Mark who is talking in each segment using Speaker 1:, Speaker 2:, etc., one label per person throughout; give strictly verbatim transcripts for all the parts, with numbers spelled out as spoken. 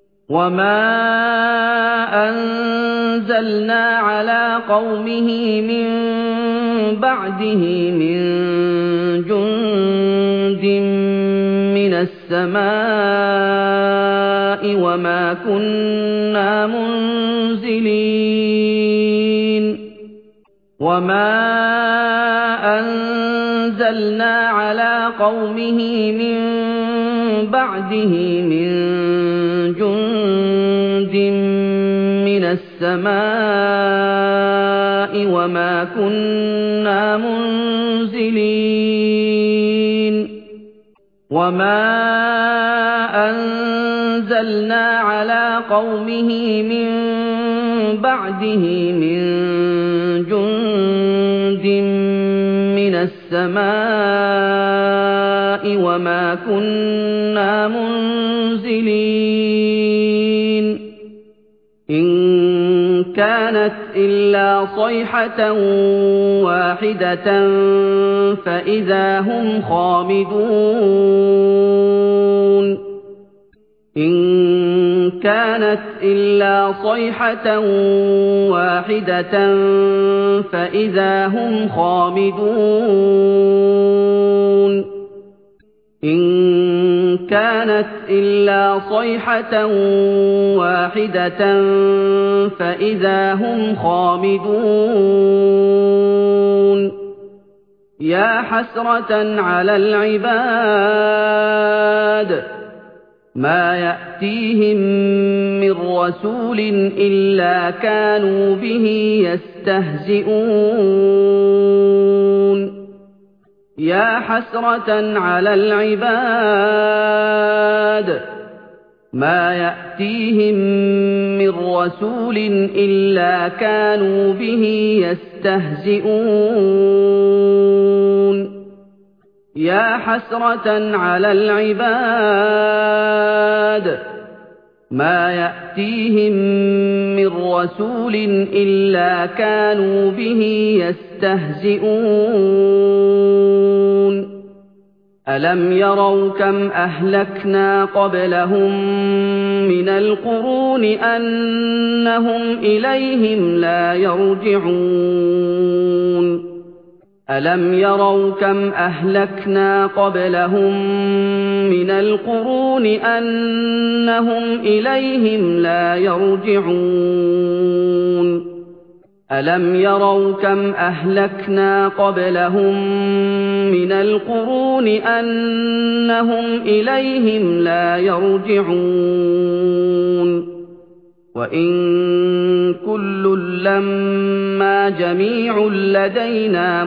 Speaker 1: وَمَا أَنزَلْنَا عَلَىٰ قَوْمِهِ مِن بَعْدِهِ مِن جُندٍ مِّنَ السَّمَاءِ وَمَا كُنَّا مُنزِلِينَ وَمَا أَنزَلْنَا عَلَىٰ قَوْمِهِ مِن بَعْدِهِ مِن جُندٍ مِّنَ السَّمَاءِ وَمَا كُنَّا مُنزِلِينَ وَمَا أَنزَلْنَا عَلَىٰ قَوْمِهِ مِن بَعْدِهِ مِن جُندٍ مِّنَ السَّمَاءِ وَمَا كُنَّا مُنزِلِينَ إِن كَانَتْ إِلَّا صَيْحَةً وَاحِدَةً فَإِذَا هُمْ خَامِدُونَ إِن كَانَتْ إِلَّا صَيْحَةً وَاحِدَةً فَإِذَا هُمْ خَامِدُونَ إِن كَانَتْ إِلَّا صَيْحَةً وَاحِدَةً فَإِذَا هُمْ خَامِدُونَ يَا حَسْرَةً عَلَى الْعِبَادِ مَا يَأْتِيهِم مِّن رَّسُولٍ إِلَّا كَانُوا بِهِ يَسْتَهْزِئُونَ يَا حَسْرَةً عَلَى الْعِبَادِ مَا يَأْتِيهِم مِّن رَّسُولٍ إِلَّا كَانُوا بِهِ يَسْتَهْزِئُونَ يَا حَسْرَةً عَلَى الْعِبَادِ مَا يَأْتِيهِم مِّن رَّسُولٍ إِلَّا كَانُوا بِهِ يَسْتَهْزِئُونَ أَلَمْ يَرَوْا كَمْ أَهْلَكْنَا قَبْلَهُم مِّنَ الْقُرُونِ أَنَّهُمْ إِلَيْهِمْ لَا يَرْجِعُونَ أَلَمْ يَرَوْا كَمْ أَهْلَكْنَا قَبْلَهُم مِّنَ الْقُرُونِ أَنَّهُمْ إِلَيْهِمْ لَا يَرْجِعُونَ أَلَمْ يَرَوْا كَمْ أَهْلَكْنَا قَبْلَهُم مِّنَ الْقُرُونِ أَنَّهُمْ إِلَيْهِمْ لَا يَرْجِعُونَ وَإِن كُلٌّ لَّمَّا جَمِيعٌ لَّدَيْنَا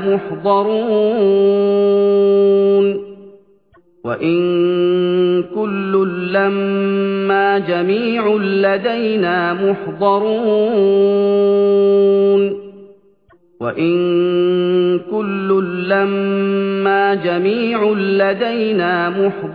Speaker 1: مُحْضَرُونَ وَإِن كُلٌّ لَّمَّا جَمِيعٌ لَّدَيْنَا مُحْضَرُونَ وَإِن كُلٌّ لَّمَّا جَمِيعٌ لَّدَيْنَا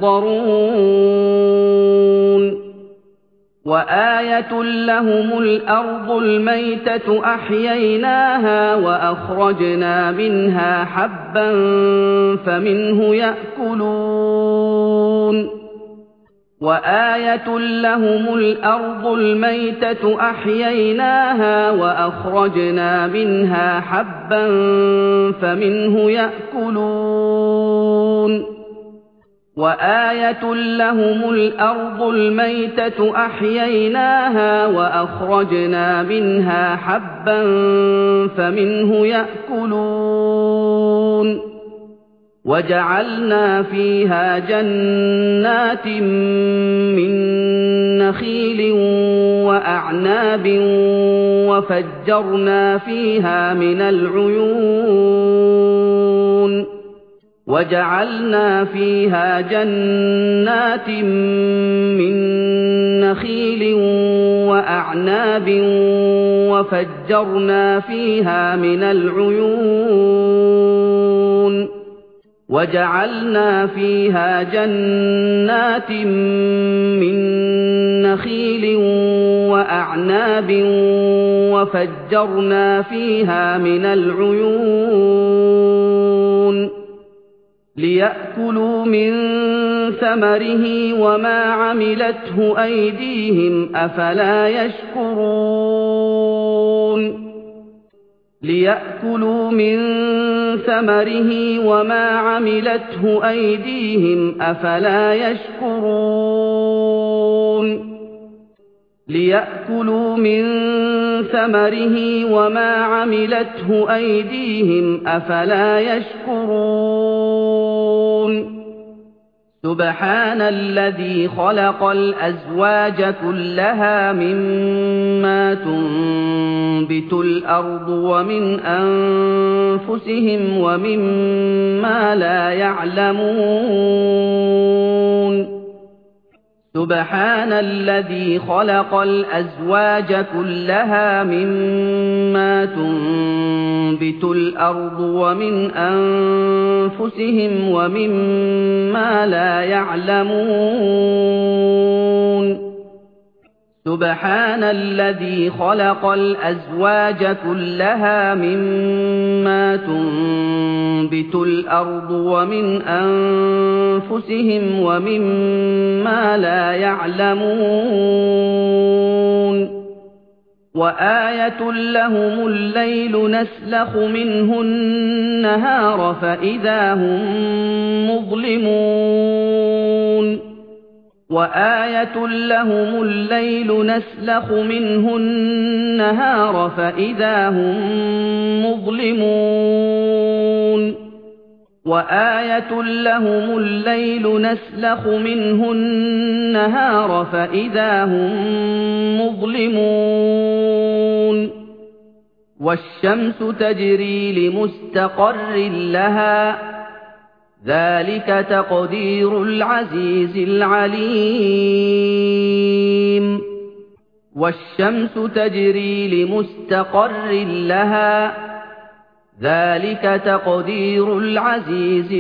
Speaker 1: مُحْضَرُونَ وَآيَةٌ لَّهُمُ الْأَرْضُ الْمَيْتَةُ أَحْيَيْنَاهَا وَأَخْرَجْنَا مِنْهَا حَبًّا فَمِنْهُ يَأْكُلُونَ وَآيَةٌ لَّهُمُ الْأَرْضُ الْمَيْتَةُ أَحْيَيْنَاهَا وَأَخْرَجْنَا مِنْهَا حَبًّا فَمِنْهُ يَأْكُلُونَ وَآيَةٌ لَّهُمُ الْأَرْضُ الْمَيْتَةُ أَحْيَيْنَاهَا وَأَخْرَجْنَا مِنْهَا حَبًّا فَمِنْهُ يَأْكُلُونَ وَجَعَلْنَا فِيهَا جَنَّاتٍ مِّن نَّخِيلٍ وَأَعْنَابٍ وَفَجَّرْنَا فِيهَا مِنَ الْعُيُونِ وَجَعَلْنَا فِيهَا جَنَّاتٍ مِّن نَّخِيلٍ وَأَعْنَابٍ وَفَجَّرْنَا فِيهَا مِنَ الْعُيُونِ وَجَعَلْنَا فِيهَا جَنَّاتٍ مِّن نَّخِيلٍ وَأَعْنَابٍ وَفَجَّرْنَا فِيهَا مِنَ الْعُيُونِ لِيَأْكُلُوا مِن ثَمَرِهِ وَمَا عَمِلَتْهُ أَيْدِيهِمْ ۖ أَفَلَا يَشْكُرُونَ لِيَأْكُلُوا مِن ثَمَرِهِ وَمَا عَمِلَتْهُ أَيْدِيهِمْ ۖ أَفَلَا يَشْكُرُونَ لِيَأْكُلُوا مِن ثَمَرِهِ وَمَا عَمِلَتْهُ أَيْدِيهِمْ ۖ أَفَلَا يَشْكُرُونَ سُبْحَانَ الَّذِي خَلَقَ الْأَزْوَاجَ كُلَّهَا مِمَّا تُنبِتُ الْأَرْضُ وَمِنْ أَنفُسِهِمْ وَمِمَّا لَا يَعْلَمُونَ سُبْحَانَ الَّذِي خَلَقَ الْأَزْوَاجَ كُلَّهَا مِمَّا تُنبِتُ الْأَرْضُ وَمِنْ أَنفُسِهِمْ وَمِمَّا لَا يَعْلَمُونَ سُبْحَانَ الَّذِي خَلَقَ الْأَزْوَاجَ كُلَّهَا مِمَّا تُنبِتُ الْأَرْضُ وَمِنْ أَنفُسِهِمْ وَمِمَّا لَا يَعْلَمُونَ وَآيَةٌ لَّهُمُ اللَّيْلُ نَسْلَخُ مِنْهُ النَّهَارَ فَإِذَا هُم مُّظْلِمُونَ وَآيَةٌ لَّهُمُ اللَّيْلُ نَسْلَخُ مِنْهُ النَّهَارَ فَإِذَا هُم مُّظْلِمُونَ وَآيَةٌ لَّهُمُ اللَّيْلُ نَسْلَخُ مِنْهُ النَّهَارَ فَإِذَا هُم مُّظْلِمُونَ وَالشَّمْسُ تَجْرِي لِمُسْتَقَرٍّ لَّهَا ۚ ذَلِكَ تَقْدِيرُ الْعَزِيزِ الْعَلِيمِ وَالشَّمْسُ تَجْرِي لِمُسْتَقَرٍّ لَّهَا ۚ ذَلِكَ تَقْدِيرُ الْعَزِيزِ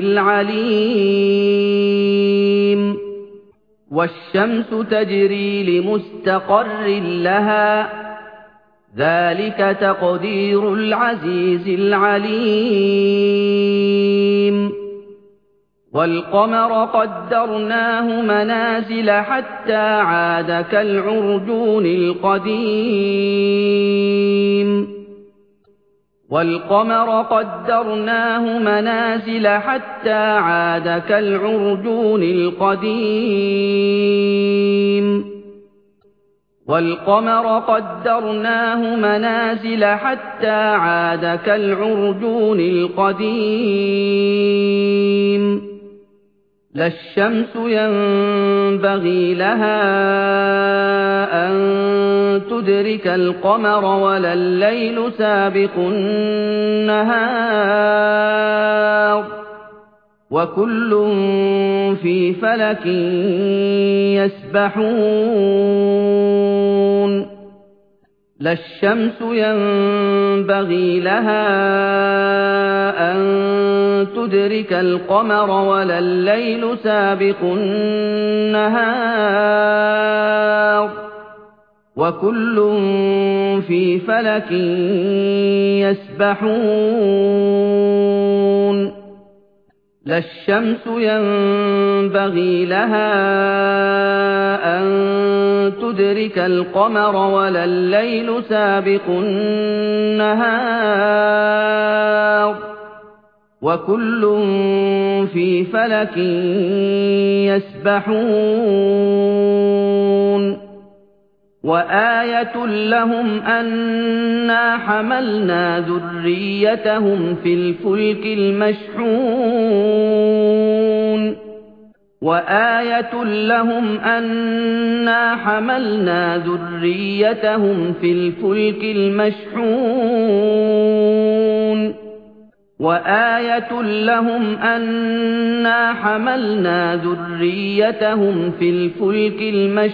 Speaker 1: الْعَلِيمِ وَالشَّمْسُ تَجْرِي لِمُسْتَقَرٍّ لَّهَا ۚ ذَلِكَ تَقْدِيرُ الْعَزِيزِ الْعَلِيمِ وَالْقَمَرَ قَدَّرْنَاهُ مَنَازِلَ حَتَّىٰ عَادَ كَالْعُرْجُونِ الْقَدِيمِ وَالْقَمَرَ قَدَّرْنَاهُ مَنَازِلَ حَتَّىٰ عَادَ كَالْعُرْجُونِ الْقَدِيمِ وَالْقَمَرَ قَدَّرْنَاهُ مَنَازِلَ حَتَّىٰ عَادَ كَالْعُرْجُونِ الْقَدِيمِ لا الشمس ينبغي لها أن تدرك القمر ولا الليل سابق النهار وكل في فلك يسبحون لا الشمس ينبغي لها أن تدرك القمر ولا الليل سابق النهار وكل في فلك يسبحون لا الشمس ينبغي لها أن تدرك القمر ولا الليل سابق النهار وكل في فلك يسبحون وآية لهم أنا حملنا ذريتهم في الفلك المشحون وآية لهم أنا حملنا ذريتهم في الفلك المشحون وآية لهم أنا حملنا ذريتهم في الفلك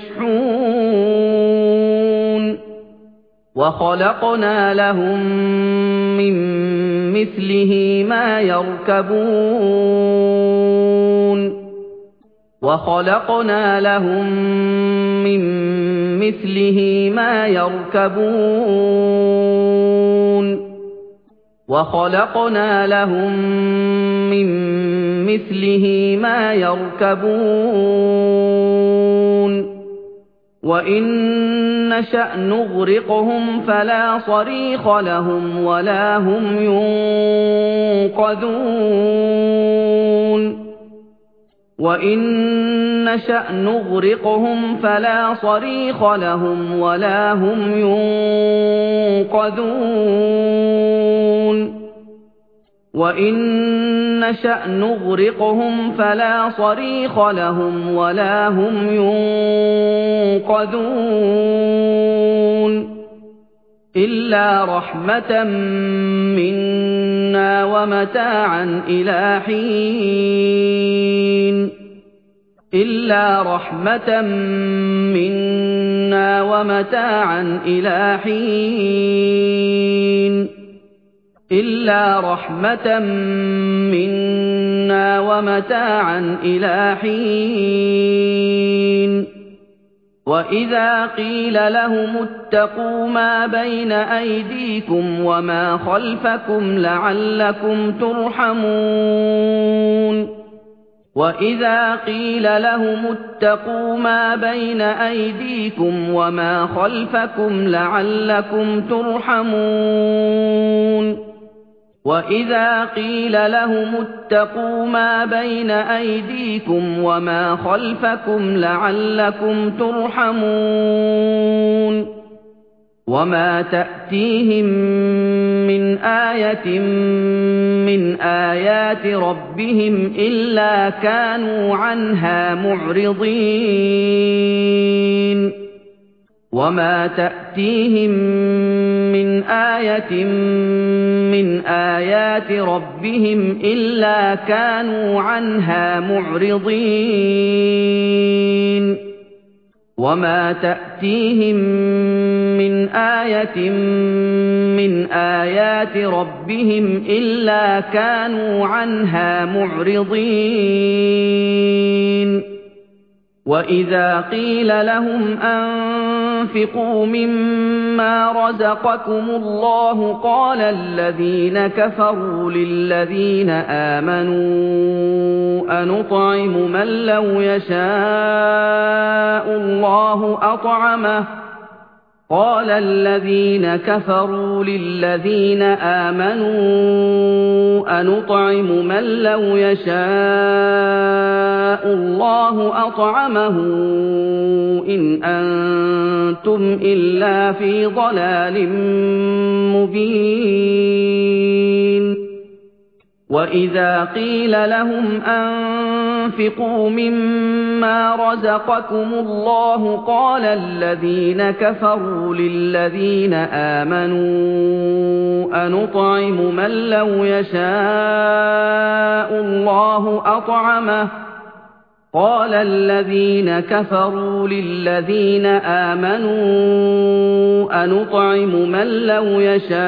Speaker 1: المشحون وخلقنا لهم من مثله ما يركبون وخلقنا لهم من مثله ما يركبون وَخَلَقْنَا لَهُم مِّن مِّثْلِهِ مَا يَرْكَبُونَ وَإِن نَّشَأْ نُغْرِقْهُمْ فَلَا صَرِيخَ لَهُمْ وَلَا هُمْ يُنقَذُونَ وَإِن نَّشَأْ نُغْرِقْهُمْ فَلَا صَرِيخَ لَهُمْ وَلَا هُمْ يُنقَذُونَ وَإِن نَّشَأْ نُغْرِقْهُمْ فَلَا صَرِيخَ لَهُمْ وَلَا هُمْ يُنقَذُونَ إِلَّا رَحْمَةً مِّنَّا وَمَتَاعًا إِلَىٰ حِينٍ إِلَّا رَحْمَةً مِّنَّا وَمَتَاعًا إِلَىٰ حِينٍ إِلَّا رَحْمَةً مِّنَّا وَمَتَاعًا إِلَىٰ حِينٍ وَإِذَا قِيلَ لَهُمُ اتَّقُوا مَا بَيْنَ أَيْدِيكُمْ وَمَا خَلْفَكُمْ لَعَلَّكُمْ تُرْحَمُونَ وَإِذَا قِيلَ لَهُمُ اتَّقُوا مَا بَيْنَ أَيْدِيكُمْ وَمَا خَلْفَكُمْ لَعَلَّكُمْ تُرْحَمُونَ وَإِذَا قِيلَ لَهُمُ اتَّقُوا مَا بَيْنَ أَيْدِيكُمْ وَمَا خَلْفَكُمْ لَعَلَّكُمْ تُرْحَمُونَ وَمَا تَأْتِيهِم مِّنْ آيَةٍ مِّنْ آيَاتِ رَبِّهِمْ إِلَّا كَانُوا عَنْهَا مُعْرِضِينَ وَمَا تَأْتِيهِم مِّنْ آيَةٍ مِّنْ آيَاتِ رَبِّهِمْ إِلَّا كَانُوا عَنْهَا مُعْرِضِينَ وَمَا تَأْتِيهِم مِّنْ آيَةٍ مِّنْ آيَاتِ رَبِّهِمْ إِلَّا كَانُوا عَنْهَا مُعْرِضِينَ وَإِذَا قِيلَ لَهُمْ أَنفِقُوا مِمَّا رَزَقَكُمُ اللَّهُ قَالَ الَّذِينَ كَفَرُوا لِلَّذِينَ آمَنُوا أَنُطْعِمُ مَن لَّوْ يَشَاءُ اللَّهُ أَطْعَمَهُ قَالَ الَّذِينَ كَفَرُوا لِلَّذِينَ آمَنُوا أَنُطْعِمُ مَن لَّوْ يَشَاءُ اللَّهُ أَطْعَمَهُ إِنْ أَنتُمْ إِلَّا فِي ضَلَالٍ مُّبِينٍ وَإِذَا قِيلَ لَهُمْ أَنفِقُوا مِمَّا رَزَقَكُمُ اللَّهُ قَالَ الَّذِينَ كَفَرُوا لِلَّذِينَ آمَنُوا أَنُطْعِمُ مَن لَّوْ يَشَاءُ اللَّهُ أَطْعَمَهُ قَالَ الَّذِينَ كَفَرُوا لِلَّذِينَ آمَنُوا أَنُطْعِمُ مَن لَّوْ يَشَاءُ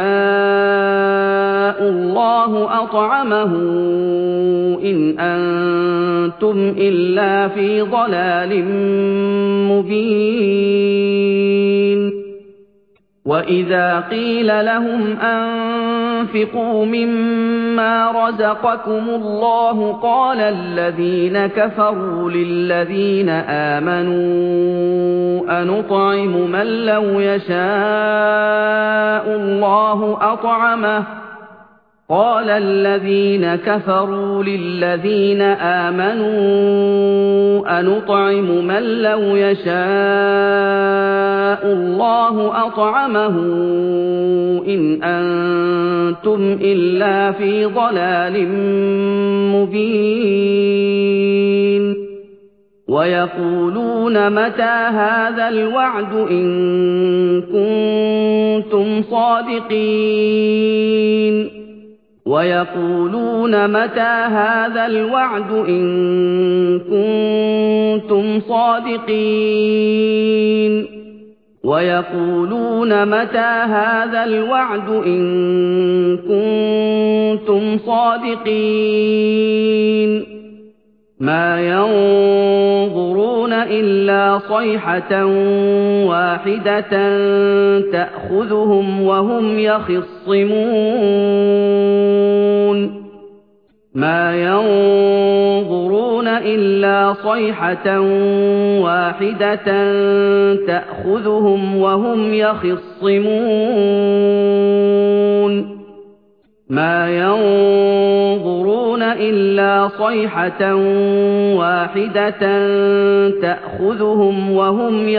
Speaker 1: اللَّهُ أَطْعَمَهُ إِنْ أَنتُمْ إِلَّا فِي ضَلَالٍ مُّبِينٍ وَإِذَا قِيلَ لَهُمْ أَنفِقُوا مِمَّا رَزَقَكُمُ اللَّهُ قَالَ الَّذِينَ كَفَرُوا لِلَّذِينَ آمَنُوا أَنُطْعِمُ مَن لَّوْ يَشَاءُ اللَّهُ أَطْعَمَهُ قَالَ الَّذِينَ كَفَرُوا لِلَّذِينَ آمَنُوا أَنُطْعِمُ مَن لَّوْ يَشَاءُ اللَّهُ أَطْعَمَهُ إِنْ أَنتُمْ إِلَّا فِي ضَلَالٍ مُّبِينٍ وَيَقُولُونَ مَتَىٰ هَٰذَا الْوَعْدُ إِن كُنتُمْ صَادِقِينَ وَيَقُولُونَ مَتَىٰ هَٰذَا الْوَعْدُ إِن كُنتُمْ صَادِقِينَ وَيَقُولُونَ مَتَىٰ هَٰذَا الْوَعْدُ إِن كُنتُمْ صَادِقِينَ مَا يَنظُرُونَ إِلَّا صَيْحَةً وَاحِدَةً تَأْخُذُهُمْ وَهُمْ يَخِصِّمُونَ مَا يَنظُرُونَ إِلَّا صَيْحَةً وَاحِدَةً تَأْخُذُهُمْ وَهُمْ يَخِصِّمُونَ مَا يَنظُرُونَ إِلَّا صَيْحَةً وَاحِدَةً تَأْخُذُهُمْ وَهُمْ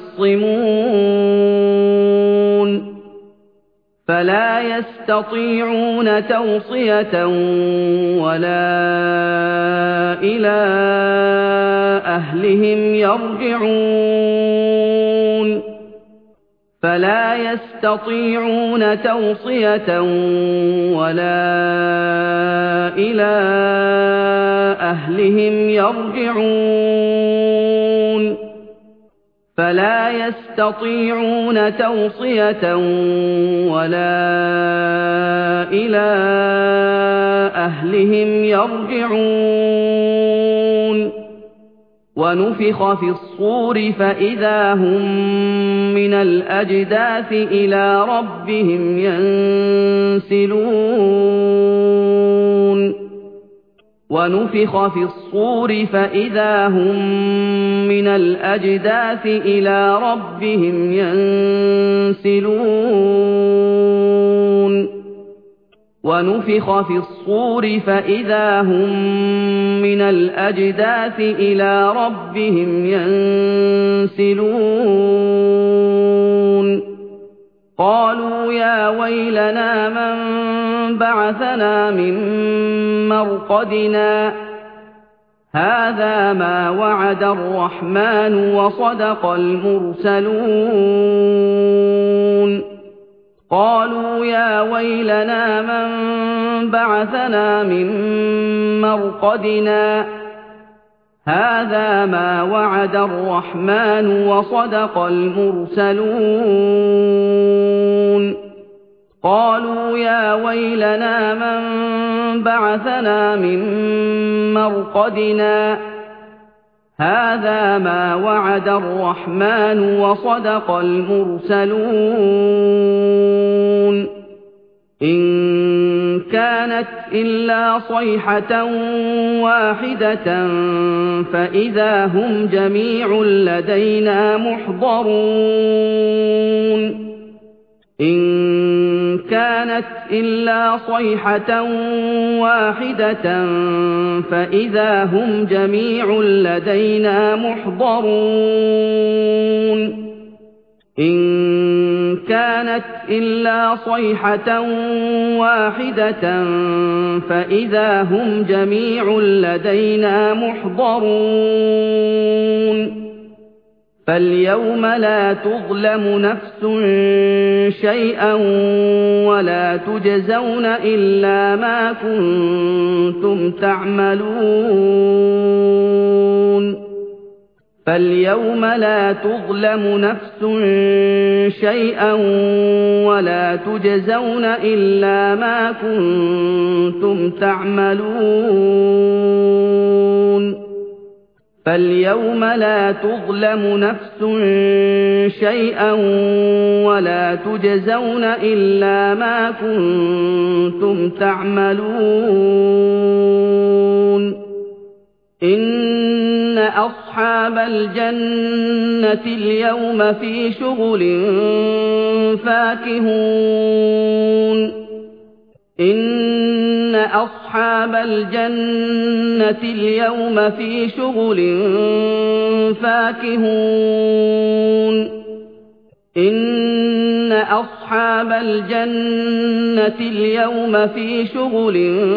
Speaker 1: يَخِصِّمُونَ فَلَا يَسْتَطِيعُونَ تَوْصِيَةً وَلَا إِلَىٰ أَهْلِهِمْ يَرْجِعُونَ فَلَا يَسْتَطِيعُونَ تَوْصِيَةً وَلَا إِلَىٰ أَهْلِهِمْ يَرْجِعُونَ فَلَا يَسْتَطِيعُونَ تَوْصِيَةً وَلَا إِلَىٰ أَهْلِهِمْ يَرْجِعُونَ وَنُفِخَ فِي الصُّورِ فَإِذَا هُم مِّنَ الْأَجْدَاثِ إِلَىٰ رَبِّهِمْ يَنسِلُونَ وَنُفِخَ فِي الصُّورِ فَإِذَا هُم مِّنَ الْأَجْدَاثِ إِلَىٰ رَبِّهِمْ يَنسِلُونَ وَنُفِخَ فِي الصُّورِ فَإِذَا هُم مِّنَ الْأَجْدَاثِ إِلَىٰ رَبِّهِمْ يَنسِلُونَ قَالُوا يَا وَيْلَنَا مَن بَعَثَنَا مِن مَّرْقَدِنَا هَٰذَا مَا وَعَدَ الرَّحْمَٰنُ وَصَدَقَ الْمُرْسَلُونَ قَالُوا يَا وَيْلَنَا مَن بَعَثَنَا مِن مَّرْقَدِنَا هَٰذَا مَا وَعَدَ الرَّحْمَٰنُ وَصَدَقَ الْمُرْسَلُونَ قَالُوا يَا وَيْلَنَا مَن بَعَثَنَا مِن مَّرْقَدِنَا هَٰذَا مَا وَعَدَ الرَّحْمَٰنُ وَصَدَقَ الْمُرْسَلُونَ إِن كَانَتْ إِلَّا صَيْحَةً وَاحِدَةً فَإِذَا هُمْ جَمِيعٌ لَّدَيْنَا مُحْضَرُونَ إِن كَانَتْ إِلَّا صَيْحَةً وَاحِدَةً فَإِذَا هُمْ جَمِيعٌ لَّدَيْنَا مُحْضَرُونَ إِن كَانَتْ إِلَّا صَيْحَةً وَاحِدَةً فَإِذَا هُمْ جَمِيعٌ لَّدَيْنَا مُحْضَرُونَ فَالْيَوْمَ لَا تُظْلَمُ نَفْسٌ شَيْئًا وَلَا تُجْزَوْنَ إِلَّا مَا كُنتُمْ تَعْمَلُونَ فَالْيَوْمَ لَا تُظْلَمُ نَفْسٌ شَيْئًا وَلَا تُجْزَوْنَ إِلَّا مَا كُنتُمْ تَعْمَلُونَ فَالْيَوْمَ لَا تُظْلَمُ نَفْسٌ شَيْئًا وَلَا تُجْزَوْنَ إِلَّا مَا كُنتُمْ تَعْمَلُونَ إِنَّ أَصْحَابَ الْجَنَّةِ الْيَوْمَ فِي شُغُلٍ فَاكِهُونَ إِنَّ أَصْحَابَ الْجَنَّةِ الْيَوْمَ فِي شُغُلٍ فَاكِهُونَ إِنَّ أَصْحَابَ الْجَنَّةِ الْيَوْمَ فِي شُغُلٍ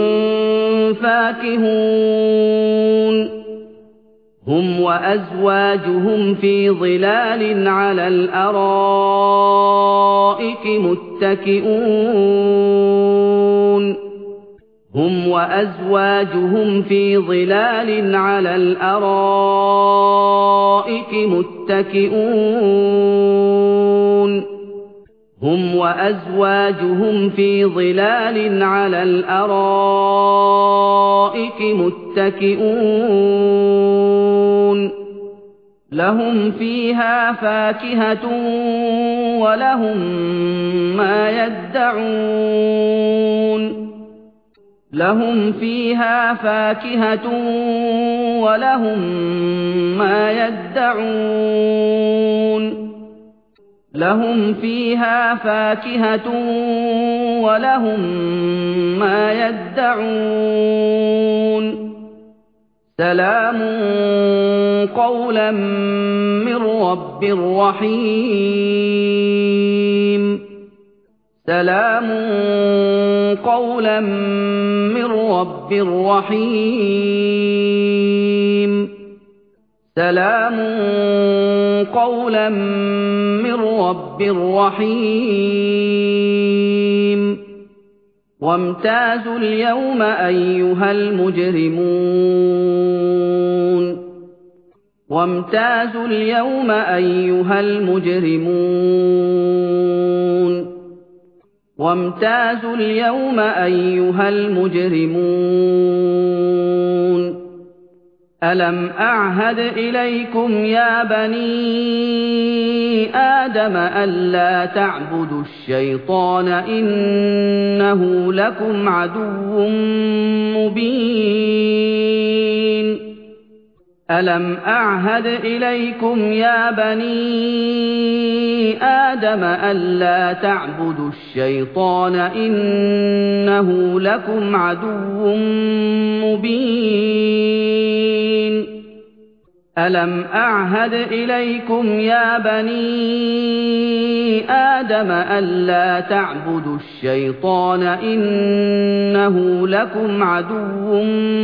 Speaker 1: فَاكِهُونَ هُمْ وَأَزْوَاجُهُمْ فِي ظِلَالٍ عَلَى الْأَرَائِكِ مُتَّكِئُونَ هُمْ وَأَزْوَاجُهُمْ فِي ظِلَالٍ عَلَى الْأَرَائِكِ مُتَّكِئُونَ هُمْ وَأَزْوَاجُهُمْ فِي ظِلَالٍ عَلَى الْأَرَائِكِ مُتَّكِئُونَ لهم فيها فاكهة ولهم ما يدعون لهم فيها فاكهة ولهم ما يدعون لهم فيها فاكهة ولهم ما يدعون سلام قولا من رب رحيم سلام قولا من رب رحيم سلام قولا من رب رحيم وامتازوا اليوم أيها المجرمون وامتازوا اليوم أيها المجرمون وامتازوا اليوم أيها المجرمون ألم أعهد إليكم يا بني آدم ألا تعبدوا الشيطان إنه لكم عدو مبين ألم أعهد إليكم يا بني آدم ألا تعبدوا الشيطان إنه لكم عدو مبين ألم أعهد إليكم يا بني آدم ألا تعبدوا الشيطان إنه لكم عدو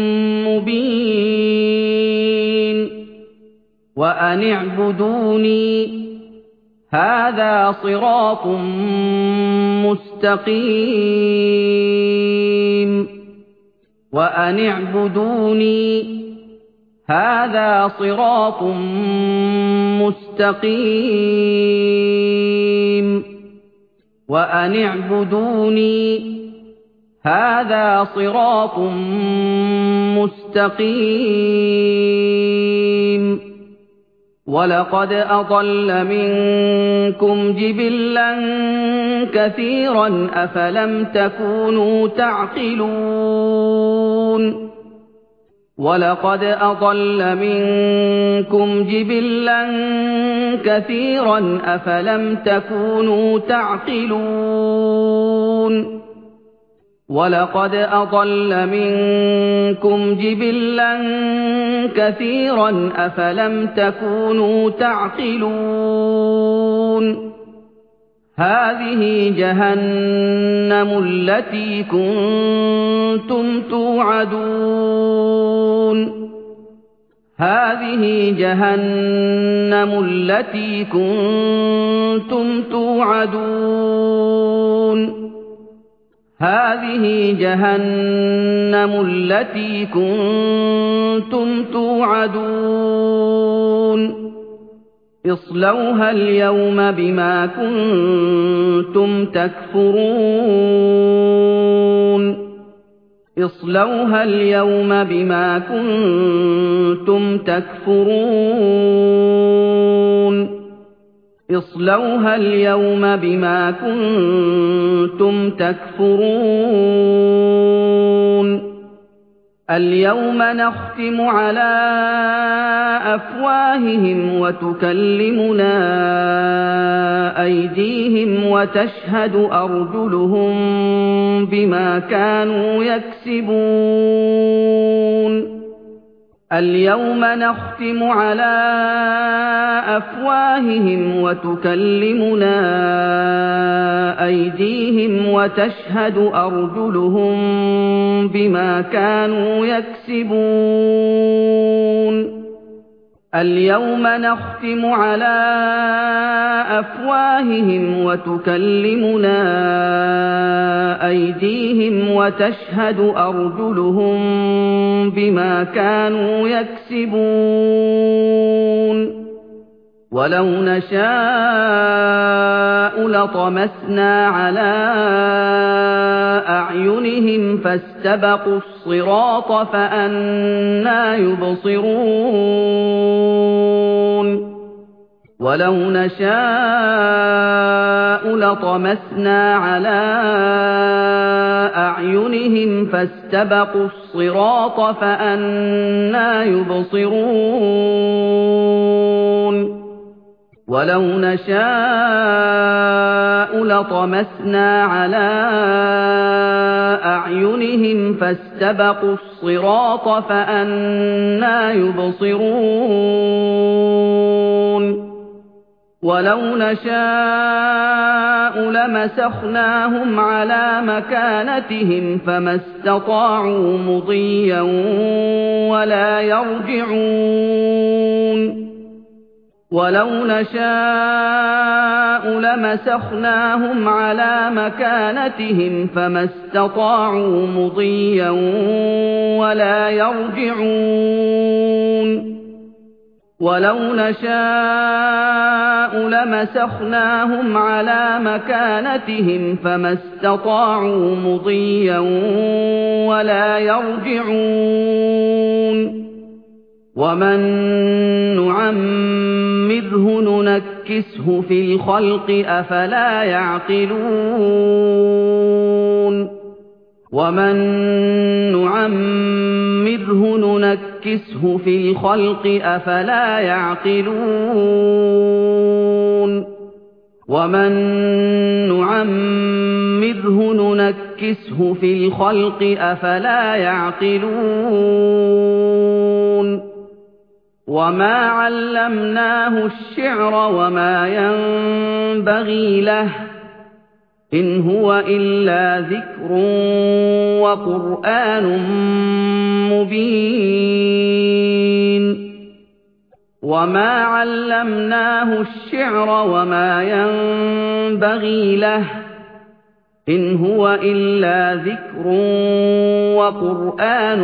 Speaker 1: مبين وأن اعبدوني هذا صراط مستقيم وأن اعبدوني هذا صراط مستقيم وأن اعبدوني هذا صراط مستقيم ولقد أضل منكم جبلا كثيرا أفلم تكونوا تعقلون ولقد أضل منكم جبلا كثيرا أفلم تكونوا تعقلون ولقد أضل منكم جبلا كثيرا أفلم تكونوا تعقلون هذه جهنم التي كنتم توعدون هذه جهنم التي كنتم توعدون هذه جهنم التي كنتم توعدون اصلوها اليوم بما كنتم تكفرون اصلوها اليوم بما كنتم تكفرون اصلوها اليوم بما كنتم تكفرون اليوم نختم على أفواههم وتكلمنا أيديهم وتشهد أرجلهم بما كانوا يكسبون اليوم نختم على أفواههم وتكلمنا أيديهم وتشهد أرجلهم بما كانوا يكسبون اليوم نختم على أفواههم وتكلمنا أيديهم وتشهد أرجلهم بما كانوا يكسبون ولو نشاء لطمسنا على أعينهم فاستبقوا الصراط فأنى يبصرون وَلَوْ نَشَاءُ لَطَمَسْنَا عَلَىٰ أَعْيُنِهِمْ فَاسْتَبَقُوا الصِّرَاطَ فَأَنَّىٰ يُبْصِرُونَ وَلَوْ نَشَاءُ لَطَمَسْنَا عَلَىٰ أَعْيُنِهِمْ فَاسْتَبَقُوا الصِّرَاطَ فَأَنَّىٰ يُبْصِرُونَ وَلَوْ نَشَاءُ لَمَسَخْنَاهُمْ عَلَىٰ مَكَانَتِهِمْ فَمَا اسْتَطَاعُوا مُضِيًّا وَلَا يَرْجِعُونَ وَلَوْ نَشَاءُ لَمَسَخْنَاهُمْ عَلَىٰ مَكَانَتِهِمْ فَمَا اسْتَطَاعُوا مُضِيًّا وَلَا يَرْجِعُونَ وَلَوْ نَشَاءُ لَمَسَخْنَاهُمْ عَلَىٰ مَكَانَتِهِمْ فَمَا اسْتَطَاعُوا مُضِيًّا وَلَا يَرْجِعُونَ وَمَن نُّعَمِّرْهُ نُنَكِّسْهُ فِي الْخَلْقِ ۖ أَفَلَا يَعْقِلُونَ وَمَن نُّعَمِّرْهُ نُنَكِّسْهُ فِي الْخَلْقِ ۖ أَفَلَا يَعْقِلُونَ وَمَن نُّعَمِّرْهُ نُنَكِّسْهُ فِي الْخَلْقِ ۖ أَفَلَا يَعْقِلُونَ وَمَا عَلَّمْنَاهُ الشِّعْرَ وَمَا يَنبَغِي لَهُ ۚ إِنْ هُوَ إِلَّا ذِكْرٌ وَقُرْآنٌ مُّبِينٌ وَمَا عَلَّمْنَاهُ الشِّعْرَ وَمَا يَنبَغِي لَهُ ۚ إِنْ هُوَ إِلَّا ذِكْرٌ وَقُرْآنٌ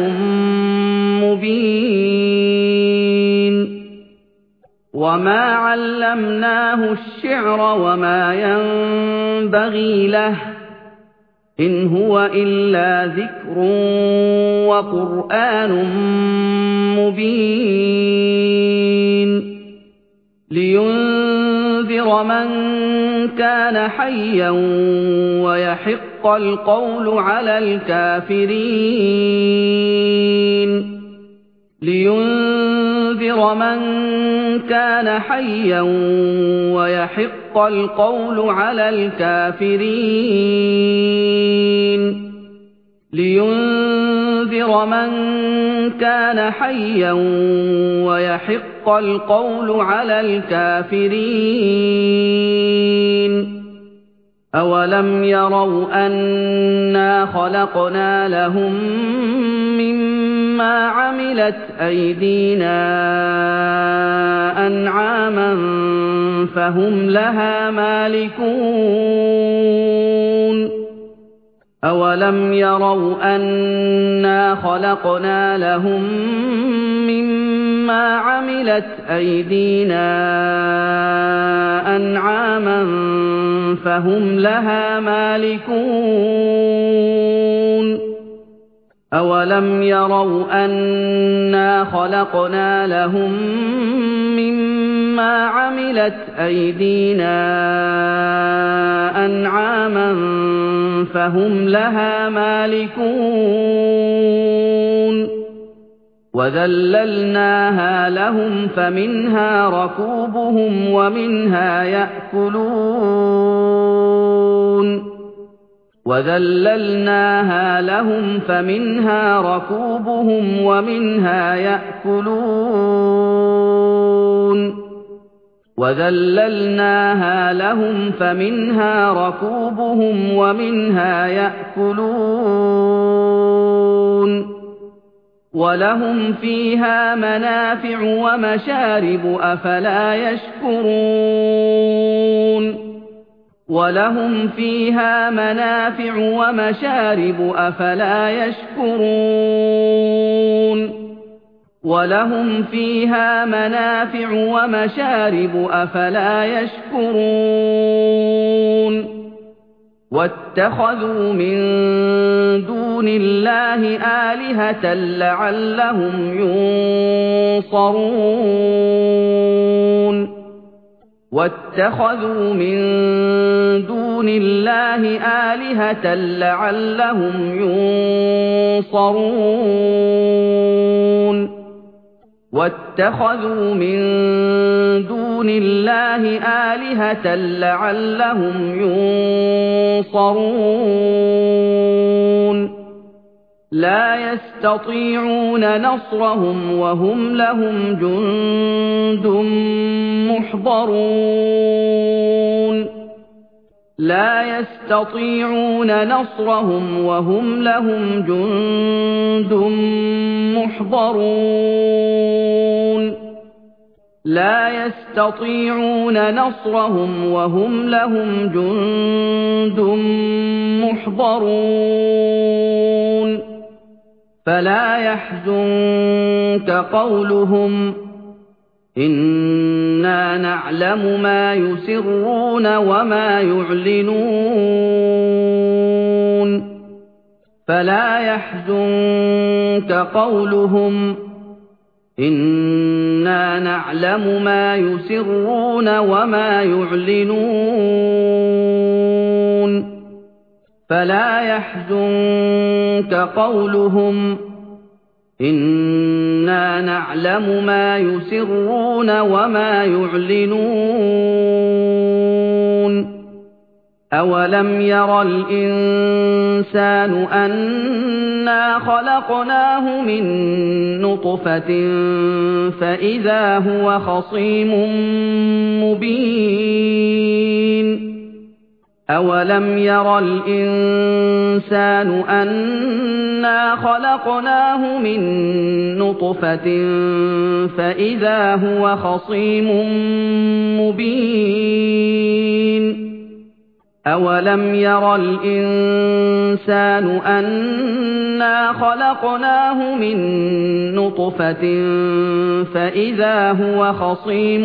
Speaker 1: مُّبِينٌ وَمَا عَلَّمْنَاهُ الشِّعْرَ وَمَا يَنبَغِي لَهُ ۚ إِنْ هُوَ إِلَّا ذِكْرٌ وَقُرْآنٌ مُّبِينٌ لِيُنذِرَ مَن كَانَ حَيًّا وَيَحِقَّ الْقَوْلُ عَلَى الْكَافِرِينَ لِيُنذِرَ مَن كَانَ حَيًّا وَيَحِقَّ الْقَوْلُ عَلَى الْكَافِرِينَ لِيُنذِرَ مَن كَانَ حَيًّا وَيَحِقَّ الْقَوْلُ عَلَى الْكَافِرِينَ أَوَلَمْ يَرَوْا أَنَّا خَلَقْنَا لَهُم مِّمَّا عَمِلَتْ أَيْدِينَا أَنْعَامًا فَهُمْ لَهَا مَالِكُونَ أَوَلَمْ يَرَوْا أَنَّا خَلَقْنَا لَهُم مِّمَّا عَمِلَتْ أَيْدِينَا أَنْعَامًا فَهُمْ لَهَا مَالِكُونَ أَوَلَمْ يَرَوْا أَنَّا خَلَقْنَا لَهُم مِّمَّا عَمِلَتْ أَيْدِينَا أَنْعَامًا فَهُمْ لَهَا مَالِكُونَ وَذَلَّلْنَاهَا لَهُمْ فَمِنْهَا رَكُوبُهُمْ وَمِنْهَا يَأْكُلُونَ وَذَلَّلْنَاهَا لَهُمْ فَمِنْهَا رَكُوبُهُمْ وَمِنْهَا يَأْكُلُونَ وَذَلَّلْنَاهَا لَهُمْ فَمِنْهَا رَكُوبُهُمْ وَمِنْهَا يَأْكُلُونَ وَلَهُمْ فِيهَا مَنَافِعُ وَمَشَارِبُ أَفَلَا يَشْكُرُونَ وَلَهُمْ فِيهَا مَنَافِعُ وَمَشَارِبُ أَفَلَا يَشْكُرُونَ وَلَهُمْ فِيهَا مَنَافِعُ وَمَشَارِبُ أَفَلَا يَشْكُرُونَ وَاتَّخَذُوا مِن دُونِ اللَّهِ آلِهَةً لَّعَلَّهُمْ يُنصَرُونَ وَاتَّخَذُوا مِن دُونِ اللَّهِ آلِهَةً لَّعَلَّهُمْ يُنصَرُونَ وَاتَّخَذُوا مِن دُونِ اللَّهِ آلِهَةً لَّعَلَّهُمْ يُنصَرُونَ لَا يَسْتَطِيعُونَ نَصْرَهُمْ وَهُمْ لَهُمْ جُندٌ مُّحْضَرُونَ لا يستطيعون نصرهم وهم لهم جند محضرون لا يستطيعون نصرهم وهم لهم جند محضرون فلا يحزنك قولهم إنا نعلم ما يسرون وما يعلنون فلا يحزنك قولهم إنا نعلم ما يسرون وما يعلنون فلا يحزنك قولهم إنا نعلم ما يسرون وما يعلنون أولم ير الإنسان أنا خلقناه من نطفة فإذا هو خصيم مبين أولم ير الإنسان أنا خلقناه من نطفة فإذا هو خصيم مبين أولم ير الإنسان أنا خلقناه من نطفة فإذا هو خصيم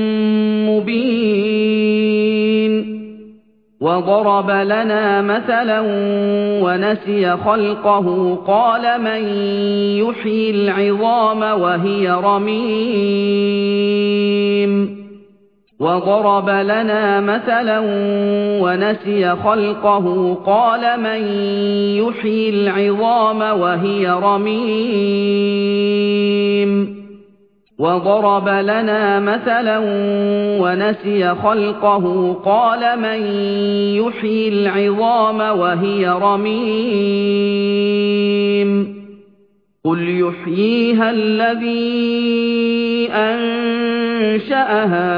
Speaker 1: مبين وضرب لنا مثلا ونسي خلقه قال من يحيي العظام وهي رميم وضرب لنا مثلا ونسي خلقه قال من يحيي العظام وهي رميم وضرب لنا مثلا ونسي خلقه قال من يحيي العظام وهي رميم قل يحييها الذي أنشأها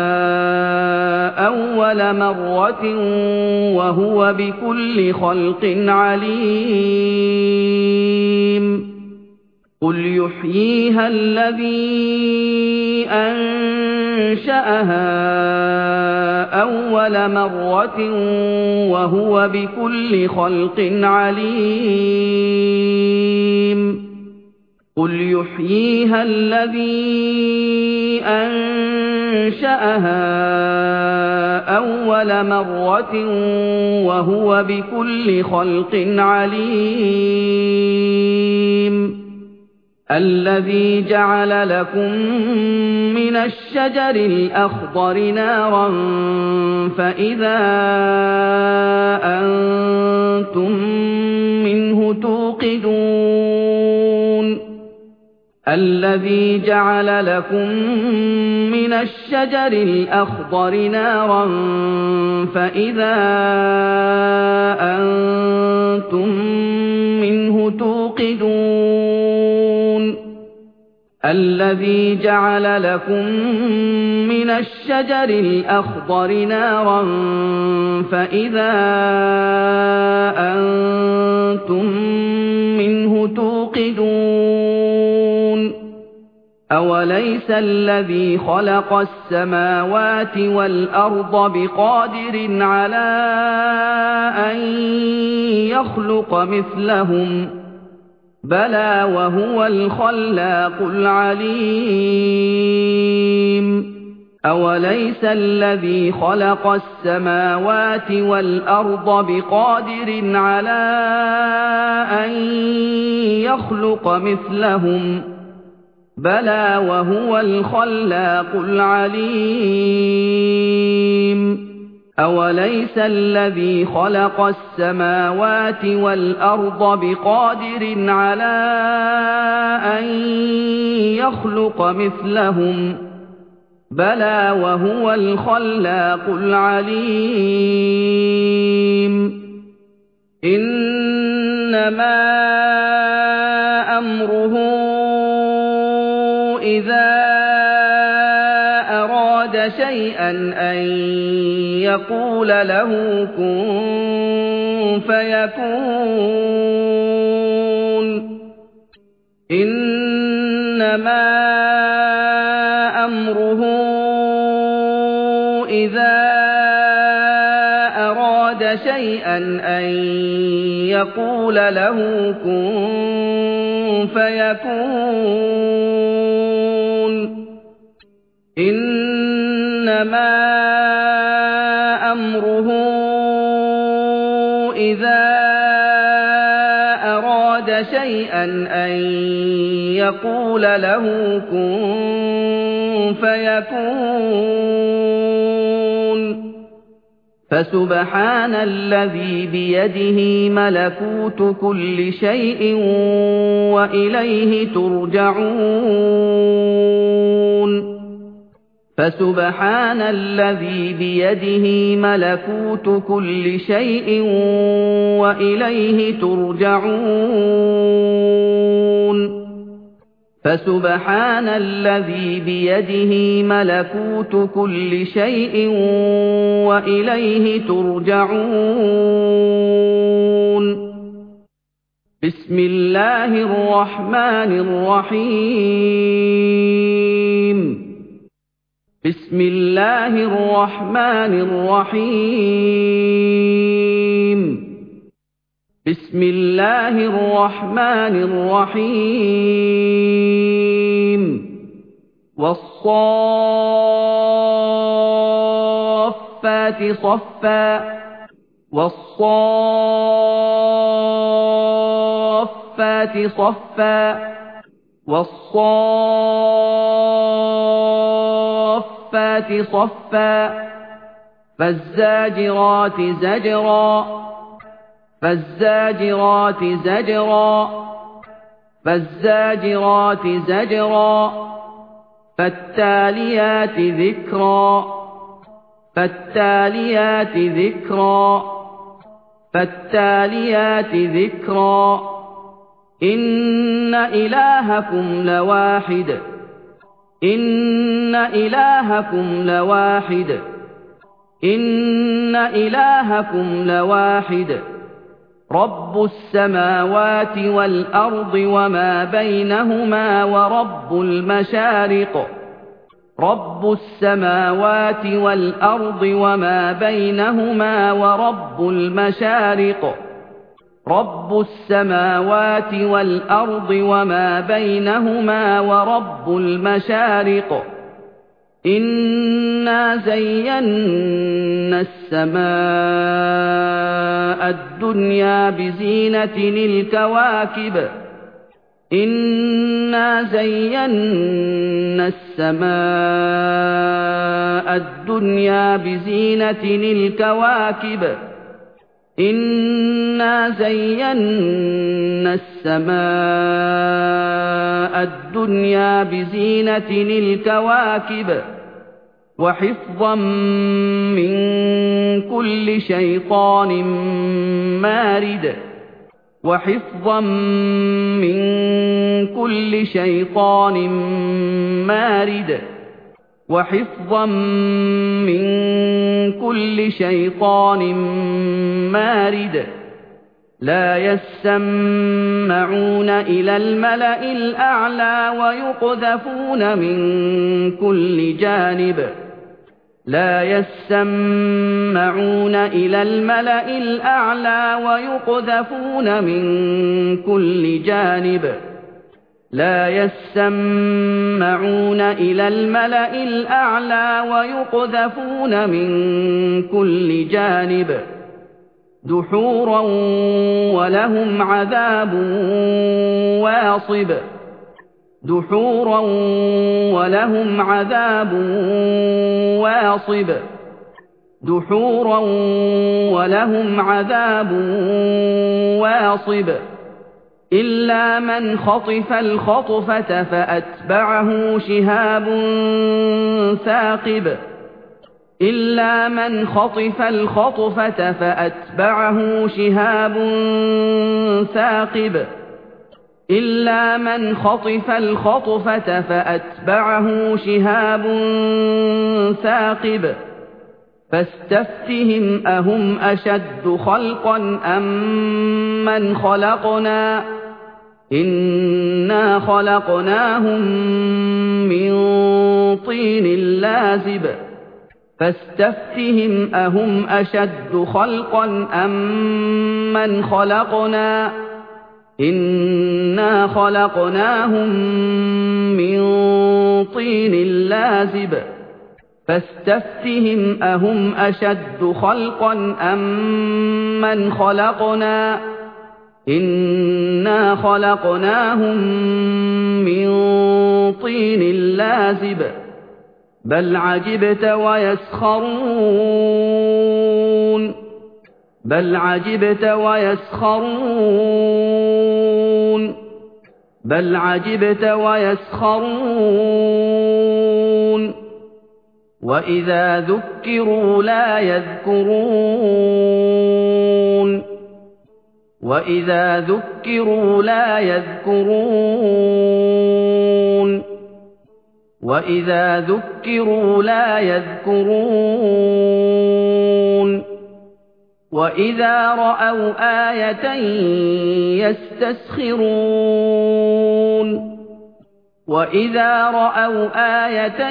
Speaker 1: أول مرة وهو بكل خلق عليم قل يحييها الذي أنشأها أول مرة وهو بكل خلق عليم قل يحييها الذي أنشأها أول مرة وهو بكل خلق عليم الذي جعل لكم من الشجر الأخضر نارا فإذا أنتم منه توقدون الذي جعل لكم من الشجر الأخضر نارا فإذا أنتم منه توقدون الذي جعل لكم من الشجر الأخضر نارا فإذا أنتم منه توقدون أوليس الذي خلق السماوات والأرض بقادر على أن يخلق مثلهم بلى وهو الخلاق العليم أوليس الذي خلق السماوات والأرض بقادر على أن يخلق مثلهم بَلَىٰ وَهُوَ الْخَلَّاقُ الْعَلِيمُ أَوَلَيْسَ الَّذِي خَلَقَ السَّمَاوَاتِ وَالْأَرْضَ بِقَادِرٍ عَلَىٰ أَن يَخْلُقَ مِثْلَهُم ۚ بَلَىٰ وَهُوَ الْخَلَّاقُ الْعَلِيمُ إِنَّمَا أَمْرُهُ إِذَا أَرَادَ شَيْئًا أَن يَقُولَ لَهُ كُن فَيَكُونُ إِنَّمَا أَمْرُهُ إِذَا أَرَادَ شَيْئًا أَن يَقُولَ لَهُ كُن فَيَكُونُ إِنَّمَا أَمْرُهُ إِذَا أَرَادَ شَيْئًا أَن يَقُولَ لَهُ كُن فَيَكُونُ فَسُبْحَانَ الَّذِي بِيَدِهِ مَلَكُوتُ كُلِّ شَيْءٍ وَإِلَيْهِ تُرْجَعُونَ فَسُبْحَانَ الَّذِي بِيَدِهِ مَلَكُوتُ كُلِّ شَيْءٍ وَإِلَيْهِ تُرْجَعُونَ فَسُبْحَانَ الَّذِي بِيَدِهِ مَلَكُوتُ كُلِّ شَيْءٍ وَإِلَيْهِ تُرْجَعُونَ بِسْمِ اللَّهِ الرَّحْمَٰنِ الرَّحِيمِ بِسْمِ اللَّهِ الرَّحْمَٰنِ الرَّحِيمِ بِسْمِ اللَّهِ الرَّحْمَٰنِ الرَّحِيمِ وَالصَّافَّاتِ صَفًّا وَالصَّافَّاتِ صَفًّا وَالصَّافَّاتِ صَفًّا فَالزَّاجِرَاتِ زَجْرًا فَالزَّاجِرَاتِ زَجْرًا فَالزَّاجِرَاتِ زَجْرًا فَالتَّالِيَاتِ ذِكْرًا فَالتَّالِيَاتِ ذِكْرًا فَالتَّالِيَاتِ ذِكْرًا إِنَّ إِلَٰهَكُمْ لَوَاحِدٌ إِنَّ إِلَٰهَكُمْ لَوَاحِدٌ إِنَّ إِلَٰهَكُمْ لَوَاحِدٌ رَبُّ السَّمَاوَاتِ وَالْأَرْضِ وَمَا بَيْنَهُمَا وَرَبُّ الْمَشَارِقِ رَبُّ السَّمَاوَاتِ وَالْأَرْضِ وَمَا بَيْنَهُمَا وَرَبُّ الْمَشَارِقِ رَبُّ السَّمَاوَاتِ وَالْأَرْضِ وَمَا بَيْنَهُمَا وَرَبُّ الْمَشَارِقِ إِنَّا زَيَّنَّا السَّمَاءَ الدُّنْيَا بِزِينَةٍ الْكَوَاكِبِ إِنَّا زَيَّنَّا السَّمَاءَ الدُّنْيا بِزِينَةٍ الْكَوَاكِبِ إِنَّا زَيَّنَّا السَّمَاءَ الدُّنْيَا بِزِينَةٍ الْكَوَاكِبِ وَحِفْظًا مِّن كُلِّ شَيْطَانٍ مَّارِدٍ وَحِفْظًا مِّن كُلِّ شَيْطَانٍ مَّارِدٍ وَحِفْظًا مِّن كُلِّ شَيْطَانٍ مَّارِدٍ لَّا يَسَّمَّعُونَ إِلَى الْمَلَإِ الْأَعْلَىٰ وَيُقْذَفُونَ مِن كُلِّ جَانِبٍ لَّا يَسَّمَّعُونَ إِلَى الْمَلَإِ الْأَعْلَىٰ وَيُقْذَفُونَ مِن كُلِّ جَانِبٍ لَّا يَسَّمَّعُونَ إِلَى الْمَلَإِ الْأَعْلَىٰ وَيُقْذَفُونَ مِن كُلِّ جَانِبٍ دُحُورًا وَلَهُمْ عَذَابٌ وَاصِبٌ دحورا ولهم عذاب واصب دحورا ولهم عذاب واصب إلا من خطف الخطفة فأتبعه شهاب ثاقب إلا من خطف الخطفة فأتبعه شهاب ثاقب إلا من خطف الخطفة فأتبعه شهاب ثاقب فاستفتهم أهم أشد خلقا أم من خلقنا إنا خلقناهم من طين لازب فاستفتهم أهم أشد خلقا أم من خلقنا إنا خلقناهم من طين لازب فاستفتهم أهم أشد خلقا أم من خلقنا إنا خلقناهم من طين لازب بل عجبت ويسخرون بل عجبت ويسخرون بل عجبت ويسخرون وإذا ذكروا لا يذكرون وإذا ذكروا لا يذكرون وإذا ذكروا لا يذكرون وإذا رأوا آية يستسخرون وإذا رأوا آية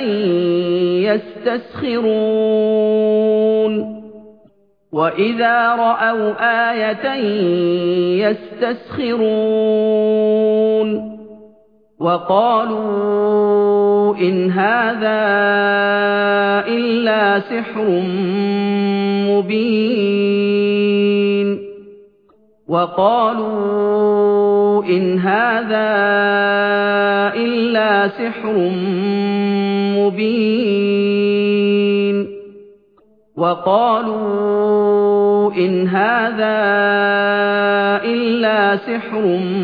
Speaker 1: يستسخرون وإذا رأوا آية يستسخرون وقالوا إن هذا إلا سحر مبين وقالوا إن هذا إلا سحر مبين وقالوا إن هذا إلا سحر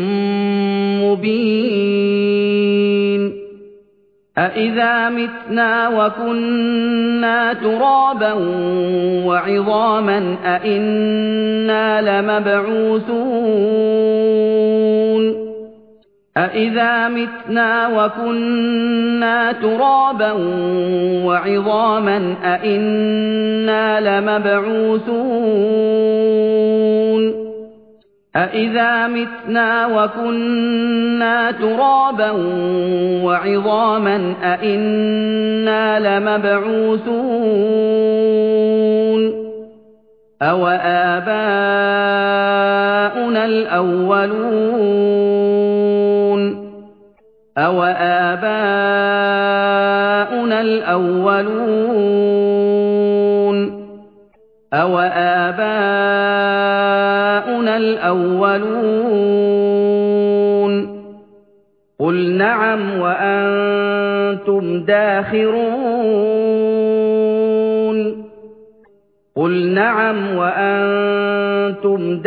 Speaker 1: مبين أإذا متنا وكنا ترابا وعظاما أإنا لمبعوثون أإذا متنا وكنا ترابا وعظاما أإنا لمبعوثون أإذا متنا وكنا ترابا وعظاما أإنا لمبعوثون أوآباؤنا الأولون أوآباؤنا الأولون أوآباؤنا الأولون قل نعم وأنتم داخرون قل نعم وأنتم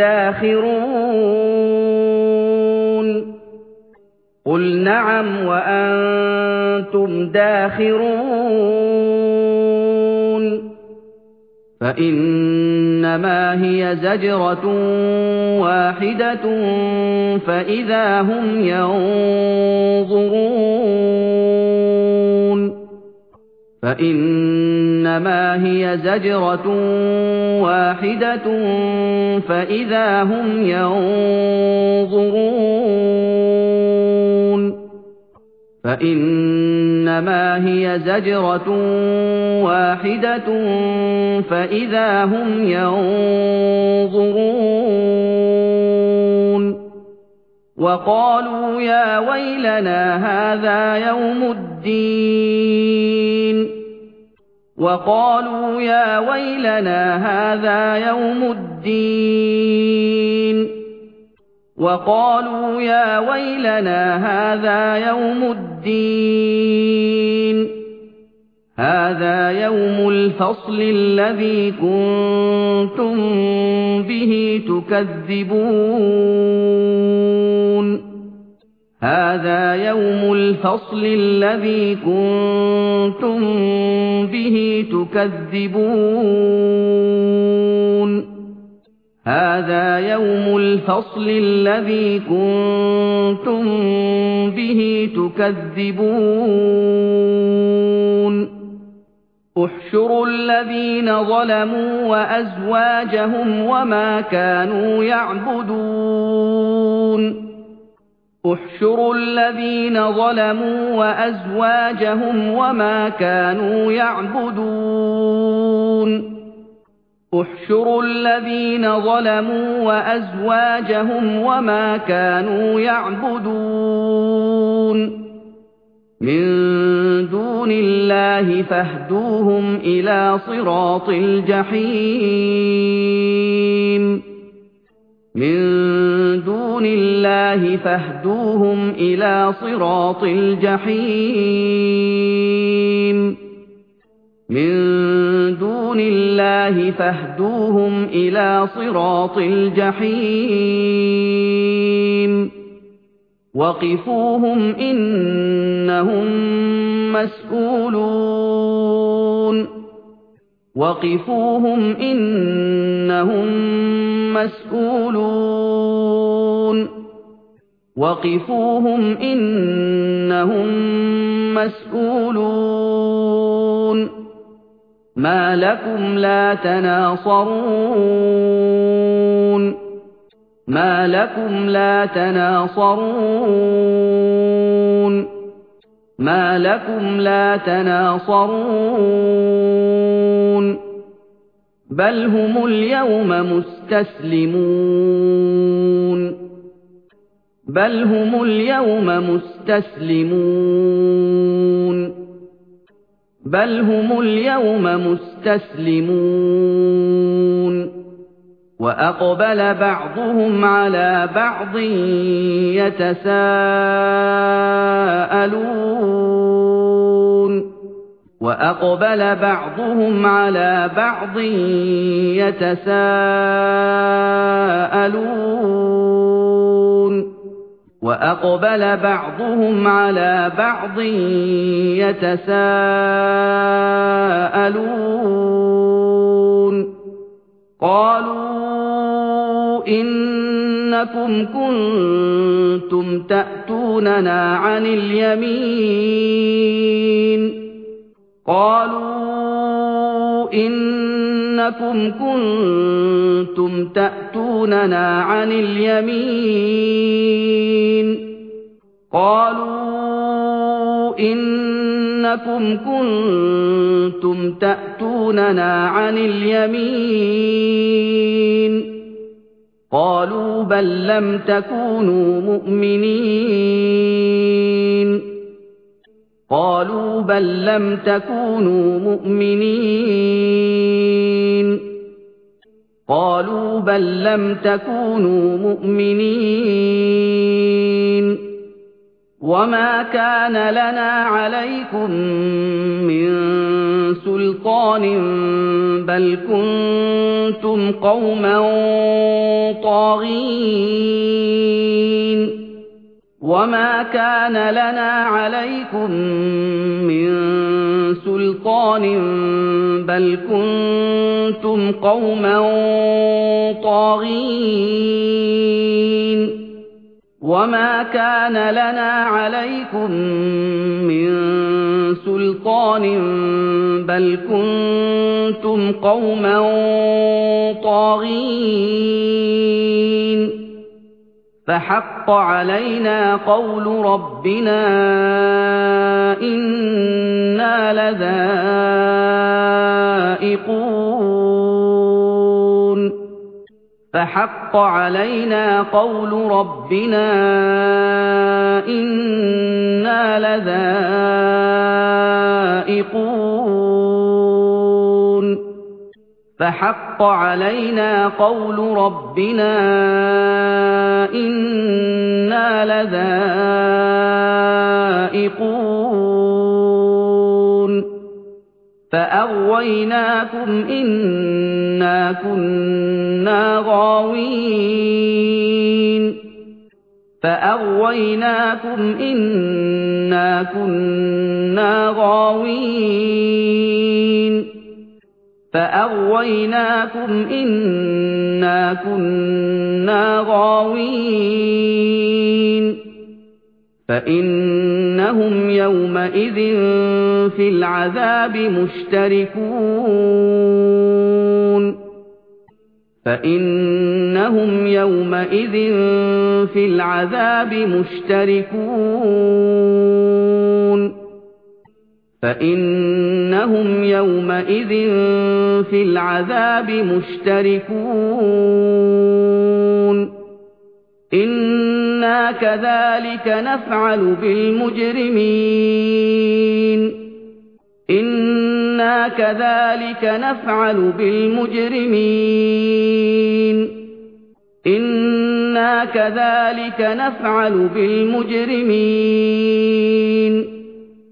Speaker 1: داخرون قل نعم وأنتم داخرون فإنما هي زجرة واحدة فإذا هم ينظرون فإنما هي زجرة واحدة فإذا هم ينظرون فإنما هي زجرة واحدة فإذا هم ينظرون وقالوا يا ويلنا هذا يوم الدين وقالوا يا ويلنا هذا يوم الدين وقالوا يا ويلنا هذا يوم الدين هذا يوم الفصل الذي كنتم به تكذبون هذا يوم الفصل الذي كنتم به تكذبون هذا يوم الفصل الذي كنتم به تكذبون احشروا الذين ظلموا وأزواجهم وما كانوا يعبدون احشروا الذين ظلموا وأزواجهم وما كانوا يعبدون احشروا الذين ظلموا وأزواجهم وما كانوا يعبدون من دون الله فاهدوهم إلى صراط الجحيم من دون الله فاهدوهم إلى صراط الجحيم من دون الله فاهدوهم إلى صراط الجحيم وقفوهم إنهم مسؤولون وقفوهم إنهم مسؤولون وقفوهم إنهم مسؤولون ما لكم لا تناصرون ما لكم لا تناصرون ما لكم لا تناصرون بل هم اليوم مستسلمون بل هم اليوم مستسلمون بل هم اليوم مستسلمون وأقبل بعضهم على بعض يتساءلون وأقبل بعضهم على بعض يتساءلون وأقبل بعضهم على بعض يتساءلون قالوا إنكم كنتم تأتوننا عن اليمين قالوا إنكم كنتم تأتوننا عن اليمين قالوا إنكم كنتم تأتوننا عن اليمين قالوا بل لم تكونوا مؤمنين قالوا بل لم تكونوا مؤمنين قالوا بل لم تكونوا مؤمنين وما كان لنا عليكم من سلطان بل كنتم قوما طاغين وما كان لنا عليكم من سلطان بل كنتم قوما طاغين وما كان لنا عليكم من سلطان بل كنتم قوما طاغين فحق علينا قول ربنا إنا لذائقون فحق علينا قول ربنا إنا لذائقون فحق علينا قول ربنا إنا لذائقون فأغويناكم إنا كنا غاوين فأغويناكم إنا كنا غاوين فأغويناكم إنا كنا غاوين فإنهم يومئذ في العذاب مشتركون فإنهم يومئذ في العذاب مشتركون فإنهم يومئذ في العذاب مشتركون إنا كذلك نفعل بالمجرمين إنا كذلك نفعل بالمجرمين إنا كذلك نفعل بالمجرمين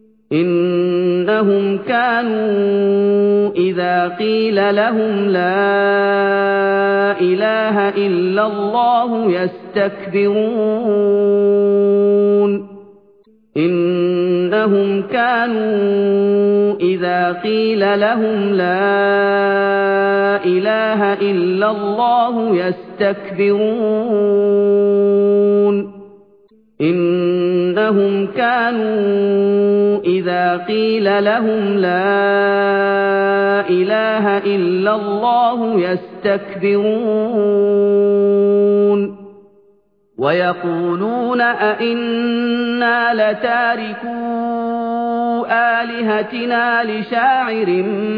Speaker 1: إنهم كانوا إذا قيل لهم لا إله إلا الله يستكبرون إنهم كانوا إذا قيل لهم لا إله إلا الله يستكبرون إنهم كانوا إذا قيل لهم لا إله إلا الله يستكبرون ويقولون أئنا لتاركو آلهتنا لشاعر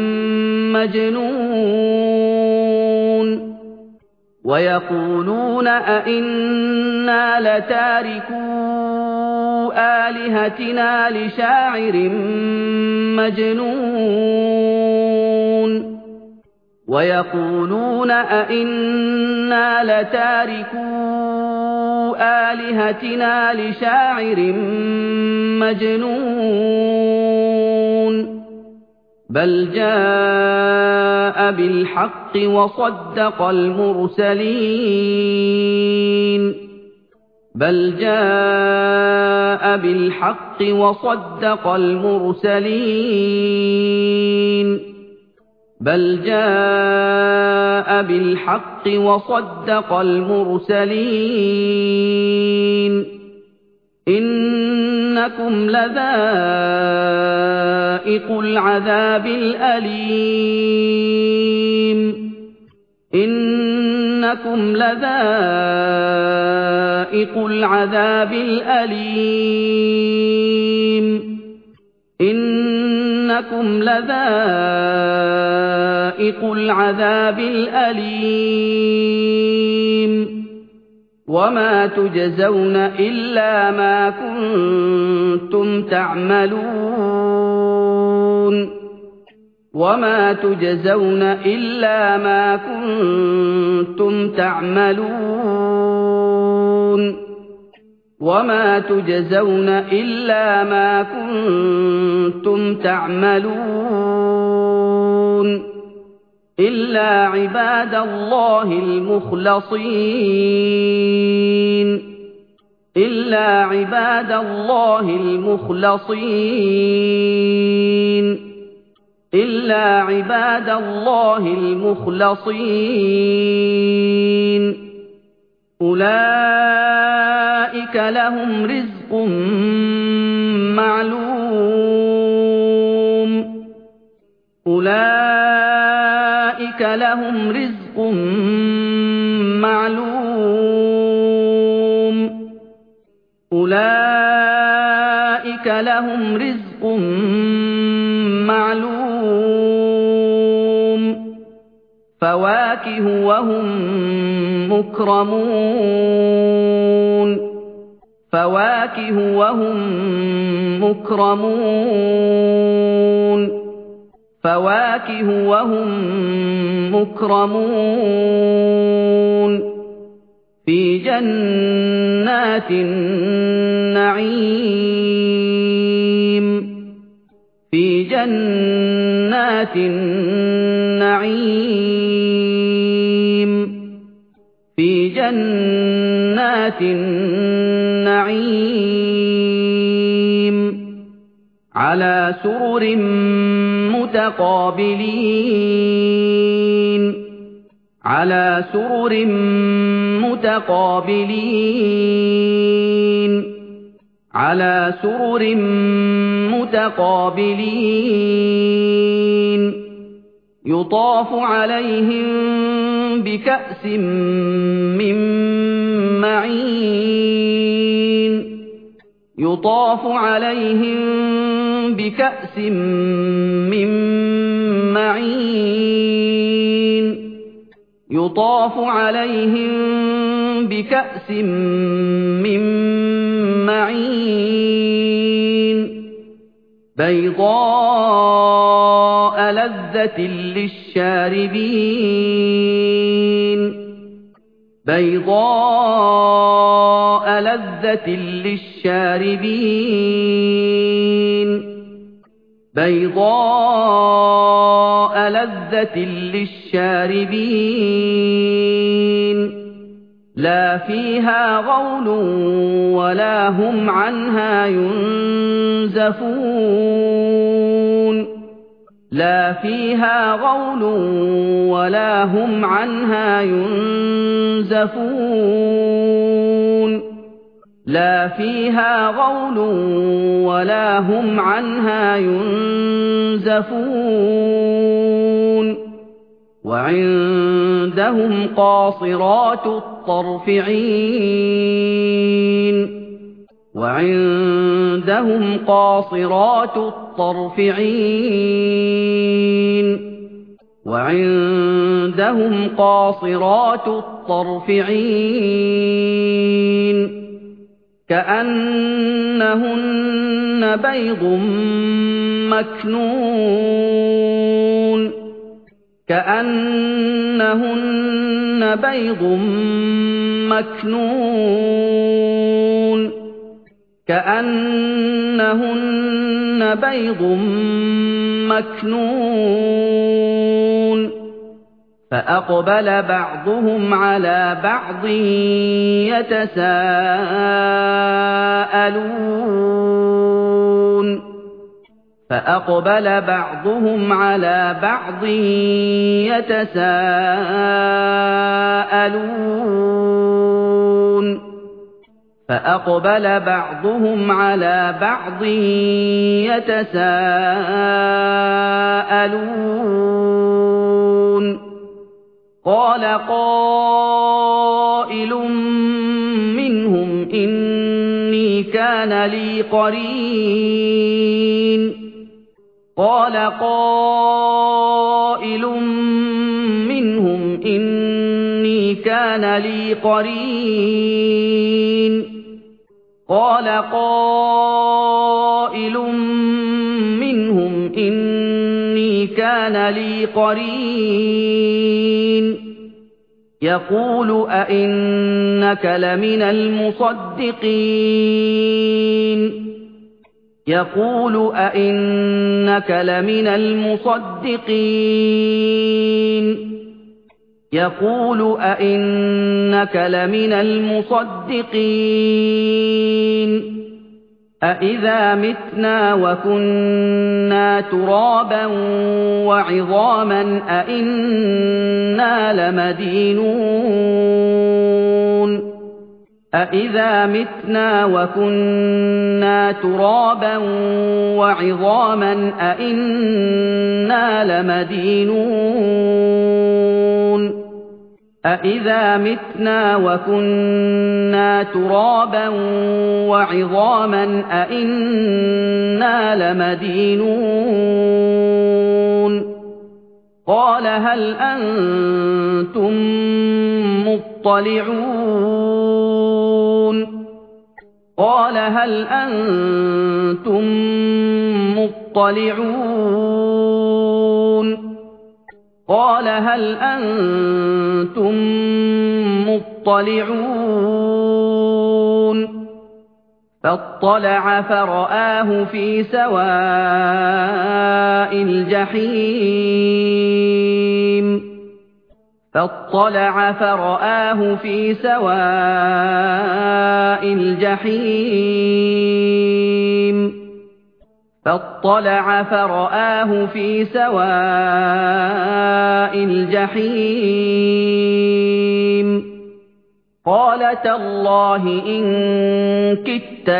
Speaker 1: مجنون ويقولون أئنا لتاركو آلهتنا لشاعر مجنون ويقولون أئنا لتاركو آلهتنا لشاعر مجنون بل جاء بالحق وصدق المرسلين بل جاء بالحق وصدق المرسلين بل جاء بالحق وصدق المرسلين إنكم لذائق العذاب الأليم إنكم لذائق العذاب الأليم إنكم لذائق العذاب الأليم وما تجزون إلا ما كنتم تعملون وما تجزون إلا ما كنتم تعملون وما تجزون إلا ما كنتم تعملون إلا عباد الله المخلصين إلا عباد الله المخلصين إلا عباد الله المخلصين أولئك لهم رزق معلوم أولئك لهم رزق معلوم أولئك لهم رزق معلوم فواكه وهم مكرمون فواكه وهم مكرمون فواكه وهم مكرمون في جنات النعيم في جنات النعيم في جنات النعيم على سرر متقابلين على سرر متقابلين على سرر متقابلين يطاف عليهم بكأس من معين يطاف عليهم بكأس من معين يطاف عليهم بكأس من معين بيضاء لذة للشاربين بيضاء لذة للشاربين بيضاء لذة للشاربين لا فيها غول ولا هم عنها ينزفون لا فيها غول ولا هم عنها ينزفون لا فيها غول ولا هم عنها ينزفون وعندهم قاصرات الطرف عين وعندهم قاصرات الطرف عين وعندهم قاصرات الطرف عين كأنهن بيض مكنون كأنهن بيض مكنون كأنهن بيض مكنون فأقبل بعضهم على بعض يتساءلون فأقبل بعضهم على بعض يتساءلون فأقبل بعضهم على بعض يتساءلون قال قائل منهم إني كان لي قرين قال قائل منهم إني كان لي قرين قال قائل منهم إني كان لي قرين يقول أئنك لمن المصدقين يقول أئنك لمن المصدقين يقول أئنك لمن المصدقين أإذا متنا وكنا ترابا وعظاما أإنا لمدينون أإذا متنا وكنا ترابا وعظاما أإنا لمدينون أإذا متنا وكنا ترابا وعظاما أإنا لمدينون قال هل أنتم مطلعون قال هل أنتم مطلعون قال هل أنتم مطلعون فاطلع فرآه في سواء الجحيم فاطلع فرآه في سواء الجحيم فاطلع فرآه في سواء الجحيم قال تالله إن كدت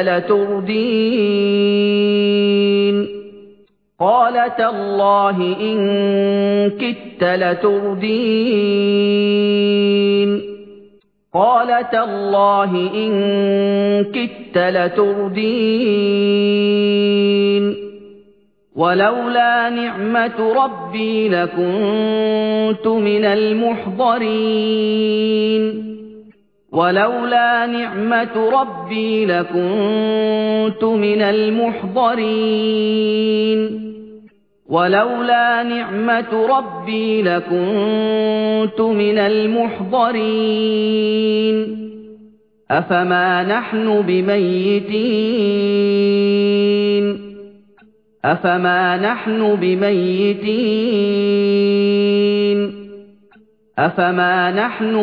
Speaker 1: لتردين قال تالله إن كدت لتردين قال تالله إن كدت لتردين ولولا نعمة ربي لكنت من المحضرين ولولا نعمة ربي لكنت من المحضرين ولولا نعمة ربي لكنت من المحضرين أفما نحن بميتين أفما نحن بميتين أفما نحن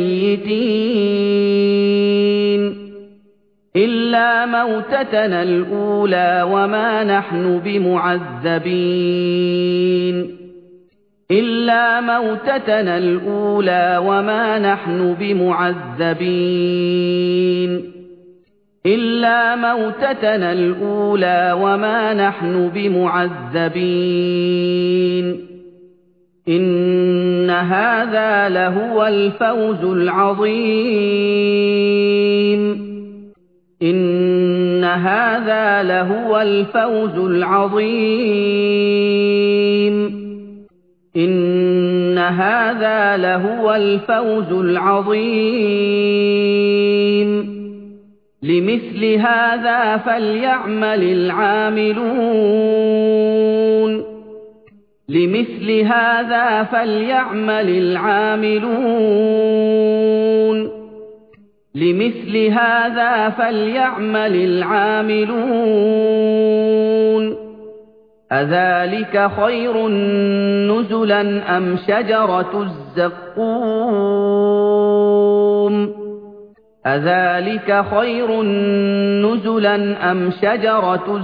Speaker 1: بميتين إلا موتتنا الأولى وما نحن بمعذبين إلا موتتنا الأولى وما نحن بمعذبين إلا موتتنا الأولى وما نحن بمعذبين إن هذا لهو الفوز العظيم إن هذا لهو الفوز العظيم إن هذا لهو الفوز العظيم لمثل هذا فليعمل العاملون لمثل هذا فليعمل العاملون لمثل هذا فليعمل العاملون أذلك خير نزلا أم شجرة الزقوم أذلك خير نزلا أم شجرة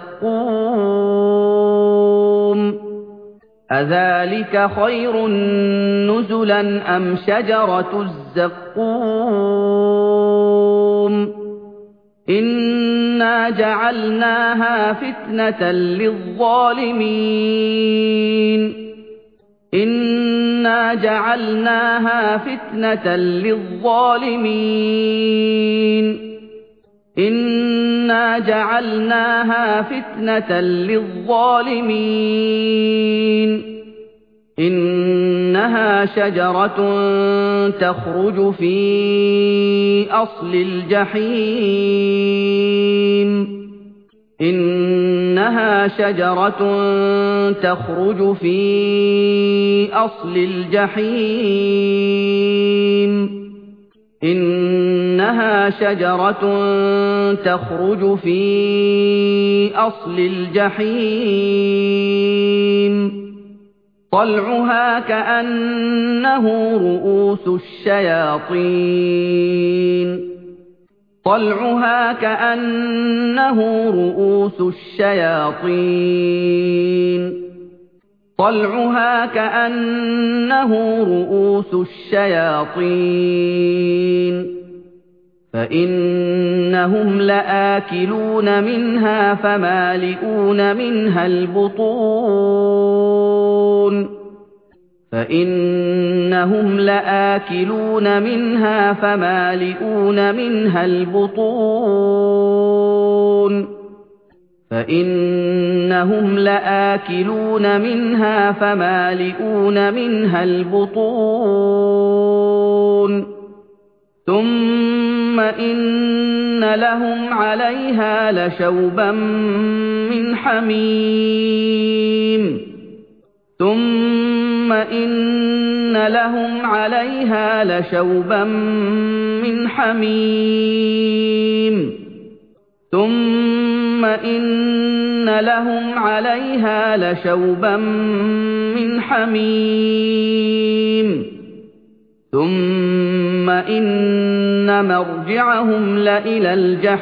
Speaker 1: الزقوم أذلك خير نزلا أم شجرة الزقوم إنا جعلناها فتنة للظالمين إنا جعلناها فتنة للظالمين إنا جعلناها فتنة للظالمين إنها شجرة تخرج في أصل الجحيم إنها شجرة تخرج في أصل الجحيم إنها شجرة تخرج في أصل الجحيم طلعها كأنه رؤوس الشياطين طلعها كأنه رؤوس الشياطين طلعها كأنه رؤوس الشياطين فإنهم لآكلون منها فمالئون منها البطون فإنهم لآكلون منها فمالئون منها البطون فإنهم لآكلون منها فمالئون منها البطون ثم إن لهم عليها لشوبا من حميم ثم إِنَّ لَهُمْ عَلَيْهَا لَشَوْبًا مِّنْ حَمِيمٍ ثُمَّ إِنَّ لَهُمْ عَلَيْهَا لَشَوْبًا مِّنْ حَمِيمٍ ثُمَّ إِنَّ مَرْجِعَهُمْ لَإِلَى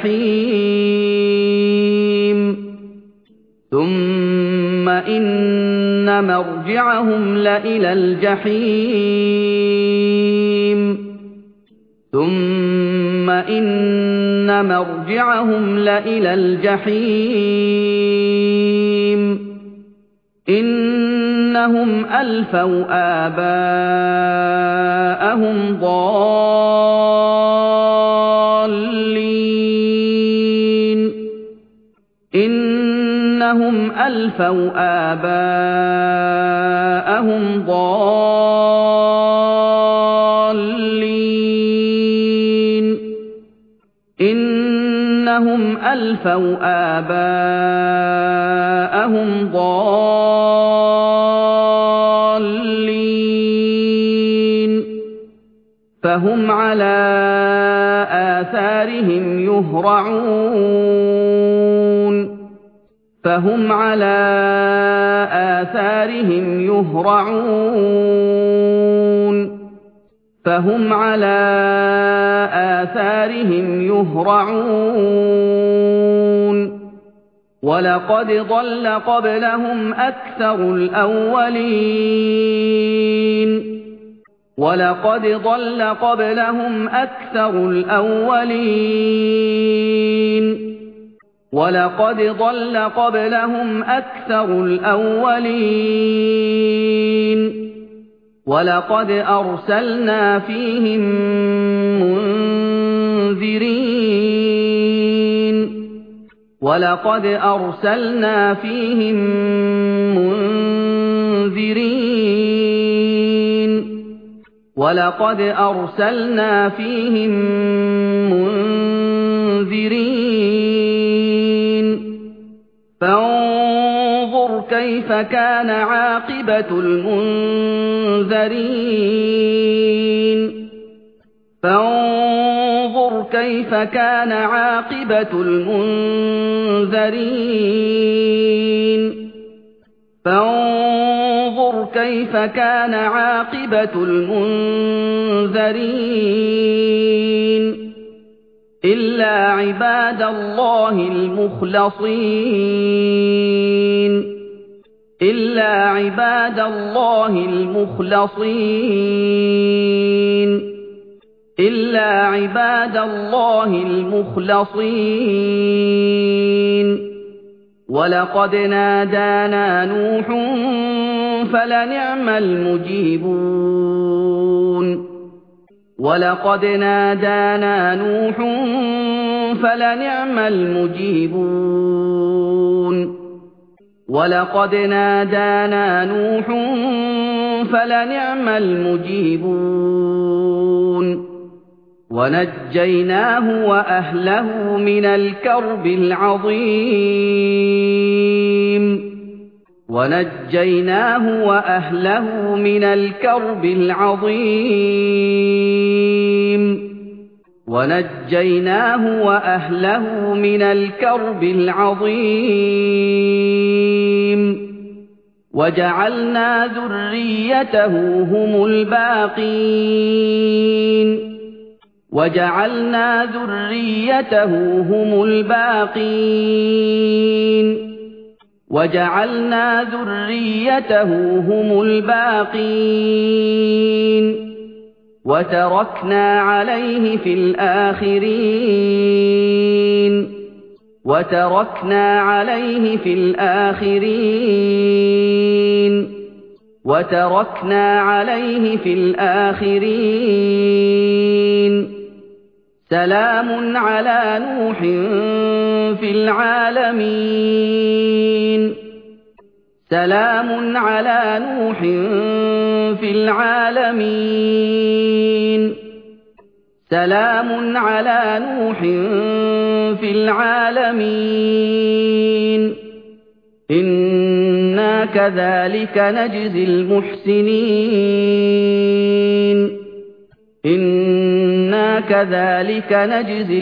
Speaker 1: الْجَحِيمِ ثُمَّ إِنَّ مَرْجِعَهُمْ لَإِلَى الْجَحِيمِ ثُمَّ إِنَّ مَرْجِعَهُمْ لَإِلَى الْجَحِيمِ إِنَّهُمْ أَلْفَوْا آبَاءَهُمْ ضَالِّينَ إِنَّهُمْ أَلْفَوْا آبَاءَهُمْ ضَالِّينَ إِنَّهُمْ أَلْفَوْا آبَاءَهُمْ ضَالِّينَ فَهُمْ عَلَىٰ آثَارِهِمْ يُهْرَعُونَ فَهُمْ عَلَىٰ آثَارِهِمْ يُهْرَعُونَ فَهُمْ عَلَىٰ آثَارِهِمْ يُهْرَعُونَ وَلَقَدْ ضَلَّ قَبْلَهُمْ أَكْثَرُ الْأَوَّلِينَ وَلَقَدْ ضَلَّ قَبْلَهُمْ أَكْثَرُ الْأَوَّلِينَ وَلَقَدْ ضَلَّ قَبْلَهُمْ أَكْثَرُ الْأَوَّلِينَ وَلَقَدْ أَرْسَلْنَا فِيهِم مُّنذِرِينَ وَلَقَدْ أَرْسَلْنَا فِيهِم مُّنذِرِينَ وَلَقَدْ أَرْسَلْنَا فِيهِم مُّنذِرِينَ فَانظُرْ كَيْفَ كَانَ عَاقِبَةُ الْمُنذَرِينَ فَانظُرْ كَيْفَ كَانَ عَاقِبَةُ الْمُنذَرِينَ فَانظُرْ كَيْفَ كَانَ عَاقِبَةُ الْمُنذَرِينَ إِلَّا عِبَادَ اللَّهِ الْمُخْلَصِينَ إِلَّا عِبَادَ اللَّهِ الْمُخْلَصِينَ إِلَّا عِبَادَ اللَّهِ الْمُخْلَصِينَ وَلَقَدْ نَادَانَا نُوحٌ فَلَنِعْمَ الْمُجِيبُونَ وَلَقَدْ نَادَانَا نُوحٌ فَلَنِعْمَ الْمُجِيبُونَ وَلَقَدْ نَادَانَا نُوحٌ فَلَنِعْمَ الْمُجِيبُونَ وَنَجَّيْنَاهُ وَأَهْلَهُ مِنَ الْكَرْبِ الْعَظِيمِ وَنَجَّيْنَاهُ وَأَهْلَهُ مِنَ الْكَرْبِ الْعَظِيمِ وَنَجَّيْنَاهُ وَأَهْلَهُ مِنَ الْكَرْبِ الْعَظِيمِ وَجَعَلْنَا ذُرِّيَّتَهُ هُمُ الْبَاقِينَ وَجَعَلْنَا ذُرِّيَّتَهُ هُمُ الْبَاقِينَ وَجَعَلْنَا ذُرِّيَّتَهُ هُمُ الْبَاقِينَ وَتَرَكْنَا عَلَيْهِ فِي الْآخِرِينَ وَتَرَكْنَا عَلَيْهِ فِي الْآخِرِينَ وَتَرَكْنَا عَلَيْهِ فِي الْآخِرِينَ سَلَامٌ عَلَىٰ نُوحٍ فِي الْعَالَمِينَ سَلَامٌ عَلَىٰ نُوحٍ فِي الْعَالَمِينَ سَلَامٌ عَلَىٰ نُوحٍ فِي الْعَالَمِينَ إِنَّا إِنَّا كَذَلِكَ نَجْزِي الْمُحْسِنِينَ إِنَّا كَذَلِكَ نَجْزِي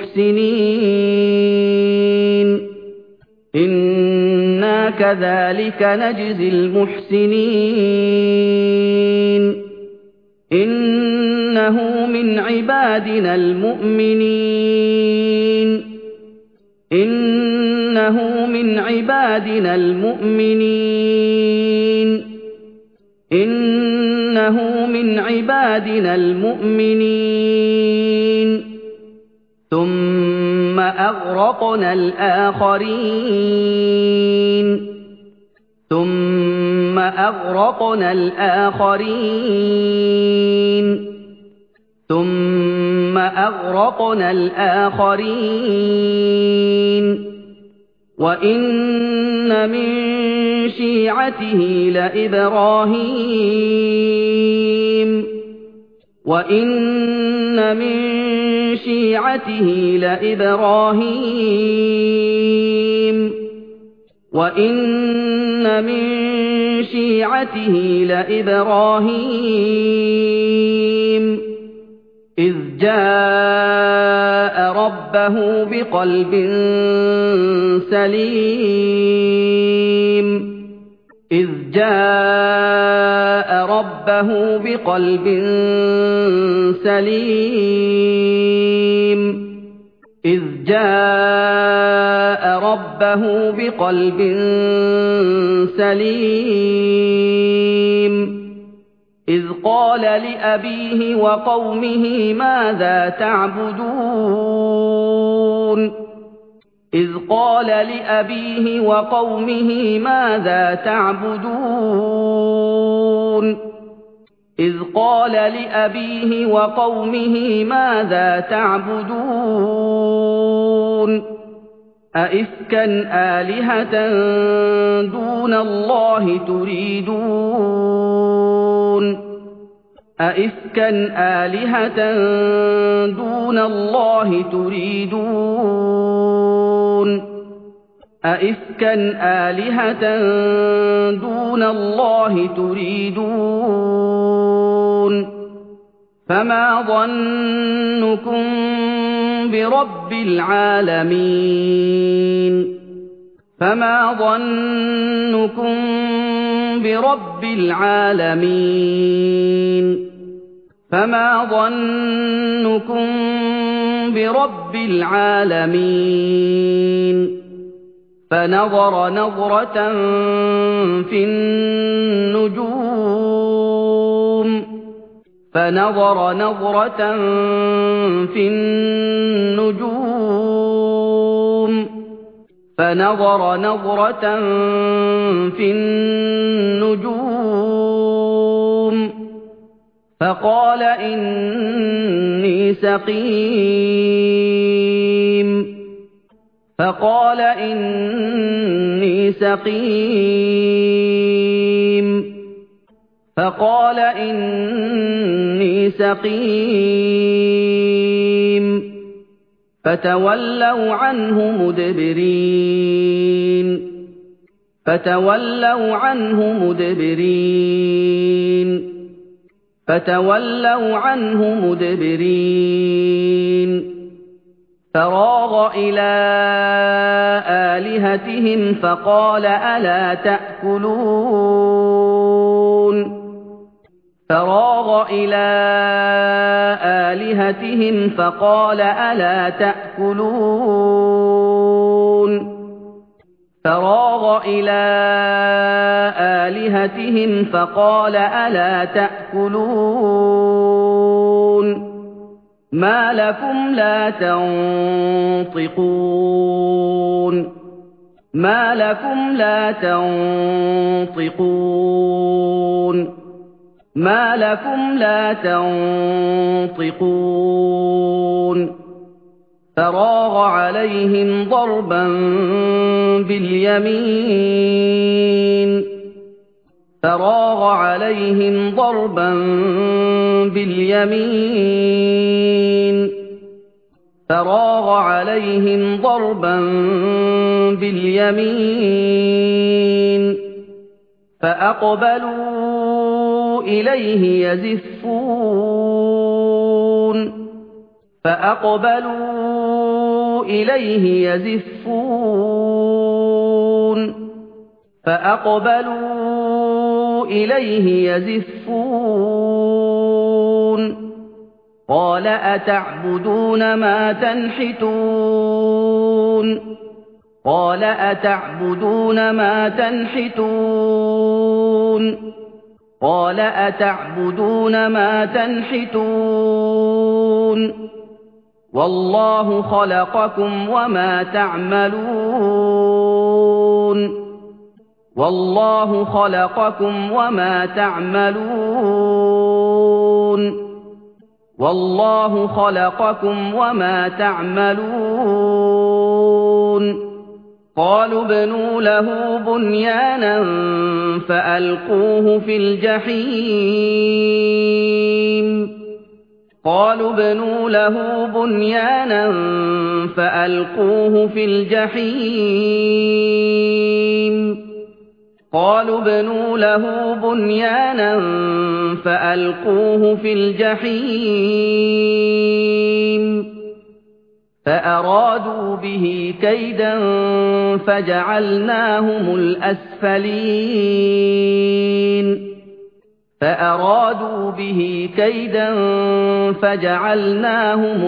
Speaker 1: الْمُحْسِنِينَ إِنَّا كَذَلِكَ نَجْزِي الْمُحْسِنِينَ إِنَّهُ مِنْ عِبَادِنَا الْمُؤْمِنِينَ إِنَّهُ مِنْ عِبَادِنَا الْمُؤْمِنِينَ إِنَّهُ مِنْ عِبَادِنَا الْمُؤْمِنِينَ ثُمَّ أَغْرَقْنَا الْآخَرِينَ ثُمَّ أَغْرَقْنَا الْآخَرِينَ ثُمَّ أَغْرَقْنَا الْآخَرِينَ وَإِنَّ مِن شِيعَتِهِ لَإِبْرَاهِيمَ وَإِنَّ مِن شِيعَتِهِ لَإِبْرَاهِيمَ وَإِنَّ مِن شِيعَتِهِ لَإِبْرَاهِيمَ إِذْ جَاءَ رَبَّهُ بِقَلْبٍ سَلِيمٍ إِذْ جَاءَ رَبَّهُ بِقَلْبٍ سَلِيمٍ إِذْ جَاءَ رَبَّهُ بِقَلْبٍ سَلِيمٍ إِذْ قَالَ لِأَبِيهِ وَقَوْمِهِ مَاذَا تَعْبُدُونَ إِذْ قَالَ لِأَبِيهِ وَقَوْمِهِ مَاذَا تَعْبُدُونَ إِذْ قَالَ لِأَبِيهِ وَقَوْمِهِ مَاذَا تَعْبُدُونَ أَئِفْكًا آلِهَةً دُونَ اللَّهِ تُرِيدُونَ أَئِفْكًا آلِهَةً دُونَ اللَّهِ تُرِيدُونَ أَئِفْكًا آلِهَةً دُونَ اللَّهِ تُرِيدُونَ فَمَا ظَنُّكُم بِرَبِّ الْعَالَمِينَ فَمَا ظَنُّكُم بِرَبِّ الْعَالَمِينَ فَمَا ظَنُّكُم بِرَبِّ الْعَالَمِينَ فَنَظَرَ نَظْرَةً فِي النُّجُومِ فَنَظَرَ نَظْرَةً فِي النُّجُومِ فَنَظَرَ نَظْرَةً فِي النُّجُومِ فَقَالَ إِنِّي سَقِيمٌ فَقَالَ إِنِّي سَقِيمٌ فَقَالَ إِنِّي سَقِيمٌ فَتَوَلَّوْا عَنْهُ مُدْبِرِينَ فَتَوَلَّوْا عَنْهُ مُدْبِرِينَ فَتَوَلَّوْا عَنْهُ مُدْبِرِينَ فَرَاغَ إِلَىٰ آلِهَتِهِمْ فَقَالَ أَلَا تَأْكُلُونَ فَرَاغَ إِلَىٰ آلِهَتِهِمْ فَقَالَ أَلَا تَأْكُلُونَ فَرَاغَ إِلَىٰ آلِهَتِهِمْ فَقَالَ أَلَا تَأْكُلُونَ مَا لَكُمْ لَا تَنطِقُونَ مَا لَكُمْ لَا تَنطِقُونَ مَا لَكُمْ لَا تَنطِقُونَ فَرَاغَ عَلَيْهِمْ ضَرْبًا بِالْيَمِينِ فَرَاغَ عَلَيْهِمْ ضَرْبًا بِالْيَمِينِ فَرَاغَ عَلَيْهِمْ ضَرْبًا بِالْيَمِينِ فأقبلوا إليه يزفون فأقبلوا إليه يزفون فأقبلوا إليه يزفون قال أتعبدون ما تنحتون قال أتعبدون ما تنحتون قال أتعبدون ما تنحتون والله خلقكم وما تعملون والله خلقكم وما تعملون والله خلقكم وما تعملون قالوا ابنوا له بنيانا فألقوه في الجحيم قالوا ابنوا له بنيانا فألقوه في الجحيم قالوا ابنوا له بنيانا فألقوه في الجحيم فأرادوا به كيدا فجعلناهم الأسفلين فأرادوا به كيدا فجعلناهم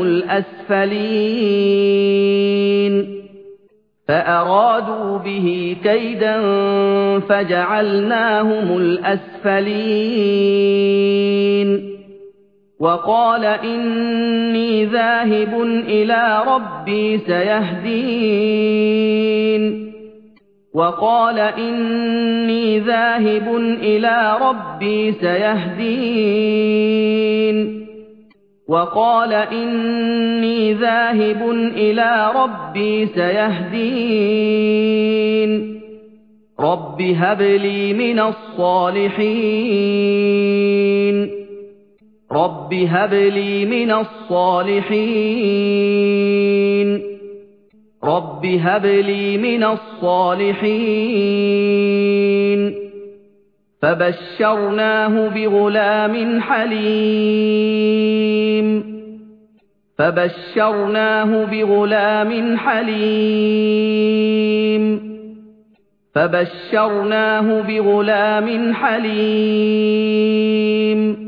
Speaker 1: الأسفلين فأرادوا به كيدا فجعلناهم الأسفلين وقال إني ذاهب إلى ربي سيهدين وقال إني ذاهب إلى ربي سيهدين وقال إني ذاهب إلى ربي سيهدين رب هب لي من الصالحين رب هب لي من الصالحين رب هب لي من الصالحين فبشرناه بغلام حليم فبشرناه بغلام حليم فبشرناه بغلام حليم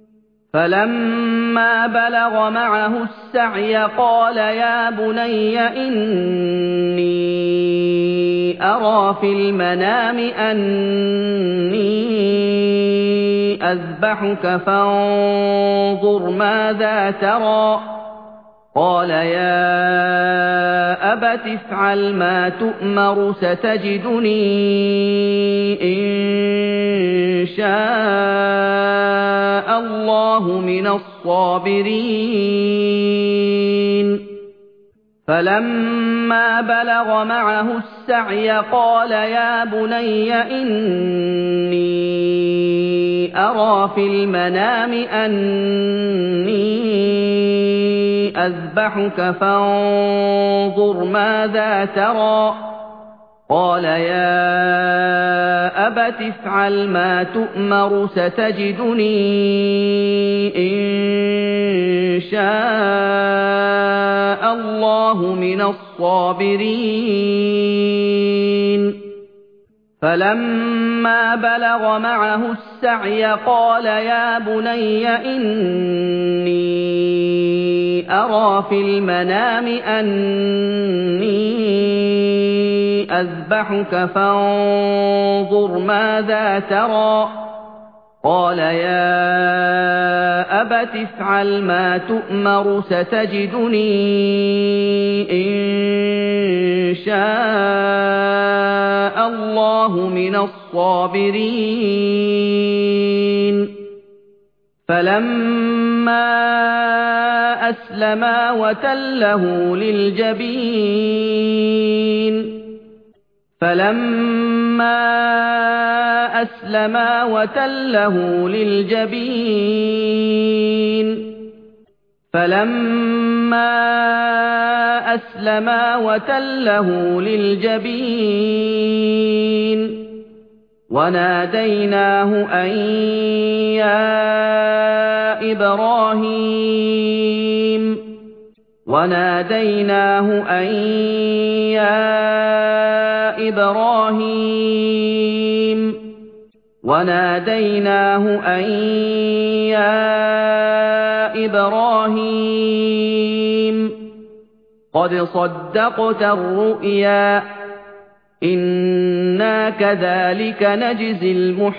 Speaker 1: فلما بلغ معه السعي قال يا بني إني أرى في المنام أني أذبحك فانظر ماذا ترى قال يا أبت افعل ما تؤمر ستجدني إن شاء الله من الصابرين فلما بلغ معه السعي قال يا بني إني أرى في المنام أني أذبحك فانظر ماذا ترى قال يا أبت افعل ما تؤمر ستجدني إن شاء الله من الصابرين فلما بلغ معه السعي قال يا بني إني أرى في المنام أني أذبحك فانظر ماذا ترى قال يا أبت افعل ما تؤمر ستجدني إن شاء الله من الصابرين فلما أسلما وتله للجبين فلما أسلما وتله للجبين فلما أسلما وتله للجبين وَنَادَيْنَاهُ أَن يَا إِبْرَاهِيمُ وَنَادَيْنَاهُ أَن يَا إِبْرَاهِيمُ وَنَادَيْنَاهُ أَن يَا إِبْرَاهِيمُ قَدْ صَدَّقْتَ الرُّؤْيَا إِنَّا كَذَلِكَ نَجْزِي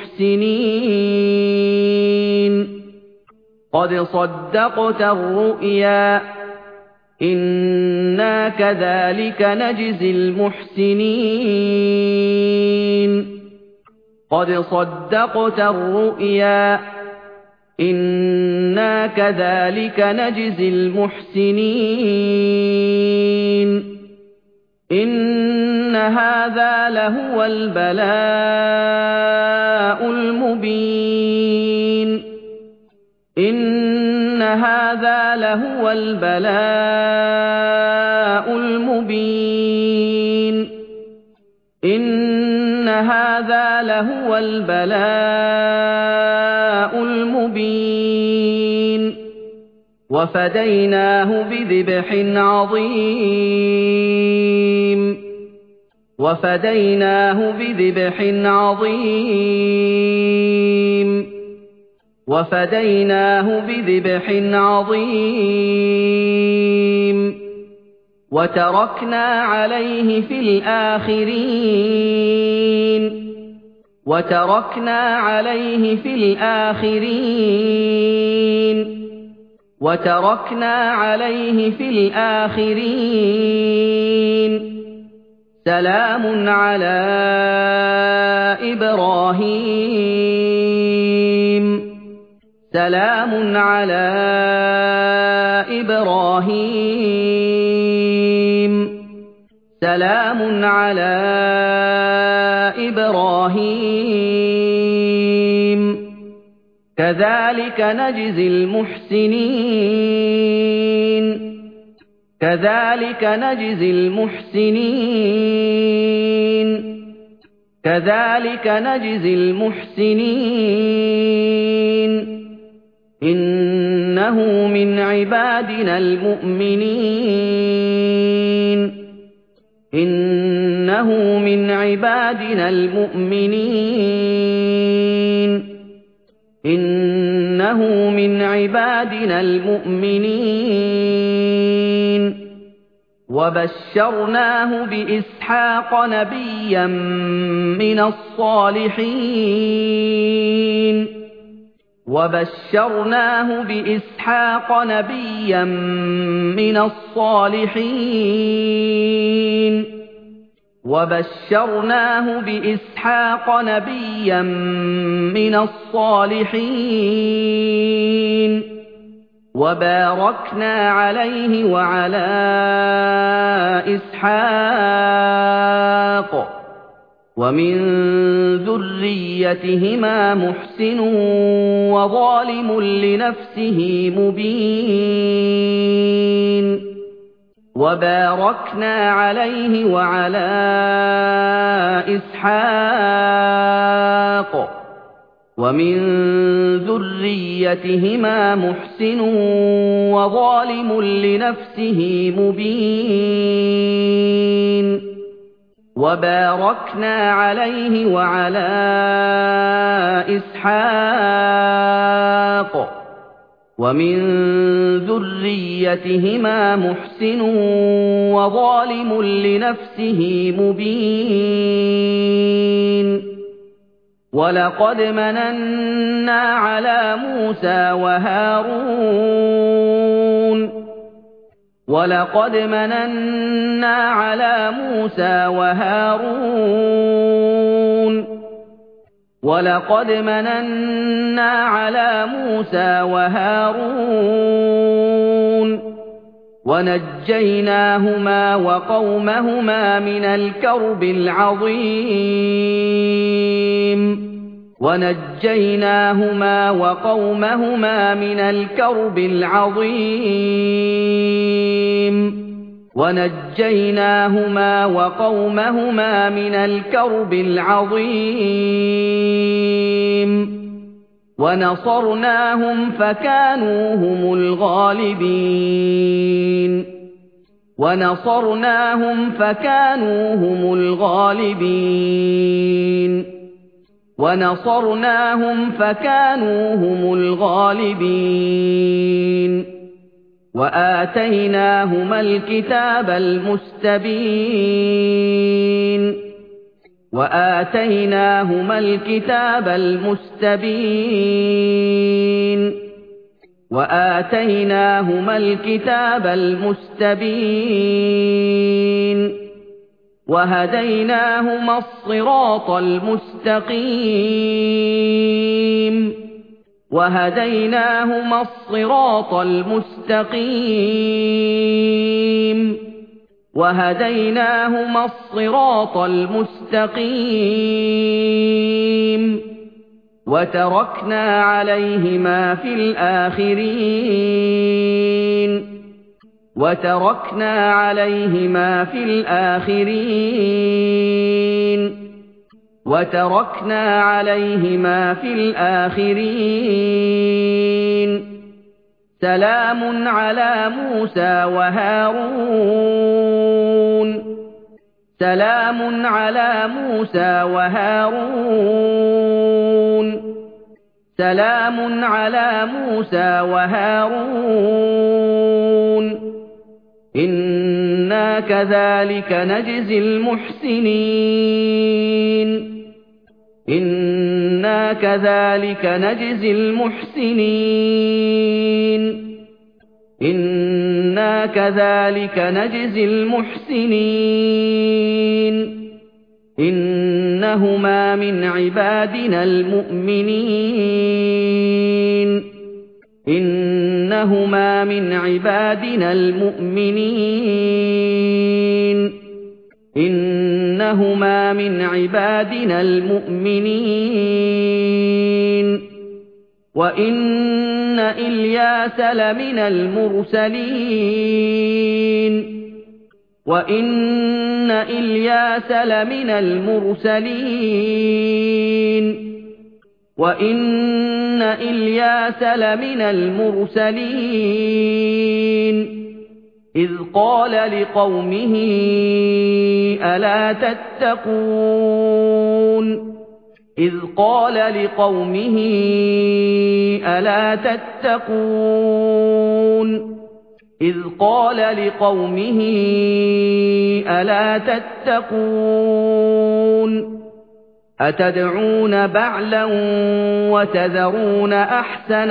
Speaker 1: الْمُحْسِنِينَ قَدْ صَدَّقْتَ الرُّؤْيَا إِنَّا كَذَلِكَ نَجْزِي الْمُحْسِنِينَ قَدْ صَدَّقْتَ الرُّؤْيَا إِنَّا كَذَلِكَ نَجْزِي الْمُحْسِنِينَ إِنَّ هَذَا لَهُوَ الْبَلَاءُ الْمُبِينُ إِنَّ هَذَا لَهُوَ الْبَلَاءُ الْمُبِينُ إِنَّ هَذَا لَهُوَ الْبَلَاءُ الْمُبِينُ وَفَدَيْنَاهُ بِذِبْحٍ عَظِيمٍ وَفَدَيْنَاهُ بِذِبْحٍ عَظِيمٍ وَفَدَيْنَاهُ بِذِبْحٍ عَظِيمٍ وَتَرَكْنَا عَلَيْهِ فِي الْآخِرِينَ وَتَرَكْنَا عَلَيْهِ فِي الْآخِرِينَ وَتَرَكْنَا عَلَيْهِ فِي الْآخِرِينَ سَلَامٌ عَلَىٰ إِبْرَاهِيمَ سَلَامٌ عَلَىٰ إِبْرَاهِيمَ سَلَامٌ عَلَىٰ إِبْرَاهِيمَ كَذَلِكَ نَجْزِي الْمُحْسِنِينَ كَذَلِكَ نَجْزِي الْمُحْسِنِينَ كَذَلِكَ نَجْزِي الْمُحْسِنِينَ إِنَّهُ مِنْ عِبَادِنَا الْمُؤْمِنِينَ إِنَّهُ مِنْ عِبَادِنَا الْمُؤْمِنِينَ إِنَّهُ مِنْ عِبَادِنَا الْمُؤْمِنِينَ وَبَشَّرْنَاهُ بِإِسْحَاقَ نَبِيًّا مِنَ الصَّالِحِينَ وَبَشَّرْنَاهُ بِإِسْحَاقَ نَبِيًّا مِنَ الصَّالِحِينَ وَبَشَّرْنَاهُ بِإِسْحَاقَ نَبِيًّا مِنَ الصَّالِحِينَ وَبَارَكْنَا عَلَيْهِ وَعَلَىٰ إِسْحَاقَ وَمِن ذُرِّيَّتِهِمَا مُحْسِنٌ وَظَالِمٌ لِّنَفْسِهِ مُبِينٌ وَبَارَكْنَا عَلَيْهِ وَعَلَىٰ إِسْحَاقَ وَمِن ذُرِّيَّتِهِمَا مُحْسِنٌ وَظَالِمٌ لِّنَفْسِهِ مُبِينٌ وَبَارَكْنَا عَلَيْهِ وَعَلَىٰ إِسْحَاقَ وَمِن ذُرِّيَّتِهِمَا مُحْسِنٌ وَظَالِمٌ لِّنَفْسِهِ مُبِينٌ وَلَقَدْ مَنَنَّا عَلَىٰ مُوسَىٰ وَهَارُونَ وَلَقَدْ مَنَنَّا عَلَىٰ مُوسَىٰ وَهَارُونَ وَلَقَدْ مَنَنَّا عَلَىٰ مُوسَىٰ وَهَارُونَ وَنَجَّيْنَاهُمَا وَقَوْمَهُمَا مِنَ الْكَرْبِ الْعَظِيمِ وَنَجَّيْنَاهُمَا وَقَوْمَهُمَا مِنَ الْكَرْبِ الْعَظِيمِ وَنَجَّيْنَاهُمَا وَقَوْمَهُمَا مِنَ الْكَرْبِ الْعَظِيمِ وَنَصَرْنَاهُمْ فَكَانُوا هُمُ الْغَالِبِينَ وَنَصَرْنَاهُمْ فَكَانُوا هُمُ الْغَالِبِينَ وَنَصَرْنَاهُمْ فَكَانُوا هُمُ الْغَالِبِينَ وَآتَيْنَاهُمَا الْكِتَابَ الْمُسْتَبِينَ وَآتَيْنَاهُمَا الْكِتَابَ الْمُسْتَبِينَ وَآتَيْنَاهُمَا الْكِتَابَ الْمُسْتَبِينَ وَهَدَيْنَاهُمَا الصِّرَاطَ الْمُسْتَقِيمَ وَهَدَيْنَاهُمَا الصِّرَاطَ الْمُسْتَقِيمَ وَهَدَيْنَاهُمَا الصِّرَاطَ الْمُسْتَقِيمَ وَتَرَكْنَا عَلَيْهِمَا فِي الْآخِرِينَ وَتَرَكْنَا عَلَيْهِمَا فِي الْآخِرِينَ وَتَرَكْنَا عَلَيْهِمَا فِي الْآخِرِينَ سَلَامٌ عَلَىٰ مُوسَىٰ وَهَارُونَ سَلَامٌ عَلَىٰ مُوسَىٰ وَهَارُونَ سَلَامٌ عَلَىٰ مُوسَىٰ وَهَارُونَ إِنَّا كَذَٰلِكَ نَجْزِي الْمُحْسِنِينَ إِنَّا كَذَٰلِكَ نَجْزِي الْمُحْسِنِينَ إِنَّا كَذَٰلِكَ نَجْزِي الْمُحْسِنِينَ إِنَّهُمَا مِنْ عِبَادِنَا الْمُؤْمِنِينَ إِنَّهُمَا مِنْ عِبَادِنَا الْمُؤْمِنِينَ إِنَّهُمَا مِنْ عِبَادِنَا الْمُؤْمِنِينَ وَإِنَّ إِلْيَاسَ لَمِنَ الْمُرْسَلِينَ وَإِنَّ إِلْيَاسَ لَمِنَ الْمُرْسَلِينَ وَإِنَّ إِلْيَاسَ لَمِنَ الْمُرْسَلِينَ إِذْ قَالَ لِقَوْمِهِ أَلَا تَتَّقُونَ إِذْ قَالَ لِقَوْمِهِ أَلَا تَتَّقُونَ إِذْ قَالَ لِقَوْمِهِ أَلَا تَتَّقُونَ أَتَدْعُونَ بَعْلًا وَتَذَرُونَ أَحْسَنَ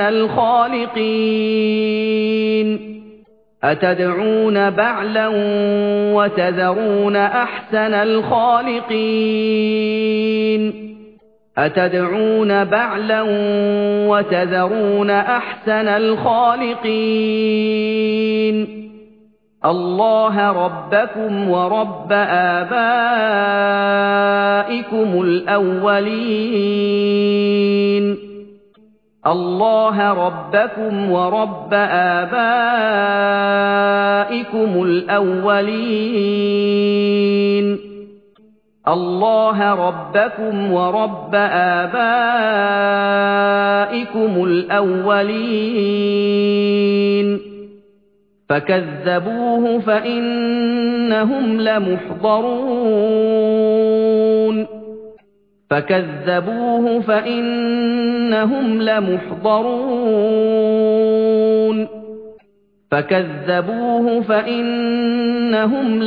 Speaker 1: الْخَالِقِينَ أَتَدْعُونَ بَعْلًا وَتَذَرُونَ أَحْسَنَ الْخَالِقِينَ أَتَدْعُونَ بَعْلًا وَتَذَرُونَ أَحْسَنَ الْخَالِقِينَ اللَّهَ رَبَّكُمْ وَرَبَّ آبَائِكُمُ الْأَوَّلِينَ اللَّهَ رَبَّكُمْ وَرَبَّ آبَائِكُمُ الْأَوَّلِينَ اللَّهَ رَبَّكُمْ وَرَبَّ آبَائِكُمُ الْأَوَّلِينَ فَكَذَّبُوهُ فَإِنَّهُمْ لَمُحْضَرُونَ فَكَذَّبُوهُ فَإِنَّهُمْ لَمُحْضَرُونَ فَكَذَّبُوهُ فَإِنَّهُمْ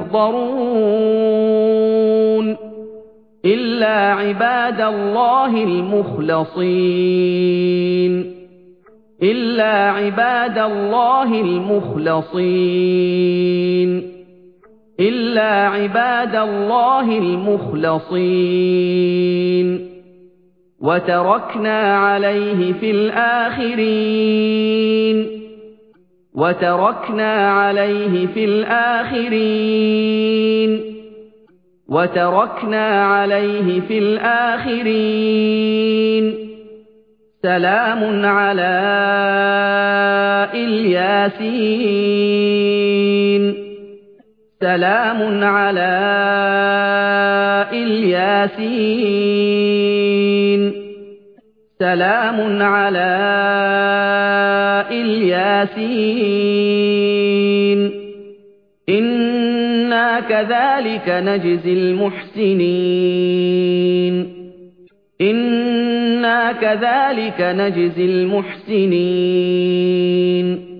Speaker 1: لَمُحْضَرُونَ إِلَّا عِبَادَ اللَّهِ الْمُخْلَصِينَ إِلَّا عِبَادَ اللَّهِ الْمُخْلَصِينَ إِلَّا عِبَادَ اللَّهِ الْمُخْلَصِينَ وَتَرَكْنَا عَلَيْهِ فِي الْآخِرِينَ وَتَرَكْنَا عَلَيْهِ فِي الْآخِرِينَ وَتَرَكْنَا عَلَيْهِ فِي الْآخِرِينَ سَلَامٌ عَلَىٰ إِلْ يَاسِينَ سلام على الياسين سلام على الياسين إنا كذلك نجزي المحسنين إنا كذلك نجزي المحسنين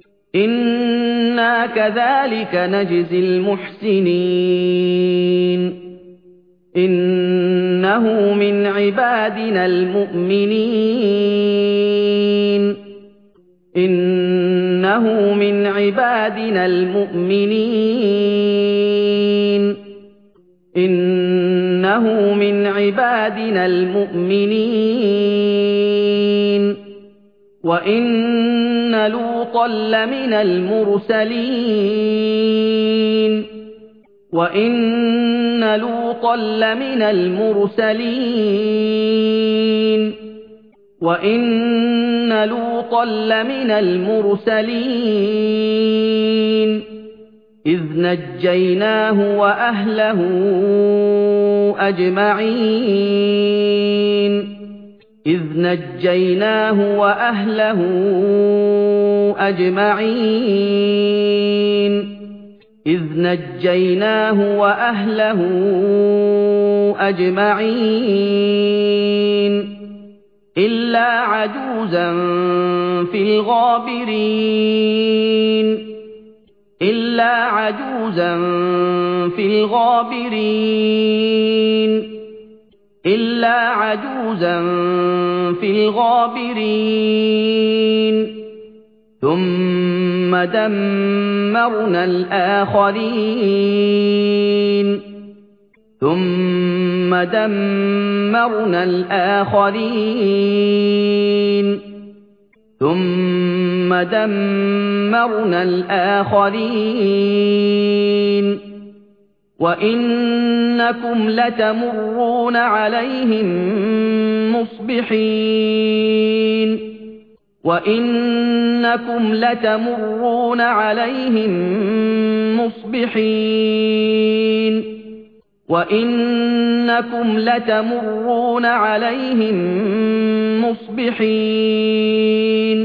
Speaker 1: إنا كذلك نجزي المحسنين إنه من عبادنا المؤمنين إنه من عبادنا المؤمنين إنه من عبادنا المؤمنين وإن لوطا لمن المرسلين وإن لوطا لمن المرسلين وإن لوطا لمن المرسلين إذ نجيناه وأهله أجمعين إذ نجيناه وأهله أجمعين إذ نجيناه وأهله أجمعين إلا عجوزا في الغابرين إلا عجوزا في الغابرين إلا عجوزا في الغابرين ثم دمرنا الآخرين ثم دمرنا الآخرين ثم دمرنا الآخرين وإنكم لتمرون عليهم مصبحين وإنكم لتمرون عليهم مصبحين وإنكم لتمرون عليهم مصبحين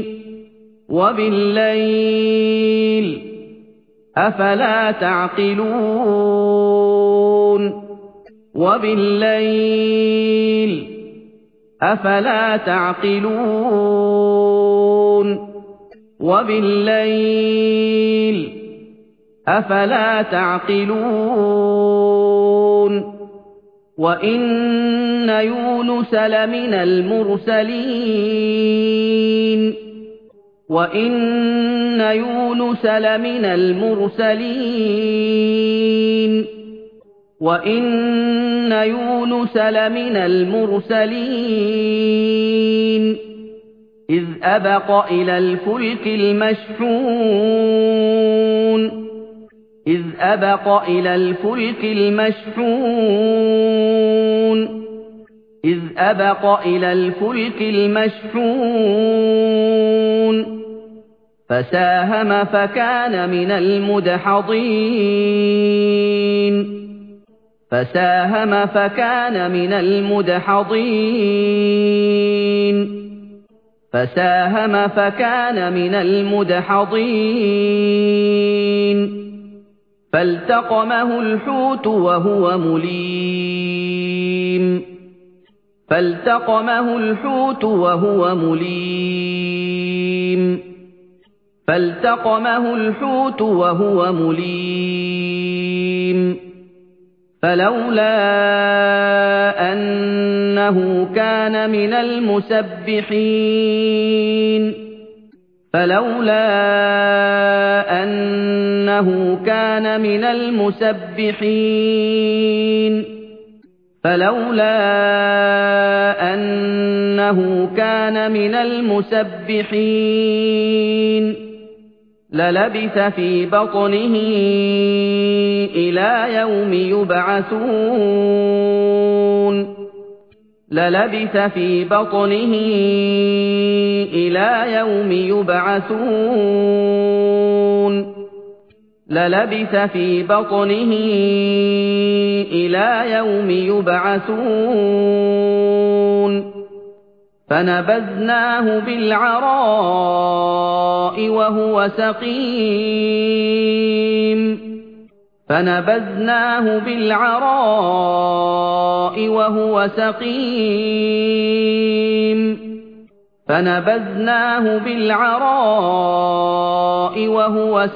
Speaker 1: وبالليل أفلا تعقلون وبالليل أفلا تعقلون وبالليل أفلا تعقلون وإن يونس لمن المرسلين وإن يونس لمن المرسلين وإن يونس لمن المرسلين إذ أبق إلى الفلك المشحون إذ أبق إلى الفلك المشحون إذ أبق إلى الفلك المشحون فساهم فكان من المدحضين فساهم فكان من المدحضين فساهم فكان من المدحضين فالتقمه الحوت وهو مليم فالتقمه الحوت وهو مليم فالتقمه الحوت وهو مليم فلولا أنه كان من المسبحين فلولا أنه كان من المسبحين فلولا أنه كان من المسبحين للبث في بطنه إلى يوم يبعثون للبث في بطنه إلى يوم يبعثون للبث في بطنه إلى يوم يبعثون فنبذناه بالعراء وهو سقيم فنبذناه بالعراء وهو سقيم فنبذناه بالعراء وهو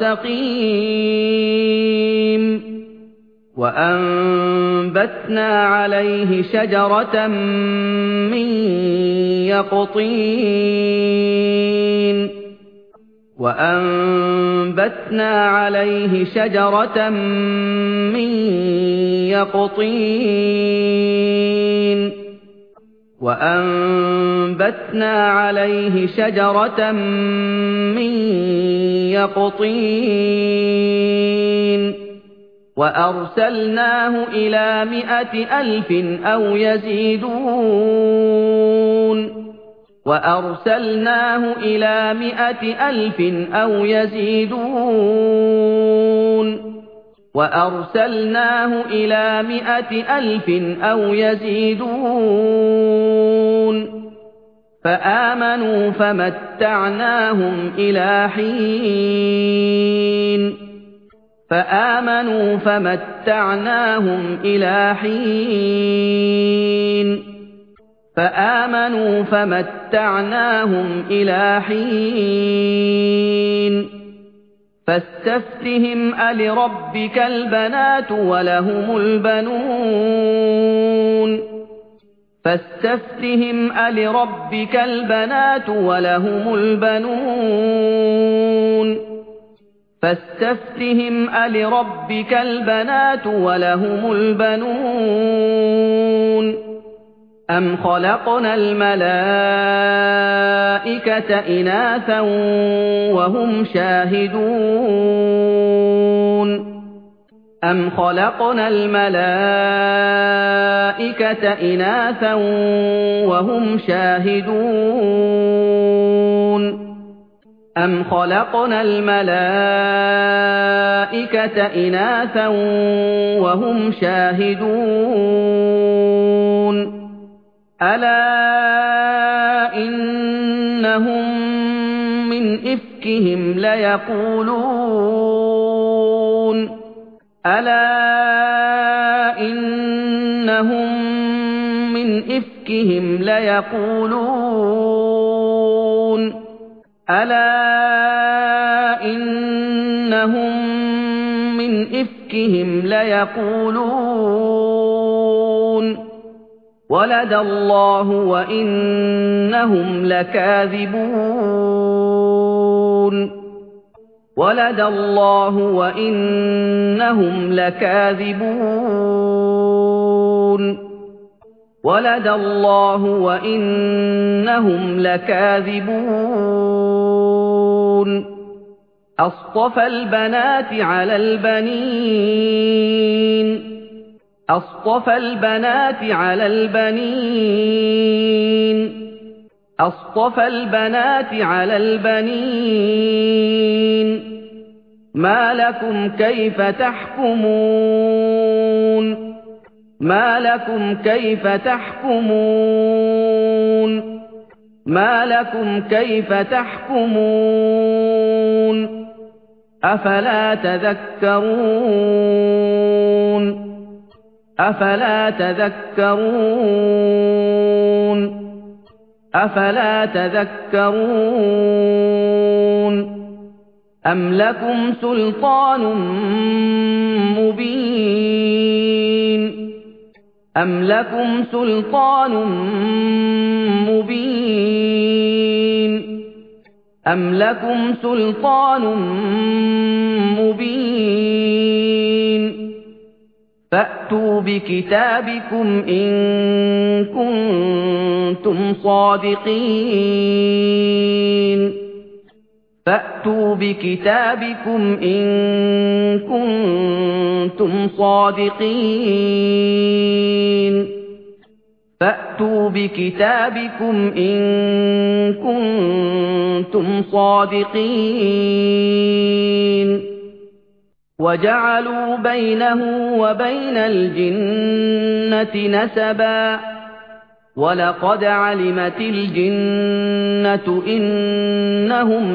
Speaker 1: سقيم وأنبتنا عليه شجرة من يقطين وأنبتنا عليه شجرة من يقطين وأنبتنا عليه شجرة من يقطين وأرسلناه إلى مائة ألف أو يزيدون وأرسلناه إلى مائة ألف أو يزيدون وأرسلناه إلى مائة ألف أو يزيدون فآمنوا فمتعناهم إلى حين فآمنوا فمتعناهم إلى حين فآمنوا فمتعناهم إلى حين فاستفتهم ألربك البنات ولهم البنون فاستفتهم ألربك البنات ولهم البنون فاستفتهم ألربك البنات ولهم البنون أم خلقنا الملائكة إناثا وهم شاهدون أم خلقنا الملائكة إناثا وهم شاهدون أم خلقنا الملائكة إناثا وهم شاهدون ألا إنهم من إفكهم ليقولون ألا إنهم من إفكهم ليقولون ألا إنهم من إفكهم ليقولون ولد الله وإنهم لكاذبون ولد الله وإنهم لكاذبون ولد الله وإنهم لكاذبون أصطفى البنات على البنين أصطفى البنات على البنين أصطفى البنات على البنين ما لكم كيف تحكمون ما لكم كيف تحكمون ما لكم كيف تحكمون أفلا تذكرون أفلا تذكرون أفلا تذكرون أم لكم سلطان مبين أم لكم سلطان مبين أم لكم سلطان مبين فأتوا بكتابكم إن كنتم صادقين فأتوا بكتابكم إن كنتم صادقين فأتوا بكتابكم إن كنتم صادقين وَجَعَلُوا بَيْنَهُ وَبَيْنَ الْجِنَّةِ نَسَبًا ۚ وَلَقَدْ عَلِمَتِ الْجِنَّةُ إِنَّهُمْ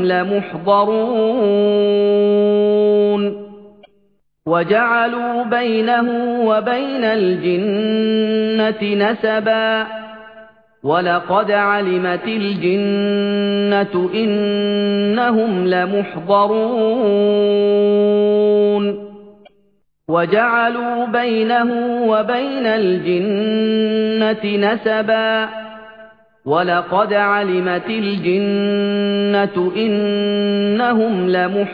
Speaker 1: لَمُحْضَرُونَ وَجَعَلُوا بَيْنَهُ وَبَيْنَ الْجِنَّةِ نَسَبًا ۚ وَلَقَدْ عَلِمَتِ الْجِنَّةُ إِنَّهُمْ لَمُحْضَرُونَ وَجَعَلُوا بَيْنَهُ وَبَيْنَ الْجِنَّةِ نَسَبًا ۚ وَلَقَدْ عَلِمَتِ الْجِنَّةُ إِنَّهُمْ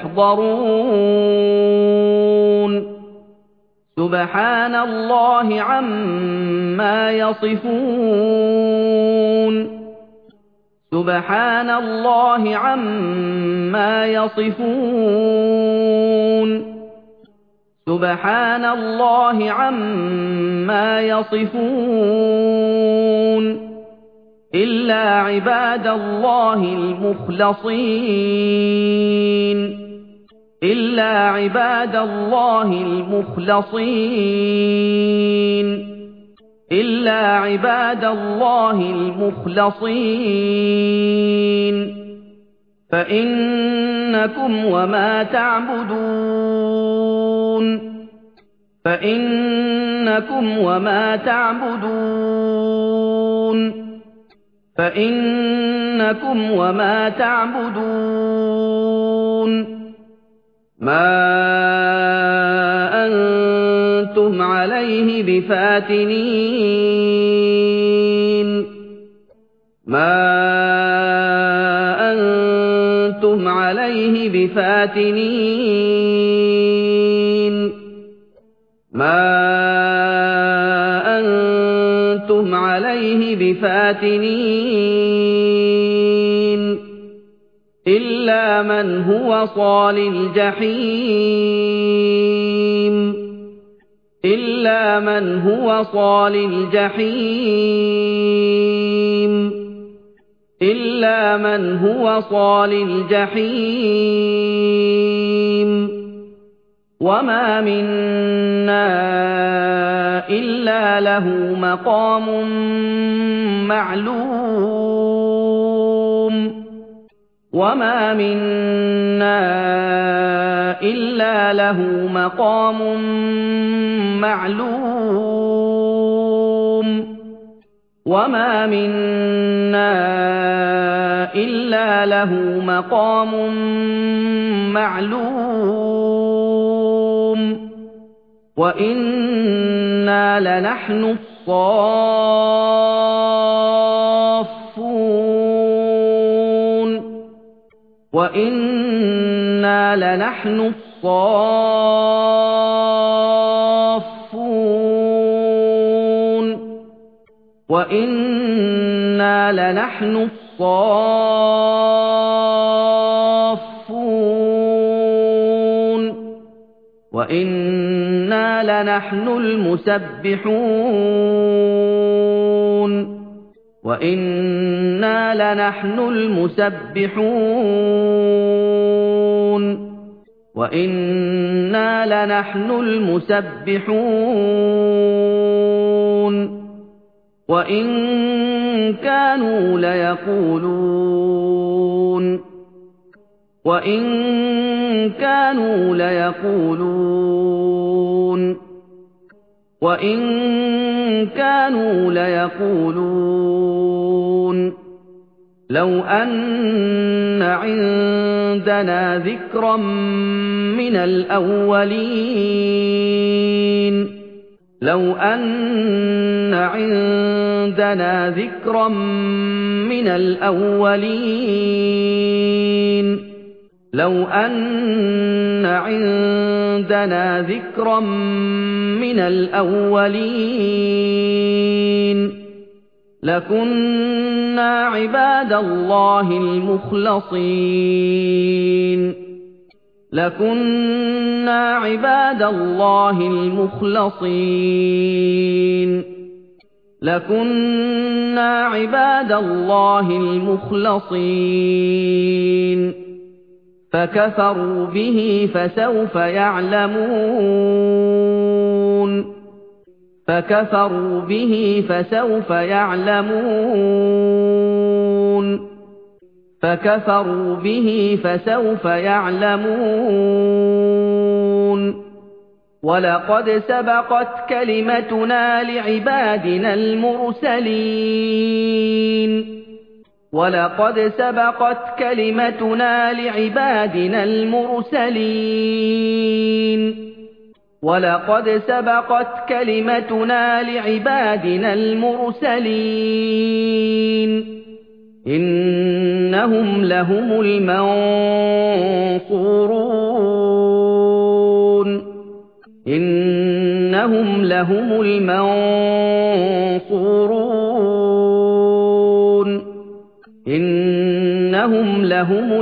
Speaker 1: لَمُحْضَرُونَ سُبْحَانَ اللَّهِ عَمَّا يَصِفُونَ سُبْحَانَ اللَّهِ عَمَّا يَصِفُونَ سُبْحَانَ اللَّهِ عَمَّا يَصِفُونَ إِلَّا عِبَادَ اللَّهِ الْمُخْلَصِينَ إِلَّا عِبَادَ اللَّهِ الْمُخْلَصِينَ إِلَّا عِبَادَ اللَّهِ الْمُخْلَصِينَ فَإِنَّكُمْ وَمَا تَعْبُدُونَ فَإِنَّكُمْ وَمَا تَعْبُدُونَ فَإِنَّكُمْ وَمَا تَعْبُدُونَ مَا أَنتُمْ عَلَيْهِ بِفَاتِنِينَ مَا أَنتُمْ عَلَيْهِ بِفَاتِنِينَ مَا أَنتُمْ عَلَيْهِ بِفَاتِنِينَ إِلَّا مَنْ هُوَ صَالِ الْجَحِيمِ إِلَّا مَنْ هُوَ صَالِ الْجَحِيمِ إِلَّا مَنْ هُوَ صَالِ الْجَحِيمِ وَمَا مِنَّا إِلَّا لَهُ مَقَامٌ مَّعْلُومٌ وَمَا مِنَّا إِلَّا لَهُ مَقَامٌ مَّعْلُومٌ وَمَا مِنَّا إِلَّا لَهُ مَقَامٌ مَّعْلُومٌ وَإِنَّا لَنَحْنُ الصَّافُّونَ وَإِنَّا لَنَحْنُ الصَّافُّونَ وَإِنَّا لَنَحْنُ الصَّافُّونَ وَإِنَّا لَنَحْنُ الْمُسَبِّحُونَ وَإِنَّا لَنَحْنُ الْمُسَبِّحُونَ وَإِنَّا لَنَحْنُ الْمُسَبِّحُونَ وَإِن كَانُوا لَيَقُولُونَ وَإِن كَانُوا لَيَقُولُونَ وَإِن كَانُوا لَيَقُولُونَ لَوْ أَنَّ عِندَنَا ذِكْرًا مِّنَ الْأَوَّلِينَ لَوْ أَنَّ عِندَنَا ذِكْرًا مِّنَ الْأَوَّلِينَ لَوْ أَنَّ عِندَنَا ذِكْرًا مِّنَ الْأَوَّلِينَ لَكُنَّا عِبَادَ اللَّهِ الْمُخْلَصِينَ لَكُنَّا عِبَادَ اللَّهِ الْمُخْلَصِينَ لَكُنَّا عِبَادَ اللَّهِ الْمُخْلَصِينَ فكفروا به فسوف يعلمون فكفروا به فسوف يعلمون فكفروا به فسوف يعلمون ولقد سبقت كلمتنا لعبادنا المرسلين ولقد سبقت كلمتنا لعبادنا المرسلين ولقد سبقت كلمتنا لعبادنا المرسلين إنهم لهم المنصورون إنهم لهم المنصورون إنهم لهم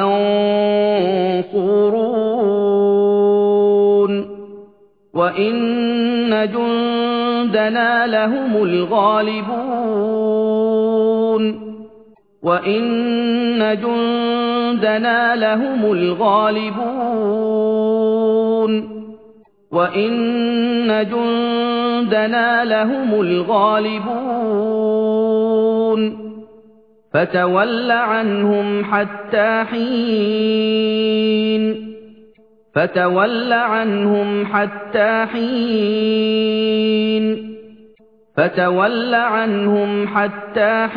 Speaker 1: المنصورون وإن جندنا لهم الغالبون وإن جندنا لهم الغالبون وإن جندنا لهم الغالبون فتول عنهم حتى حين فتول عنهم حتى حين فتول عنهم حتى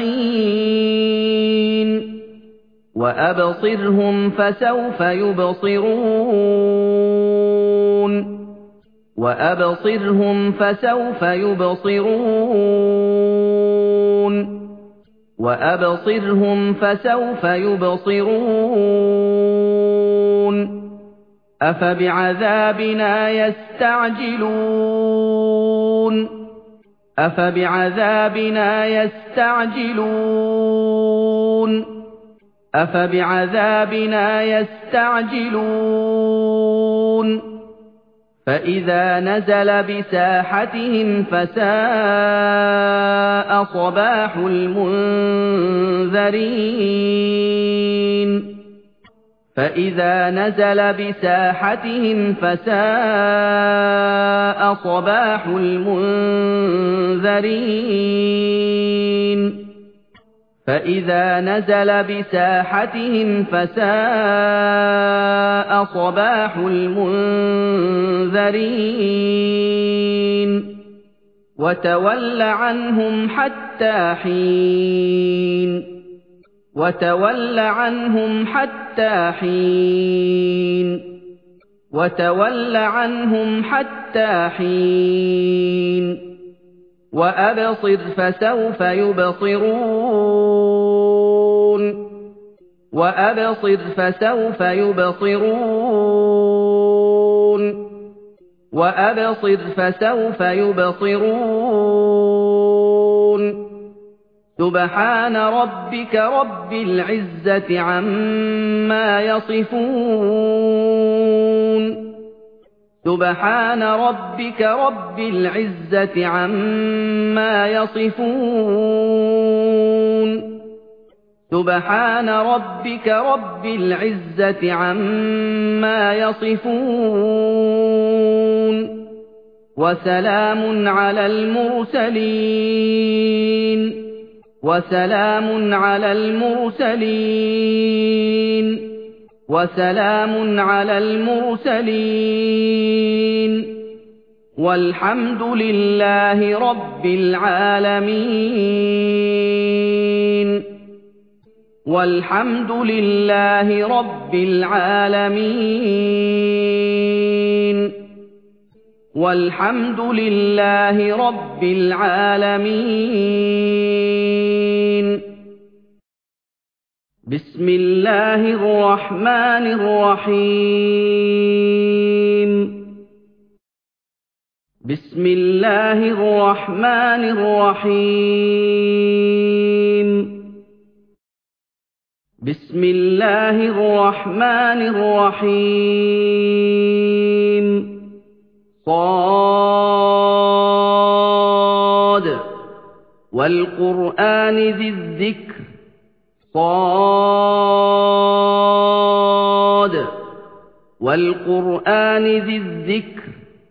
Speaker 1: حين وأبصرهم فسوف يبصرون وأبصرهم فسوف يبصرون وأبصرهم فسوف يبصرون أفبعذابنا يستعجلون أفبعذابنا يستعجلون أفبعذابنا يستعجلون فإذا نزل بساحتهم فساء صباح المنذرين فإذا نزل بساحتهم فساء صباح المنذرين فإذا نزل بساحتهم فساء صباح المنذرين وتول عنهم حتى حين وتول عنهم حتى حين وتول عنهم حتى حين وأبصر فسوف يبصرون وأبصر فسوف يبصرون وأبصر فسوف يبصرون سبحان ربك رب العزة عما يصفون سبحان ربك رب العزة عما يصفون سبحان ربك رب العزة عما يصفون وسلام على المرسلين وسلام على المرسلين وسلام على المرسلين والحمد لله رب العالمين والحمد لله رب العالمين والحمد لله رب العالمين بسم الله الرحمن الرحيم بسم الله الرحمن الرحيم بسم الله الرحمن الرحيم صاد والقرآن ذي الذكر صاد وَالْقُرْآنِ ذِي الذِّكْرِ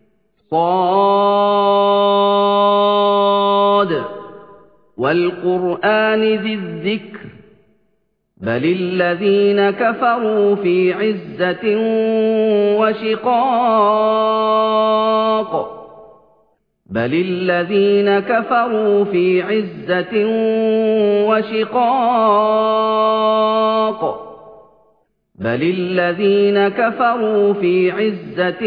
Speaker 1: صاد وَالْقُرْآنِ ذِي الذِّكْرِ بَلِ الَّذِينَ كَفَرُوا فِي عِزَّةٍ وَشِقَاقٍ بَلِ الَّذِينَ كَفَرُوا فِي عِزَّةٍ وَشِقَاقٍ بَلِ الَّذِينَ كَفَرُوا فِي عِزَّةٍ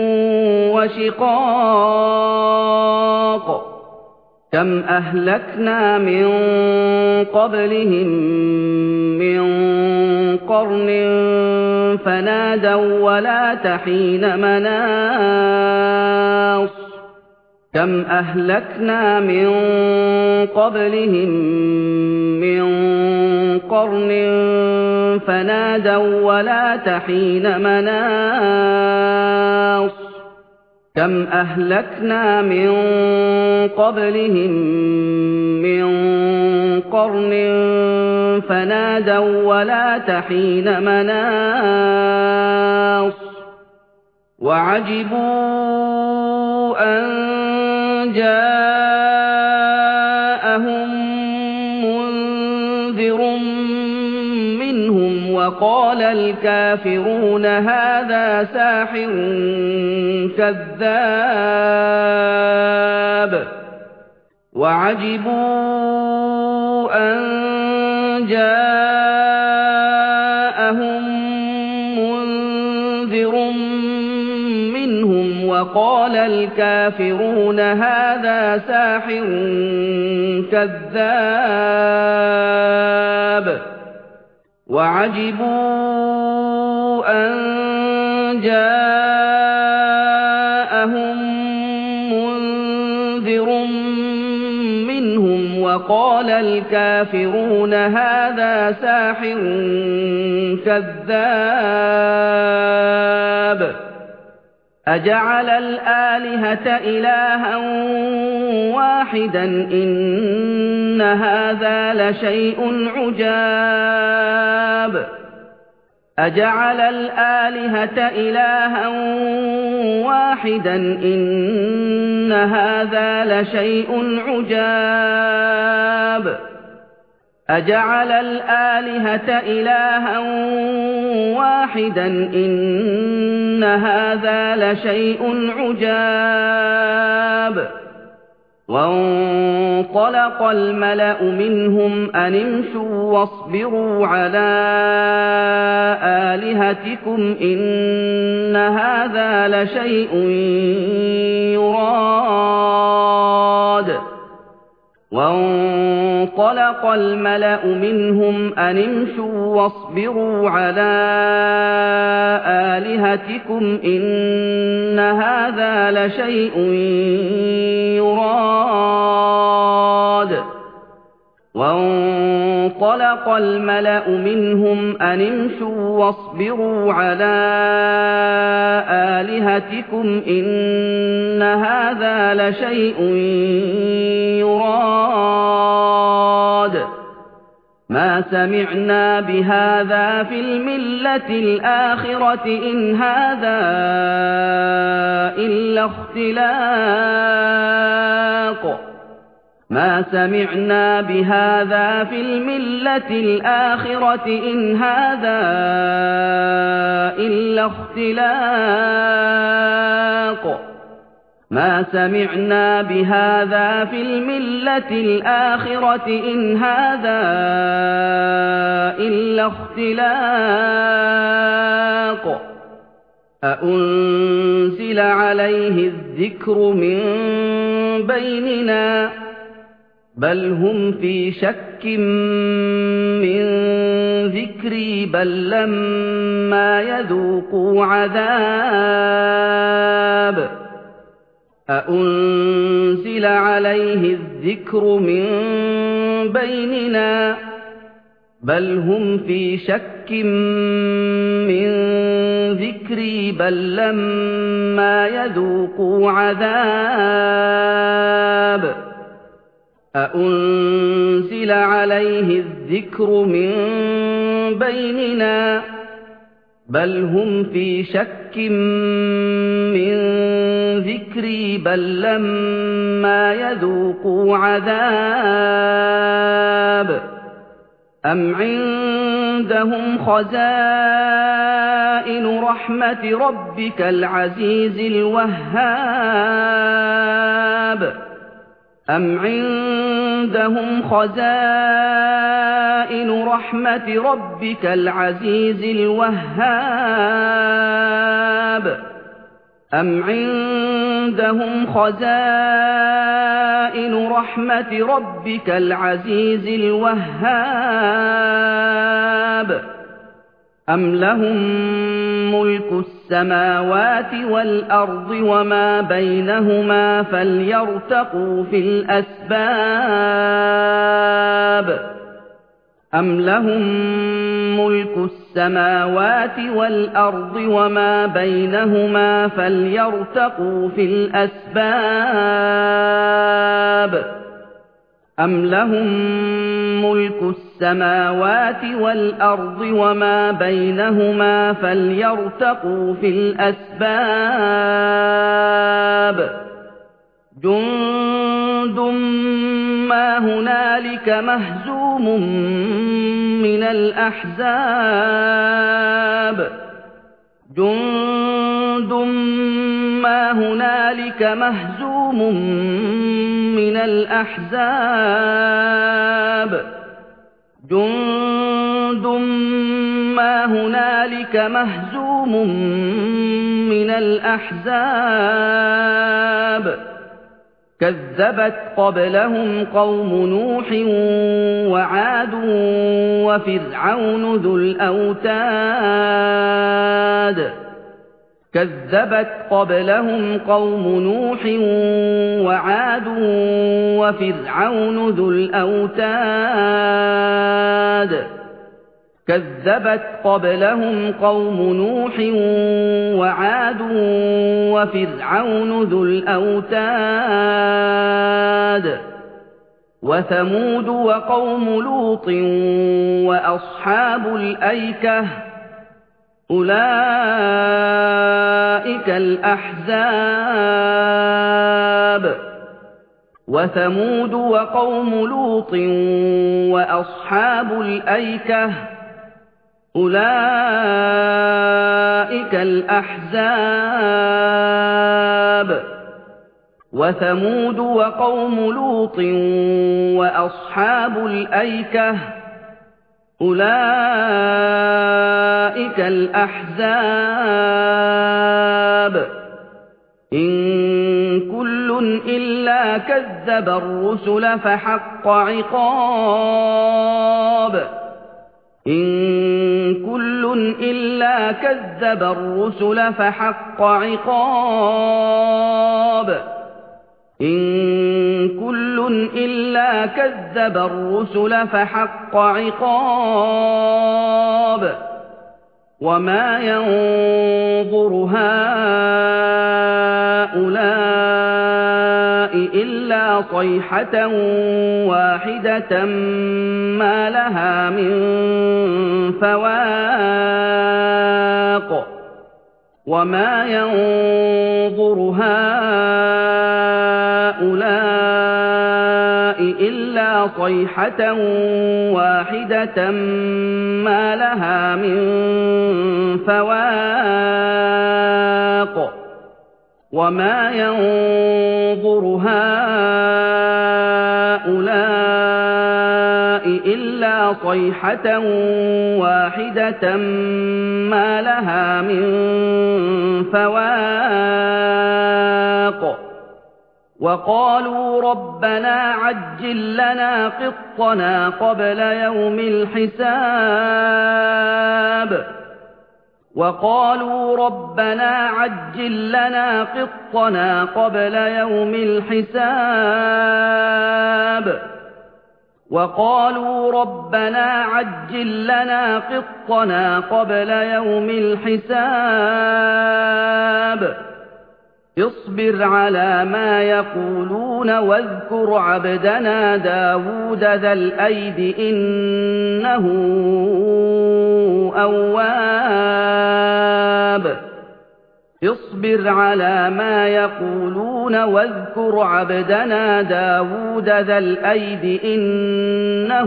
Speaker 1: وَشِقَاقٍ كَمْ أَهْلَكْنَا مِن قَبْلِهِم مِّن قَرْنٍ فَنَادَوا وَلَاتَ حِينَ مَنَاصٍ كَمْ أَهْلَكْنَا مِن قَبْلِهِم مِّن قَرْنٍ فَنَادَوا وَلَاتَ حِينَ مَنَاصٍ كَمْ أَهْلَكْنَا مِن قَبْلِهِم مِّن قَرْنٍ فَنَادَوا وَلَاتَ حِينَ مَنَاصٍ وَعَجِبُوا أَن جَاءَهُم مُّنذِرٌ مِّنْهُمْ وَقَالَ الْكَافِرُونَ هَٰذَا سَاحِرٌ كَذَّابٌ وَعَجِبُوا أَن جَاءَهُم مُّنذِرٌ مِّنْهُمْ وَقَالَ الْكَافِرُونَ هَٰذَا سَاحِرٌ كَذَّابٌ وَعَجِبُوا أَن جَاءَهُم مُّنذِرٌ مِّنْهُمْ وَقَالَ الْكَافِرُونَ هَٰذَا سَاحِرٌ كَذَّابٌ أَجَعَلَ الْآلِهَةَ إِلَٰهًا وَاحِدًا إِنَّ هَٰذَا لَشَيْءٌ عُجَابٌ أَجَعَلَ الْآلِهَةَ إِلَٰهًا وَاحِدًا إِنَّ هَٰذَا لَشَيْءٌ عُجَابٌ أَجَعَلَ الْآلِهَةَ إِلَٰهًا وَاحِدًا إِنَّ هَٰذَا لَشَيْءٌ عُجَابٌ وَانطَلَقَ الْمَلَأُ مِنْهُمْ أَنِ امْشُوا وَاصْبِرُوا عَلَىٰ آلِهَتِكُمْ إِنَّ هَٰذَا لَشَيْءٌ يُرَادُ وَانطَلَقَ الْمَلَأُ مِنْهُمْ أَنِ امْشُوا وَاصْبِرُوا عَلَىٰ آلِهَتِكُمْ إِنَّ هَٰذَا لَشَيْءٌ يُرَادُ وَانطَلَقَ الْمَلَأُ مِنْهُمْ أَنِ امْشُوا وَاصْبِرُوا عَلَىٰ آلِهَتِكُمْ إِنَّ هَٰذَا لَشَيْءٌ يُرَادُ مَا سَمِعْنَا بِهَٰذَا فِي الْمِلَّةِ الْآخِرَةِ إِنْ هَٰذَا إِلَّا اخْتِلَاقٌ مَا سَمِعْنَا بِهَٰذَا فِي الْمِلَّةِ الْآخِرَةِ إِنْ هَٰذَا إِلَّا اخْتِلَاقٌ مَا سَمِعْنَا بِهَٰذَا فِي الْمِلَّةِ الْآخِرَةِ إِنْ هَٰذَا إِلَّا اخْتِلَاقٌ أَأُنزِلَ عَلَيْهِ الذِّكْرُ مِن بَيْنِنَا بَلْ هُمْ فِي شَكٍّ مِّن ذِكْرِي بَل لَّمَّا يَذُوقُوا عَذَابِ أَأُنزِلَ عَلَيْهِ الذِّكْرُ مِن بَيْنِنَا بَلْ هُمْ فِي شَكٍّ مِّن ذِكْرِي بَل لَّمَّا يَذُوقُوا عَذَابِ أَأُنزِلَ عَلَيْهِ الذِّكْرُ مِن بَيْنِنَا بل هم في شك من ذكري بل لما يذوقوا عذاب أم عندهم خزائن رحمة ربك العزيز الوهاب أم عندهم خزائن رحمة ربك العزيز الوهاب أم عندهم خزائن رحمة ربك العزيز الوهاب أم لهم ملك السماوات والأرض وما بينهما فليرتقوا في الأسباب أم لهم ملك السماوات والأرض وما بينهما فليرتقوا في الأسباب أم لهم ملك السماوات والأرض وما بينهما فليرتقوا في الأسباب جند ما هنالك مهزوم من الأحزاب جند ما هنالك مهزوم من الأحزاب جند ما هنالك مهزوم من الأحزاب كذبت قبلهم قوم نوح وعاد وفرعون ذو الأوتاد كذبت قبلهم قوم نوح وعاد وفرعون ذو الأوتاد كذبت قبلهم قوم نوح وعاد وفرعون ذو الأوتاد وثمود وقوم لوط وأصحاب الأيكة أولئك الأحزاب وثمود وقوم لوط وأصحاب الأيكة أولئك الأحزاب وثمود وقوم لوط وأصحاب الأيكة أولئك الأحزاب إن كل إلا كذب الرسل فحق عقاب إن كل إلا كذب الرسل فحق عقاب إن كل إلا كذب الرسل فحق عقاب وما ينظر هؤلاء إلا صيحة واحدة ما لها من فواق وما ينظر هؤلاء إلا صيحة واحدة ما لها من فواق وما ينظر هؤلاء إلا صيحة واحدة ما لها من فواق وقالوا ربنا عجل لنا قطنا قبل يوم الحساب وقالوا ربنا عجل لنا قطنا قبل يوم الحساب وقالوا ربنا عجل لنا قطنا قبل يوم الحساب اصبر على ما يقولون واذكر عبدنا داود ذا الأيد إنه أواب اصبر على ما يقولون واذكر عبدنا داود ذا الأيد إنه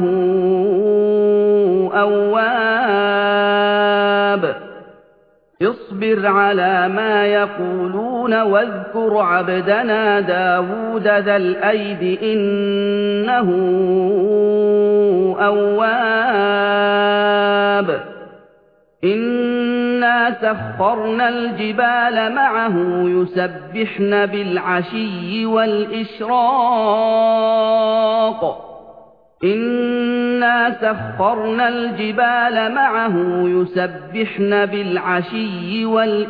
Speaker 1: أواب اصبر على ما يقولون واذكر عبدنا داود ذا الأيد إنه أواب إنا سخرنا الجبال معه يسبحن بالعشي والإشراق إنا سخرنا الجبال معه يسبحن بالعشي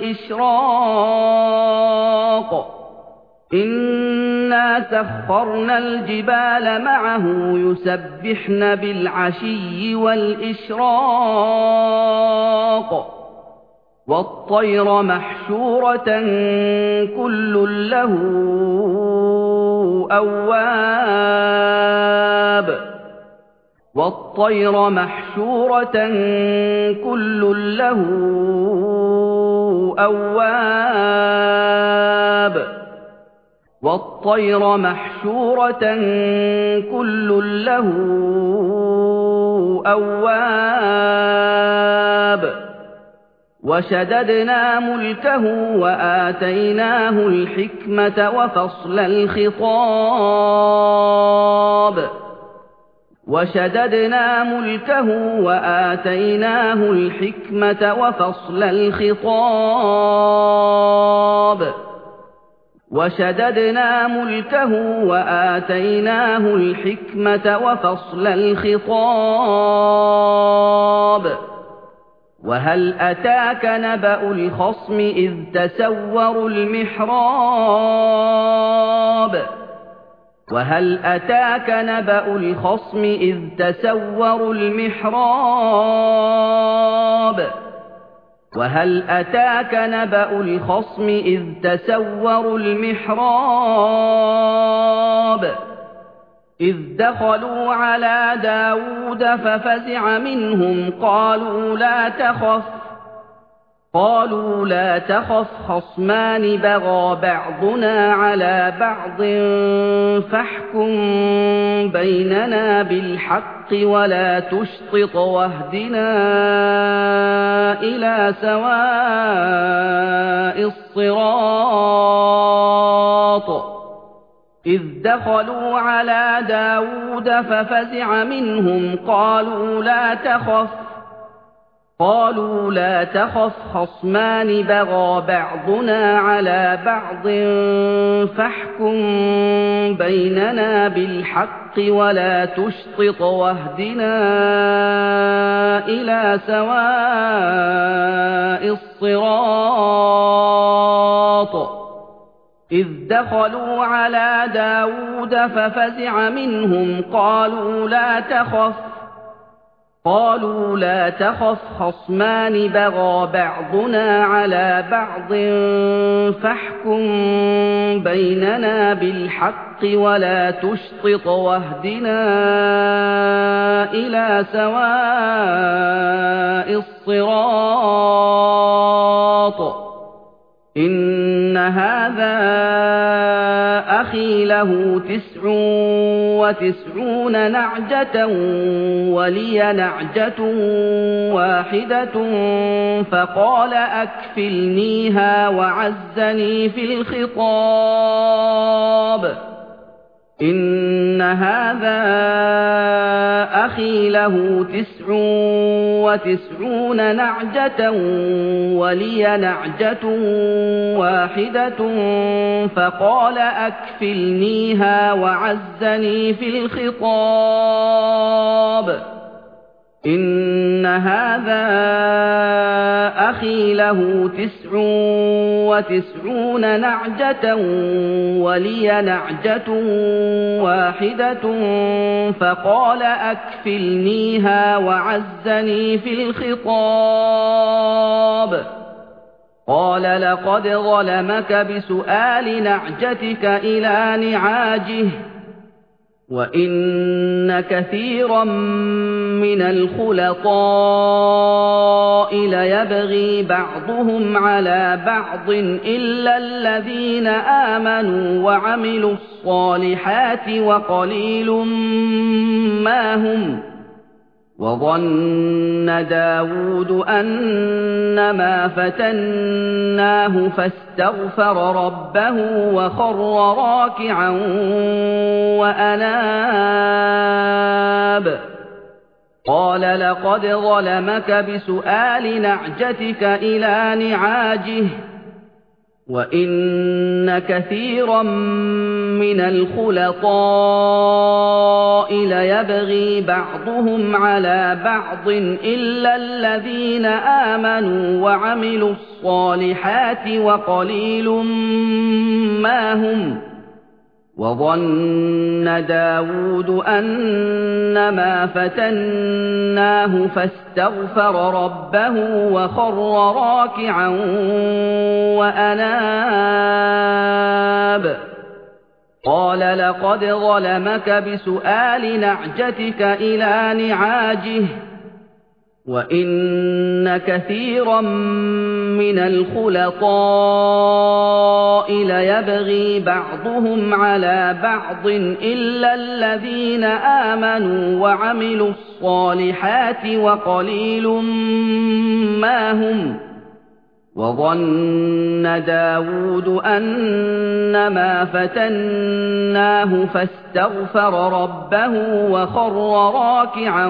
Speaker 1: والإشراق إنا سخرنا الجبال معه يسبحن بالعشي والإشراق والطير محشورة كل له أواب والطير محشورة كل له أواب والطير محشورة كل له أواب وشددنا ملكه وآتيناه الحكمة وفصل الخطاب وشددنا ملكه وآتيناه الحكمة وفصل الخطاب وشددنا ملكه وآتيناه الحكمة وفصل الخطاب وهل أتاك نبأ الخصم إذ تسوروا المحراب وهل أتاك نبأ الخصم إذ تسوروا المحراب وهل أتاك نبأ الخصم إذ تسوروا المحراب إذ دخلوا على داود ففزع منهم قالوا لا تخف قالوا لا تخف خصمان بغى بعضنا على بعض فاحكم بيننا بالحق ولا تشطط واهدنا إلى سواء الصراط إذ دخلوا على داود ففزع منهم قالوا لا تخف قالوا لا تخف خصمان بغى بعضنا على بعض فاحكم بيننا بالحق ولا تشطط واهدنا إلى سواء الصراط إذ دخلوا على داود ففزع منهم قالوا لا تخف قالوا لا تخف خصمان بغى بعضنا على بعض فاحكم بيننا بالحق ولا تشطط واهدنا إلى سواء الصراط إن هذا أخي له تسع وتسعون نعجة ولي نعجة واحدة فقال أكفلنيها وعزني في الخطاب إن هذا أخي له تسع وتسعون نعجة ولي نعجة واحدة فقال أكفلنيها وعزني في الخطاب إن هذا أخي له تسع وتسعون نعجة ولي نعجة واحدة فقال أكفلنيها وعزني في الخطاب قال لقد ظلمك بسؤال نعجتك إلى نعاجه وإن كثيرا من الخلطاء ليبغي بعضهم على بعض إلا الذين آمنوا وعملوا الصالحات وقليل ما هم وظن داود أنما فتناه فاستغفر ربه وخر راكعا وأناب قال لقد ظلمك بسؤال نعجتك إلى نعاجه وإن كثيرا من الخلطاء ليبغي بعضهم على بعض إلا الذين آمنوا وعملوا الصالحات وقليل ما هم وظن داود أنما فتناه فاستغفر ربه وخر راكعا وأناب قال لقد ظلمك بسؤال نعجتك إلى نعاجه وإن كثيرا من الخلطاء ليبغي بعضهم على بعض إلا الذين آمنوا وعملوا الصالحات وقليل ما هم وظن داود أنما فتناه فاستغفر ربه وخر راكعا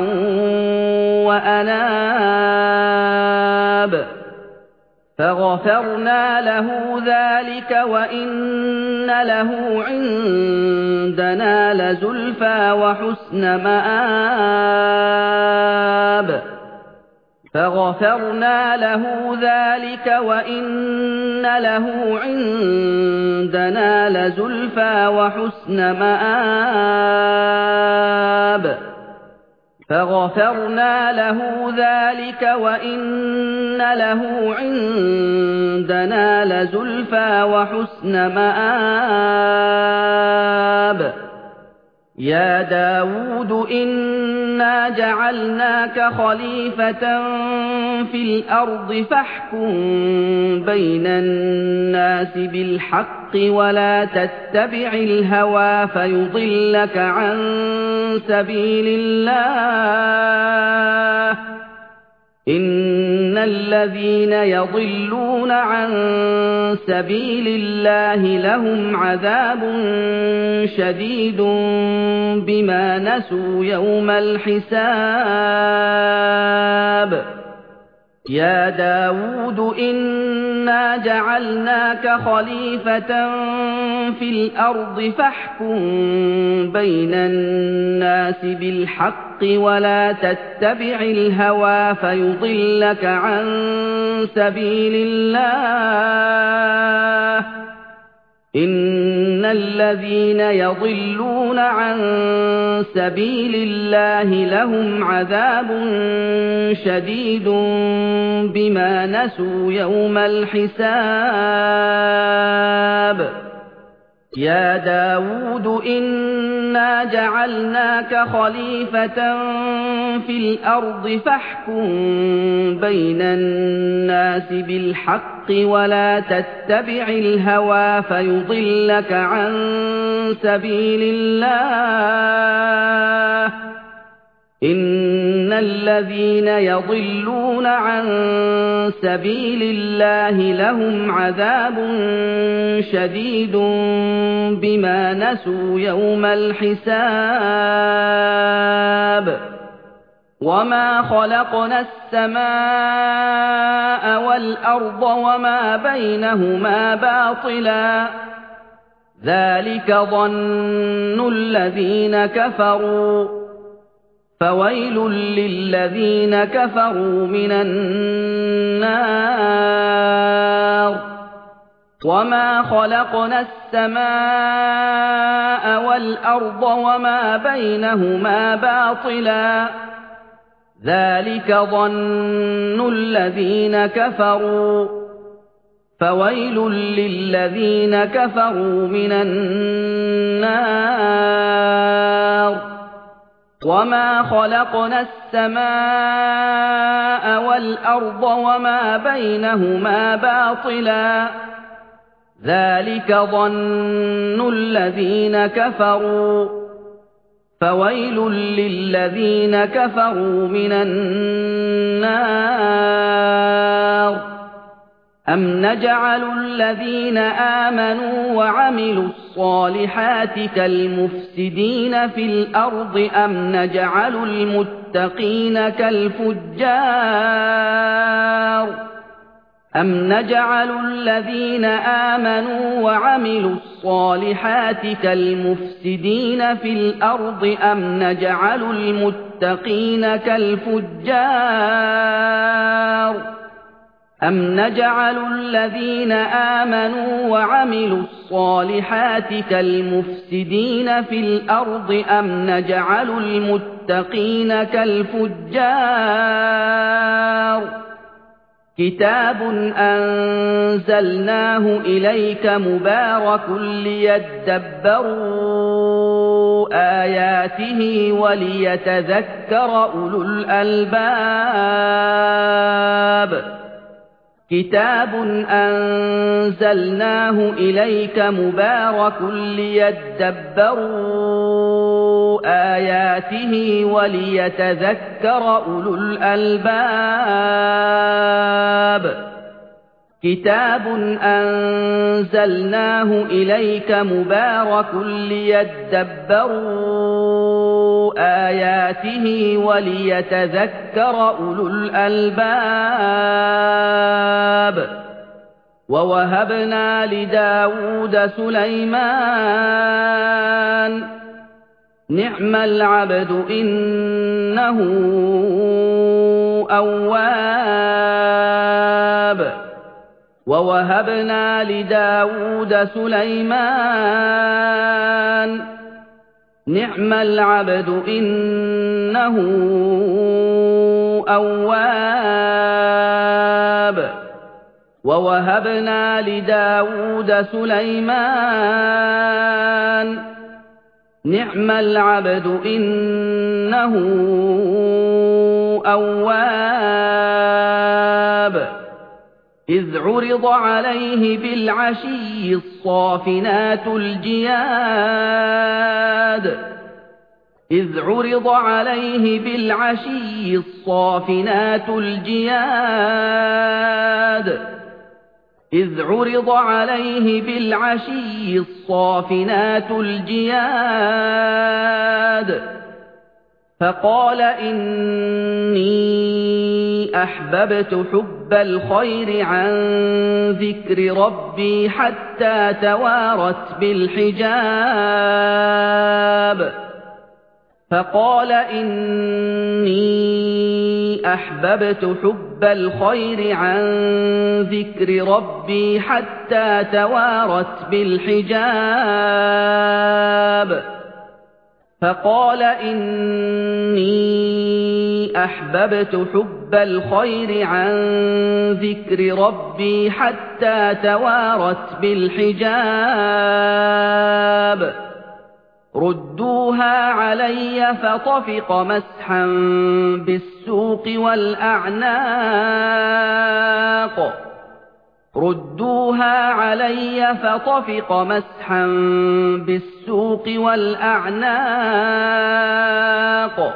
Speaker 1: وأناب فغفرنا له ذلك وإن له عندنا لزلفى وحسن مآب فغفرنا له ذلك وإن له عندنا لزلفى وحسن مآب فغفرنا له ذلك وإن له عندنا لزلفى وحسن مآب يا داود إنا جعلناك خليفة في الأرض فاحكم بين الناس بالحق ولا تتبع الهوى فيضلك عن سبيل الله إن الذين يضلون عن سبيل الله لهم عذاب شديد بما نسوا يوم الحساب يا داود إنا جعلناك خليفة في الأرض فاحكم بين الناس بالحق ولا تتبع الهوى فيضلك عن سبيل الله إن الذين يضلون عن سبيل الله لهم عذاب شديد بما نسوا يوم الحساب يا داود إنا جعلناك خليفة في الأرض فاحكم بين الناس بالحق ولا تتبع الهوى فيضلك عن سبيل الله إن الذين يضلون عن سبيل الله لهم عذاب شديد بما نسوا يوم الحساب وما خلقنا السماء والأرض وما بينهما باطلا ذلك ظن الذين كفروا فويل للذين كفروا من النار وما خلقنا السماء والأرض وما بينهما باطلا ذلك ظن الذين كفروا فويل للذين كفروا من النار وما خلقنا السماء والأرض وما بينهما باطلا ذلك ظن الذين كفروا فويل للذين كفروا من النار أم نجعل الذين آمنوا وعملوا الصالحات كالمفسدين في الأرض أم نجعل المتقين كالفجار أم نجعل الذين آمنوا وعملوا الصالحات كالمفسدين في الأرض أم نجعل المتقين كالفجار أم نجعل الذين آمنوا وعملوا الصالحات كالمفسدين في الأرض أم نجعل المتقين كالفجار كتاب أنزلناه إليك مبارك ليدبروا آياته وليتذكر أولو الألباب كتاب أنزلناه إليك مبارك ليدبروا آياته وليتذكر أولو الألباب كتاب أنزلناه إليك مبارك ليدبروا آياته وليتذكر أولو الألباب ووهبنا لداود سليمان نعم العبد إنه أواب ووهبنا لداود سليمان نعم العبد إنه أواب ووهبنا لداود سليمان نعم العبد إنه أواب إذ عرض عليه بالعشي الصافنات الجياد إذ عرض عليه بالعشي الصافنات الجياد إذ عرض عليه بالعشي الصافنات الجياد فقال إني أحببت حب الخير عن ذكر ربي حتى توارت بالحجاب فقال إني أحببت حب الخير عن ذكر ربي حتى توارت بالحجاب فقال إني أحببت حب الخير عن ذكر ربي حتى توارت بالحجاب ردوها علي فطفق مسحا بالسوق والأعناق ردوها علي فطفق مسحا بالسوق والأعناق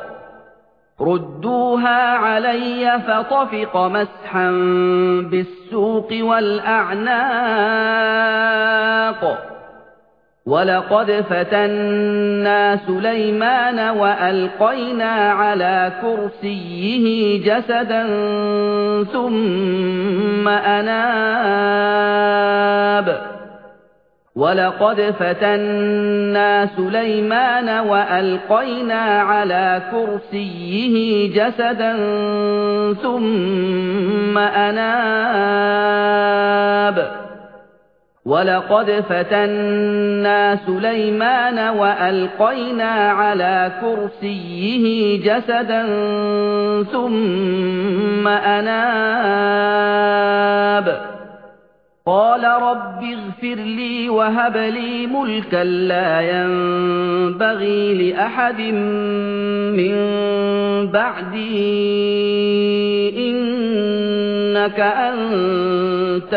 Speaker 1: ردوها علي فطفق مسحا بالسوق والأعناق ولقد فتنا سليمان وألقينا على كرسيه جسدا ثم أناب ولقد فتنا سليمان وألقينا على كرسيه جسدا ثم أناب ولقد فتنا سليمان وألقينا على كرسيه جسدا ثم أناب قال رب اغفر لي وهب لي ملكا لا ينبغي لأحد من بعدي إنك أنت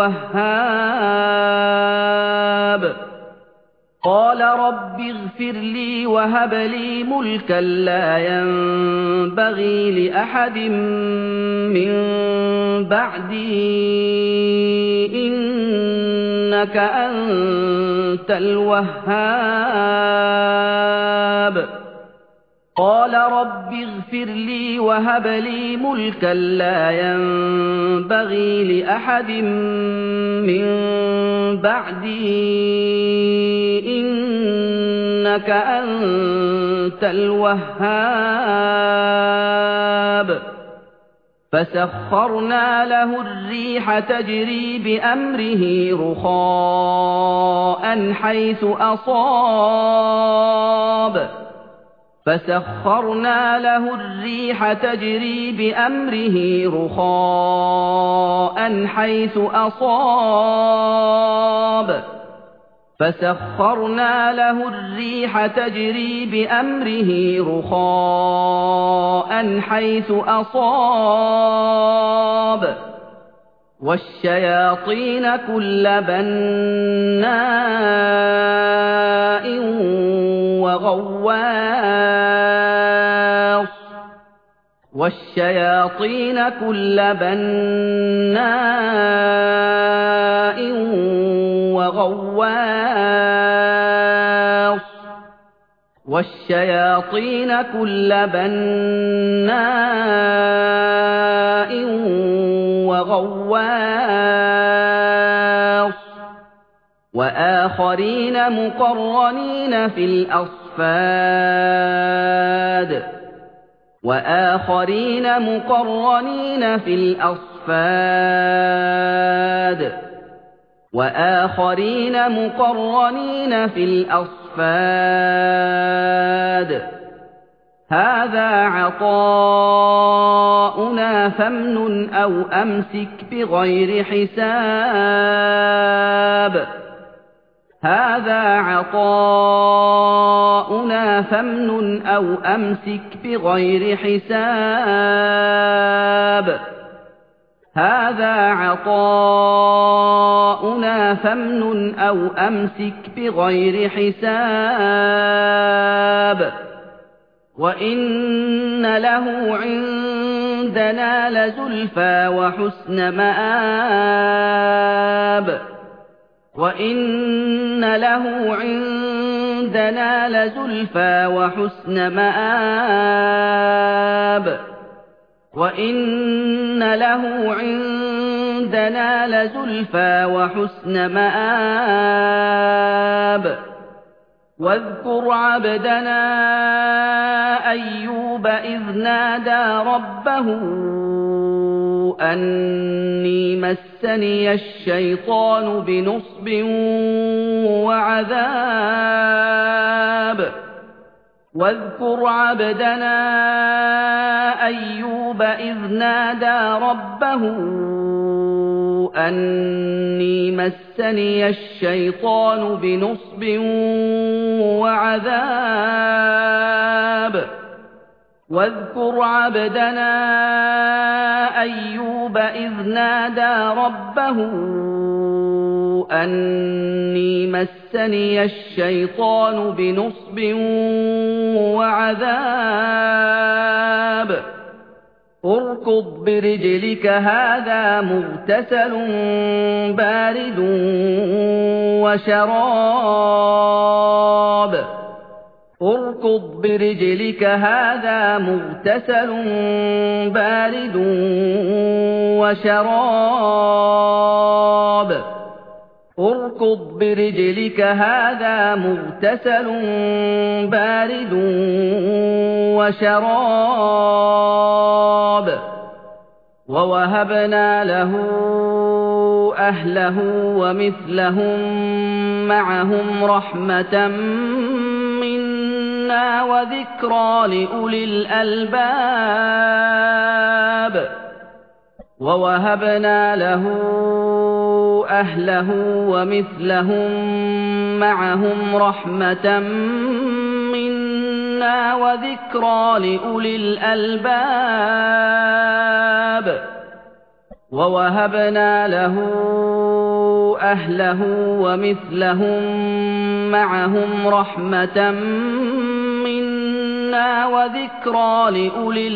Speaker 1: الوهاب قال رب اغفر لي وهب لي ملكا لا ينبغي لأحد من بعدي إنك أنت الوهاب قال رب اغفر لي وهب لي ملكا لا ينبغي لأحد من بعدي إنك أنت الوهاب فسخرنا له الريح تجري بأمره رخاء حيث أصاب فسخرنا له الريح تجري بأمره رخاء حيث أصاب فسخرنا له الريح تجري بأمره رخاء حيث أصاب والشياطين كل بناء وغواص والشياطين كل بناء وغواص والشياطين كل بناء وغواص وآخرين مقرنين في الأصفاد وآخرين مقرنين في الأصفاد وآخرين مقرنين في الأصفاد هذا عطاؤنا فامنن أو أمسك بغير حساب هذا عطاؤنا فامنن أو أمسك بغير حساب هذا عطاؤنا فامنن أو أمسك بغير حساب وإن له عندنا لزلفى وحسن مآب وإن له عندنا لزلفى وحسن مآب وإن له عندنا لزلفى وحسن مآب واذكر عبدنا أيوب إذ نادى ربه أني مسني الشيطان بنصب وعذاب واذكر عبدنا أيوب إذ نادى ربه أني مسني الشيطان بنصب وعذاب واذكر عبدنا أيوب إذ نادى ربه أني مسني الشيطان بنصب وعذاب اركض برجلك هذا مغتسل بارد وشراب اركض برجلك هذا مغتسل بارد وشراب اركض برجلك هذا مغتسل بارد وشراب ووهبنا له أهله ومثلهم معهم رحمة منا وذكرى لأولي الألباب ووهبنا له أهله ومثلهم معهم رحمة منا وذكرى لأولي الألباب ووهبنا له أهله ومثلهم معهم رحمة منا وذكرى لأولي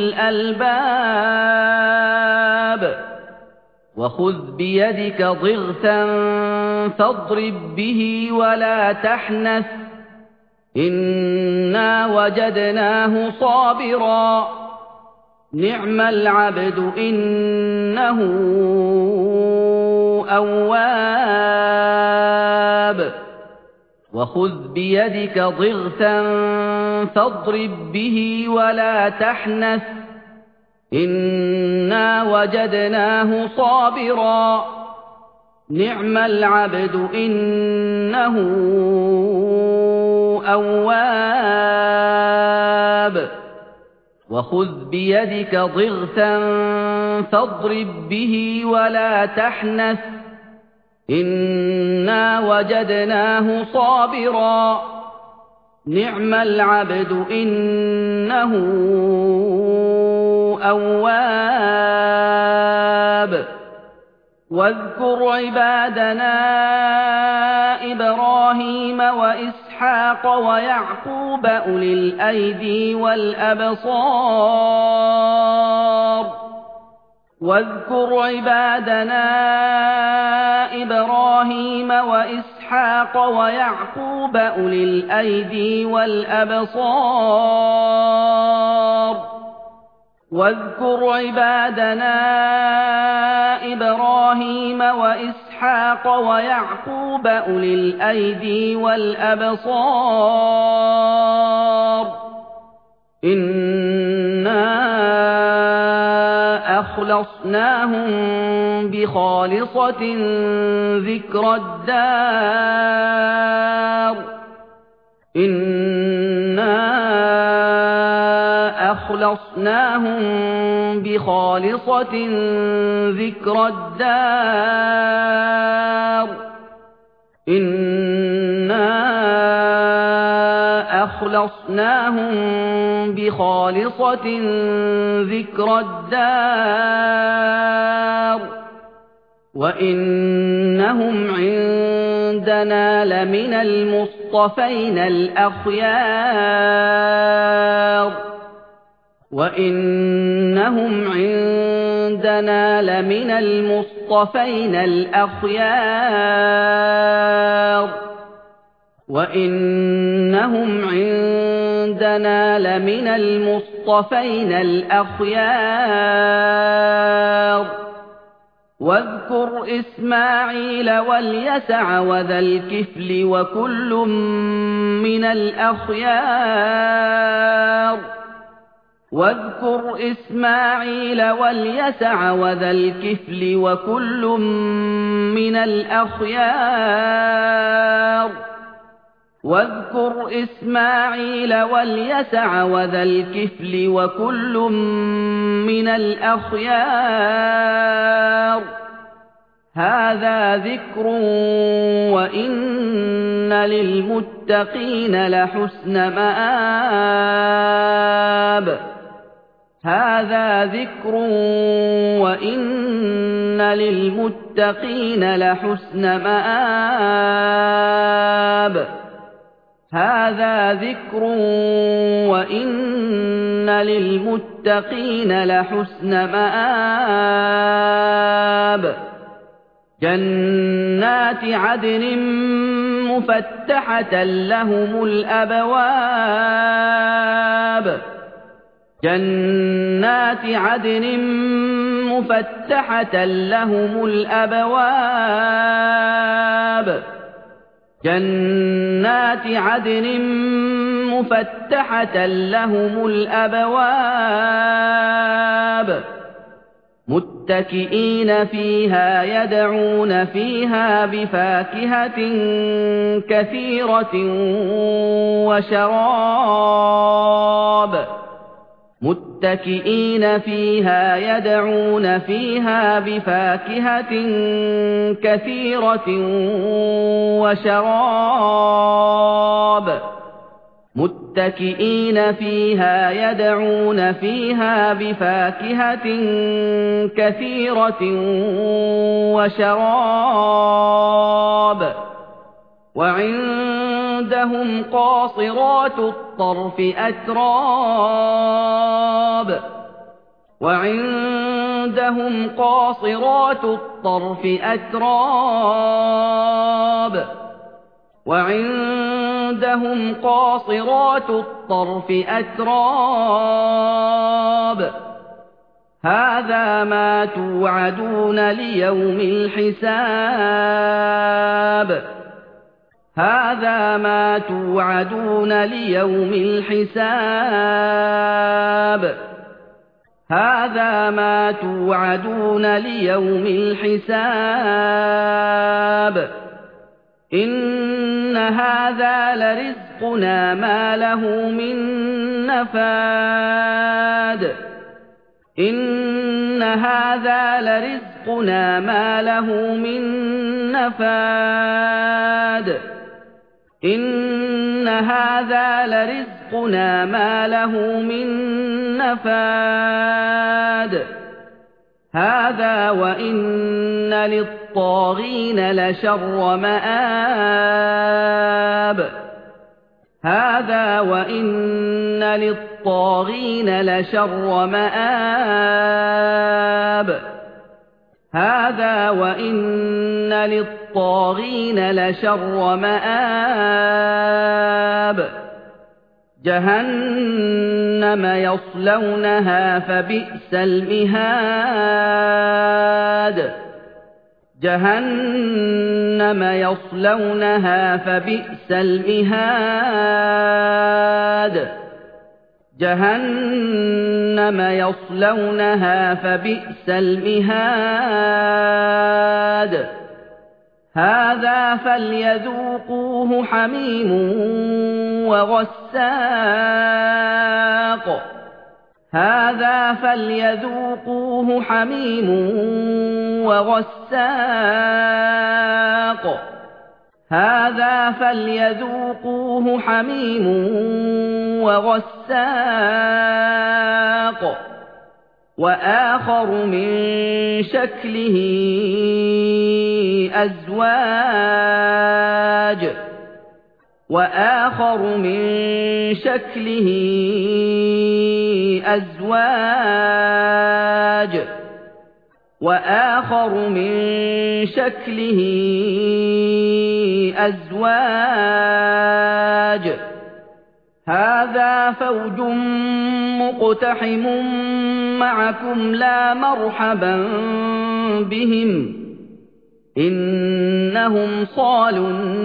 Speaker 1: الألباب وخذ بيدك ضغثا فاضرب به ولا تحنث إنا وجدناه صابرا نعم العبد إنه أواب وخذ بيدك ضغثا فاضرب به ولا تحنث إنا وجدناه صابرا نعم العبد إنه أواب وخذ بيدك ضغثا فاضرب به ولا تحنث إنا وجدناه صابرا نعم العبد إنه أواب واذكر عبادنا إبراهيم وإسحاق ويعقوب أولي الأيدي والأبصار واذكر عبادنا إبراهيم وإسحاق ويعقوب أولي الأيدي والأبصار واذكر عبادنا إبراهيم وإسحاق ويعقوب أولي الأيدي والأبصار إنا أخلصناهم بخالصة ذكر الدار إنا أخلصناهم بخالصة ذكر الدار إنا أخلصناهم بخالصة ذكر الدار وإنهم عندنا لمن المصطفين الأخيار وإنهم عندنا لمن المصطفين الأخيار وإنهم عندنا لمن المصطفين الأخيار واذكر إسماعيل واليسع وذا الكفل وكل من الأخيار واذكر إسماعيل واليسع وذا الكفل وكل من الأخيار واذكر إسماعيل واليسع وذا الكفل وكل من الأخيار هذا ذكر وإن للمتقين لحسن مآب هذا ذكر وإن للمتقين لحسن مآب هذا ذكر وإن للمتقين لحسن مآب جنات عدن مفتحة لهم الأبواب جنات عدن مفتحة لهم الأبواب جنات عدن مفتحة لهم الأبواب متكئين فيها يدعون فيها بفاكهة كثيرة وشراب متكئين فيها يدعون فيها بفاكهة كثيرة وشراب متكئين فيها يدعون فيها بفاكهة كثيرة وشراب وعندهم قاصرات الطرف أتراب وعندهم قاصرات الطرف أتراب وعندهم قاصرات الطرف أتراب هذا ما توعدون ليوم الحساب هذا ما توعدون ليوم الحساب هذا ما توعدون ليوم الحساب إن هذا لرزقنا ما له من نفاد إن هذا لرزقنا ما له من نفاد إن هذا لرزقنا ما له من نفاد هذا وإن للطاغين لشر مآب هذا وإن للطاغين لشر مآب هذا وإن للطاغين لشر مآب جهنم يصلونها فبئس المهاد جهنم يصلونها فبئس المهاد جهنم يصلونها فبئس المهاد هذا فليذوقوه حميم وغساق هذا فليذوقوه حميم وغساق هذا فليذوقوه حميم وغساق وآخر من شكله أزواج وآخر من شكله أزواج وآخر من شكله أزواج هذا فوج مقتحم معكم لا مرحبا بهم إنهم صالوا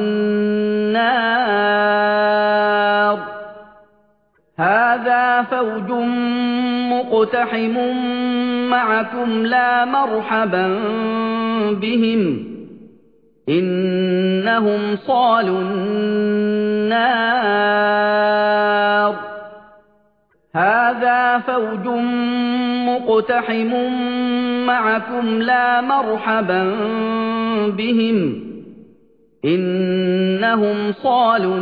Speaker 1: النار هذا فوج مقتحم معكم لا مرحبا بهم إنهم صالوا النار هذا فوج مقتحم معكم لا مرحبا بهم إنهم صالوا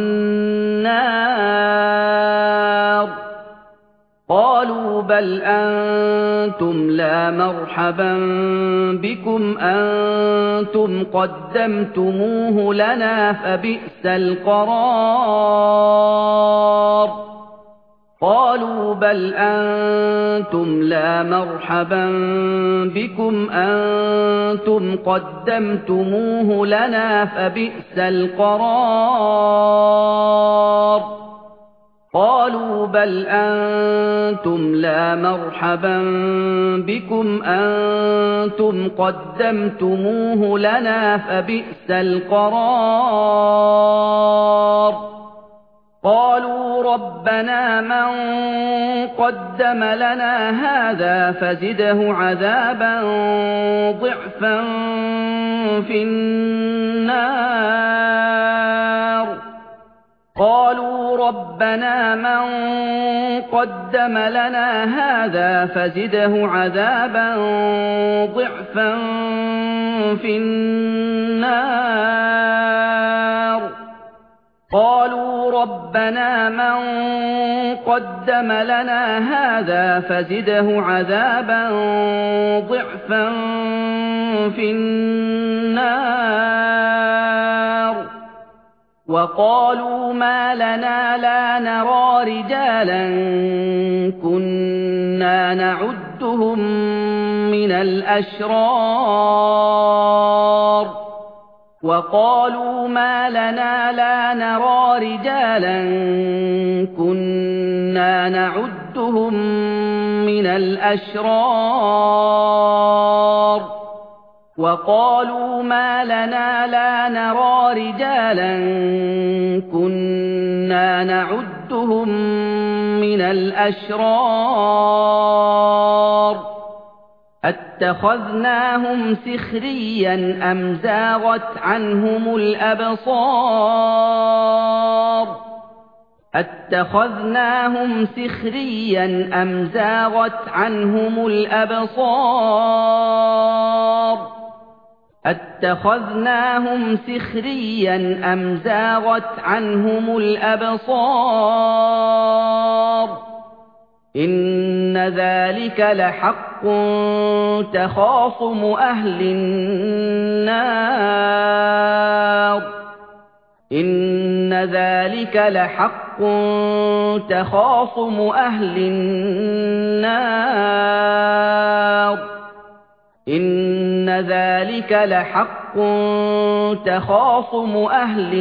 Speaker 1: النار قالوا بل أنتم لا مرحبا بكم أنتم قدمتموه لنا فبئس القرار قالوا بل أنتم لا مرحبا بكم أنتم قدمتموه لنا فبئس القرار قالوا بل أنتم لا مرحبا بكم أنتم قدمتموه لنا فبئس القرار قالوا ربنا من قدم لنا هذا فزده عذابا ضعفا في النار قالوا رَبَّنَا مَن قَدَّمَ لَنَا هَٰذَا فَزِدْهُ عَذَابًا ضِعْفًا فِي النَّارِ قَالُوا رَبَّنَا مَن قَدَّمَ لَنَا هَٰذَا فَزِدْهُ عَذَابًا ضِعْفًا فِي النَّارِ وَقَالُوا مَا لَنَا لَا نَرَىٰ رِجَالًا كُنَّا نَعُدُّهُم مِّنَ الْأَشْرَارِ وَقَالُوا مَا لَنَا لَا نَرَىٰ رِجَالًا كُنَّا نَعُدُّهُم مِّنَ الْأَشْرَارِ وَقَالُوا مَا لَنَا لَا نَرَىٰ رِجَالًا كُنَّا نَعُدُّهُم مِّنَ الْأَشْرَارِ أَتَّخَذْنَاهُمْ سِخْرِيًّا أَمْ زَاغَتْ عَنْهُمُ الْأَبْصَارُ أَتَّخَذْنَاهُمْ سِخْرِيًّا أَمْ زَاغَتْ عَنْهُمُ الْأَبْصَارُ أَتَّخَذْنَاهُمْ سِخْرِيًّا أَمْ زَاغَتْ عَنْهُمُ الْأَبْصَارُ إِنَّ ذَلِكَ لَحَقٌّ تَخَاصُمُ أَهْلِ النَّارِ إِنَّ ذَلِكَ لَحَقٌّ تَخَاصُمُ أَهْلِ النَّارِ إِنَّ ذَلِكَ لَحَقٌّ تَخَاصُمُ أَهْلِ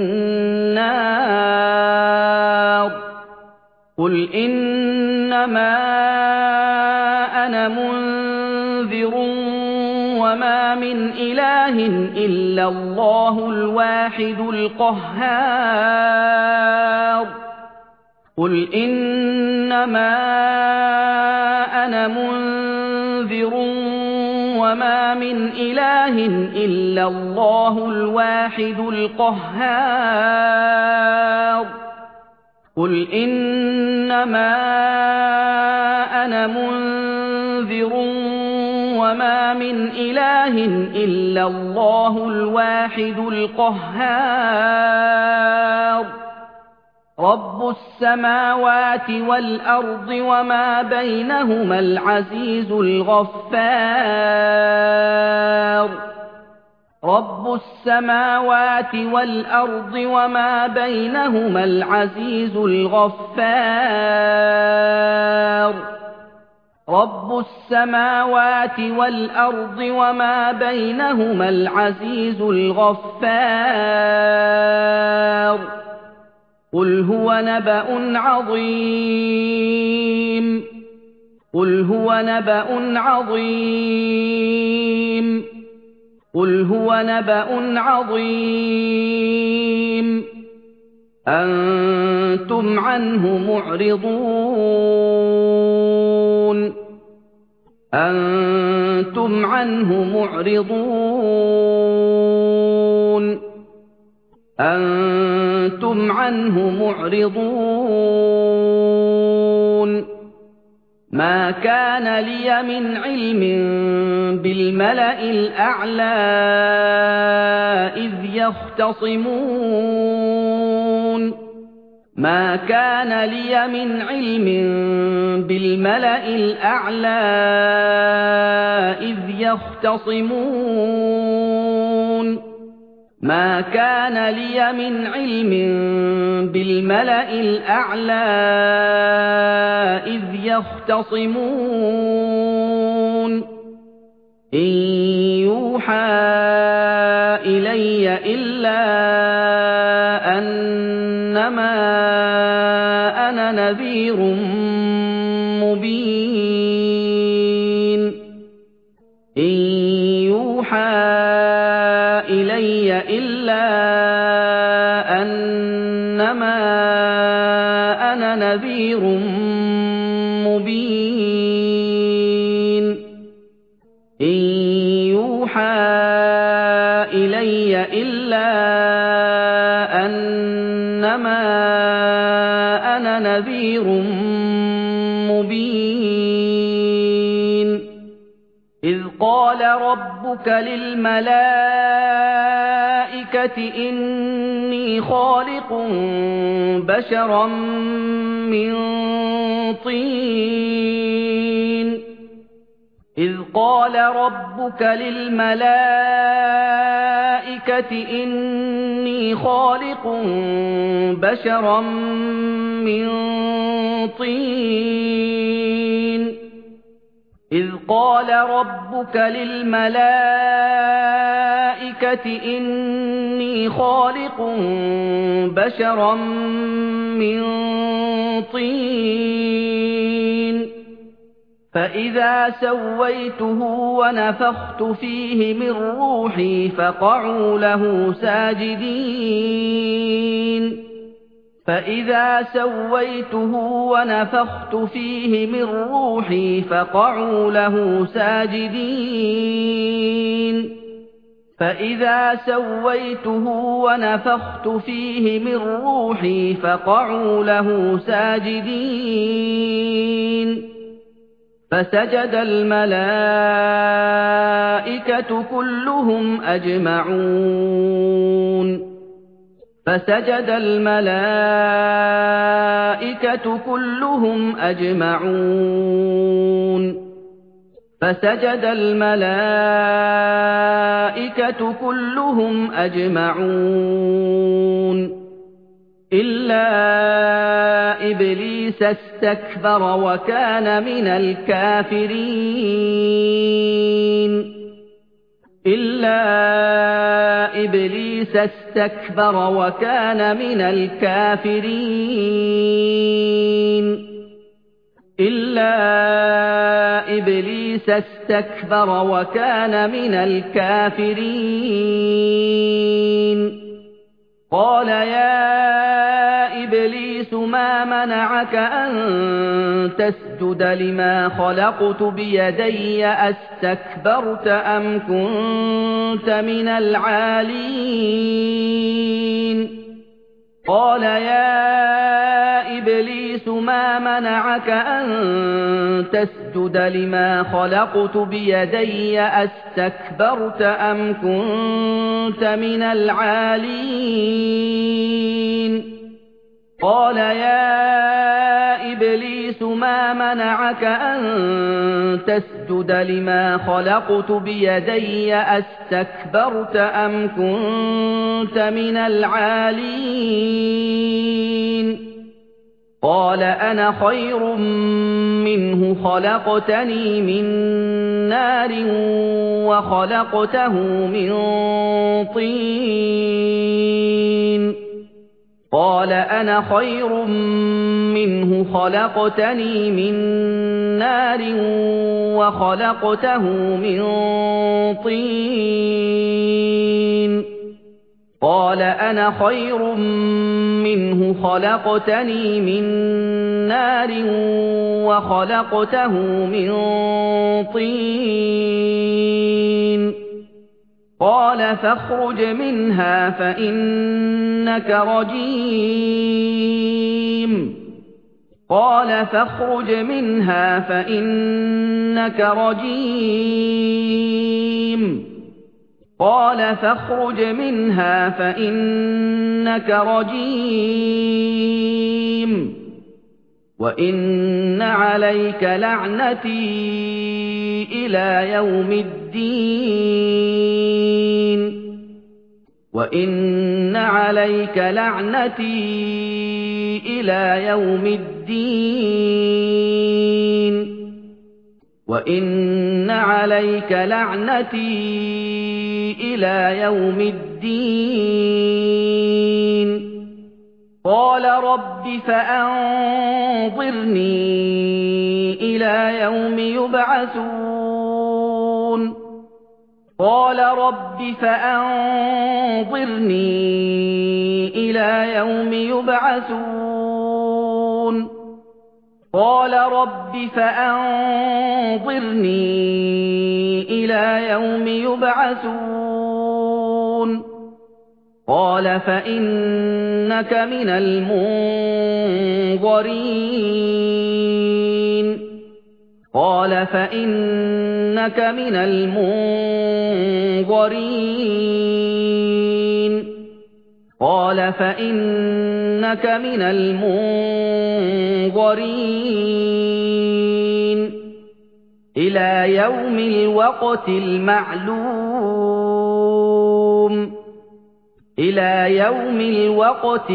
Speaker 1: النَّارِ قُلْ إِنَّمَا أَنَا مُنذِرٌ وَمَا مِنْ إِلَٰهٍ إِلَّا اللَّهُ الْوَاحِدُ الْقَهَّارُ قُلْ إِنَّمَا أَنَا مُنذِرٌ وَمَا مِنْ إِلَٰهٍ إِلَّا اللَّهُ الْوَاحِدُ الْقَهَّارُ قُلْ إِنَّمَا أَنَا مُنذِرٌ وَمَا مِنْ إِلَٰهٍ إِلَّا اللَّهُ الْوَاحِدُ الْقَهَّارُ رَبُّ السَّمَاوَاتِ وَالْأَرْضِ وَمَا بَيْنَهُمَا الْعَزِيزُ الْغَفَّارُ رَبُّ السَّمَاوَاتِ وَالْأَرْضِ وَمَا بَيْنَهُمَا الْعَزِيزُ الْغَفَّارُ رَبُّ السَّمَاوَاتِ وَالْأَرْضِ وَمَا بَيْنَهُمَا الْعَزِيزُ الْغَفَّارُ قُلْ هُوَ نَبَأٌ عَظِيمٌ قُلْ هُوَ نَبَأٌ عَظِيمٌ قُلْ هُوَ نَبَأٌ عَظِيمٌ أَنتُمْ عَنْهُ مُعْرِضُونَ أَنتُمْ عَنْهُ مُعْرِضُونَ أَنتُمْ عَنْهُ مُعْرِضُونَ مَا كَانَ لِيَ مِنْ عِلْمٍ بِالْمَلَإِ الْأَعْلَىٰ إِذْ يَخْتَصِمُونَ مَا كَانَ لِيَ مِنْ عِلْمٍ بِالْمَلَإِ الْأَعْلَىٰ إِذْ يَخْتَصِمُونَ مَا كَانَ لِيَ مِنْ عِلْمٍ بِالْمَلَإِ الْأَعْلَىٰ إِذْ يَخْتَصِمُونَ إِن يُوحَىٰ إِلَيَّ إِلَّا أَنَّمَا أَنَا نَذِيرٌ مُّبِينٌ إِن يُوحَىٰ إِلَيَّ إِلَّا أَنَّمَا أَنَا نَذِيرٌ مُّبِينٌ إِن يُوحَىٰ إِلَيَّ إِلَّا أَنَّمَا نذير مبين إذ قال ربك للملائكة إني خالق بشرا من طين إذ قال ربك للملائكة إني خالق بشرا من طين إذ قال ربك للملائكة إني خالق بشرا من طين فإذا سويته ونفخت فيه من روحي فقعوا له ساجدين فإذا سويته ونفخت فيه من روحي فقعوا له ساجدين فإذا سويته ونفخت فيه من روحي فقعوا له ساجدين فسجد الملائكة كلهم أجمعون فسجد الملائكة كلهم أجمعون فسجد الملائكة كلهم أجمعون إلا إبليس استكبر وكان من الكافرين إلا إبليس استكبر وكان من الكافرين إلا إبليس استكبر وكان من الكافرين قال يا إبليس ما منعك أن تسجد لما خلقت بيدي أستكبرت أم كنت من العالين قال يا إبليس ما منعك أن تسجد لما خلقت بيدي أستكبرت أم كنت من العالين قال يا إبليس ما منعك أن تسجد لما خلقت بيدي أستكبرت أم كنت من العالين قال أنا خير منه خلقتني من نار وخلقته من طين قال أنا خير منه خلقتني من نار وخلقته من طين قال أنا خير منه خلقتني من نار وخلقته من طين قال فاخرج منها فإنك رجيم قال فاخرج منها فإنك رجيم قال فاخرج منها فإنك رجيم وإن عليك لعنتي إلى يوم الدين وإن عليك لعنتي إلى يوم الدين وإن عليك لعنتي إلى يوم الدين قال رب فأنظرني إلى يوم يبعثون قال رب فأنظرني إلى يوم يبعثون قال رب فأنظرني إلى يوم يبعثون قَالَ فَإِنَّكَ مِنَ الْمُنظَرِينَ قَالَ فَإِنَّكَ مِنَ الْمُنظَرِينَ قَالَ فَإِنَّكَ مِنَ الْمُنظَرِينَ إِلَىٰ يَوْمِ الْوَقْتِ الْمَعْلُومِ إِلَىٰ يَوْمِ الْوَقْتِ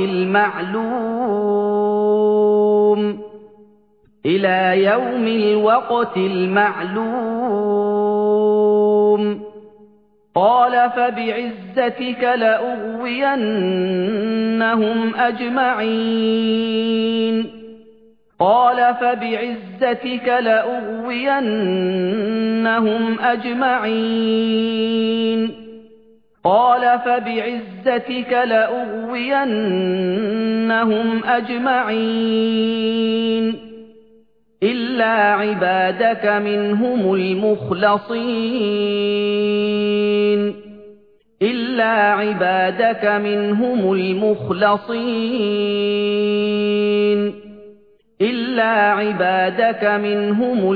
Speaker 1: الْمَعْلُومِ إِلَىٰ يَوْمِ الْوَقْتِ الْمَعْلُومِ قَالَ فَبِعِزَّتِكَ لَأُغْوِيَنَّهُمْ أَجْمَعِينَ قَالَ فَبِعِزَّتِكَ لَأُغْوِيَنَّهُمْ أَجْمَعِينَ قَالَ فَبِعِزَّتِكَ لَأُغْوِيَنَّهُمْ أَجْمَعِينَ إِلَّا عِبَادَكَ مِنْهُمُ الْمُخْلَصِينَ إِلَّا عِبَادَكَ مِنْهُمُ الْمُخْلَصِينَ إِلَّا عِبَادَكَ مِنْهُمُ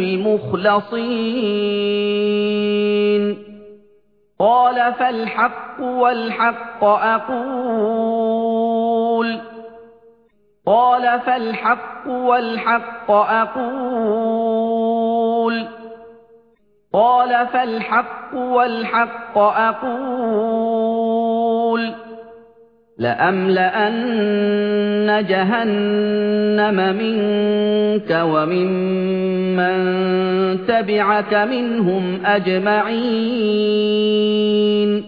Speaker 1: الْمُخْلَصِينَ قَالَ فَالْحَقُّ وَالْحَقَّ أَقُولُ قَالَ فَالْحَقُّ وَالْحَقَّ أَقُولُ قَالَ فَالْحَقُّ وَالْحَقَّ أَقُولُ لَأَمْلَأَنَّ جَهَنَّمَ مِنكَ وَمِمَّن تَبِعَكَ مِنْهُمْ أَجْمَعِينَ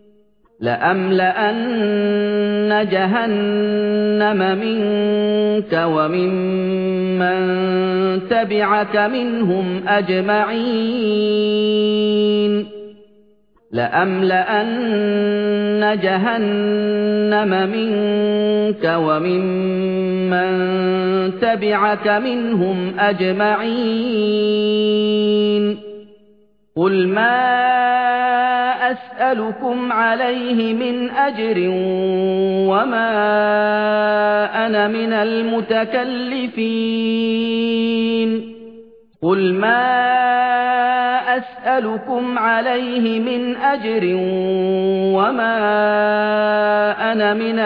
Speaker 1: لَأَمْلَأَنَّ جَهَنَّمَ مِنكَ وَمِمَّن تَبِعَكَ مِنْهُمْ أَجْمَعِينَ لَأَمْلَأَنَّ جَهَنَّمَ مِنكَ وَمِمَّن تَبِعَكَ مِنْهُمْ أَجْمَعِينَ قُلْ مَا أَسْأَلُكُمْ عَلَيْهِ مِنْ أَجْرٍ وَمَا أَنَا مِنَ الْمُتَكَلِّفِينَ قُلْ مَا أَسْأَلُكُمْ عَلَيْهِ مِنْ أَجْرٍ وَمَا أَنَا مِنَ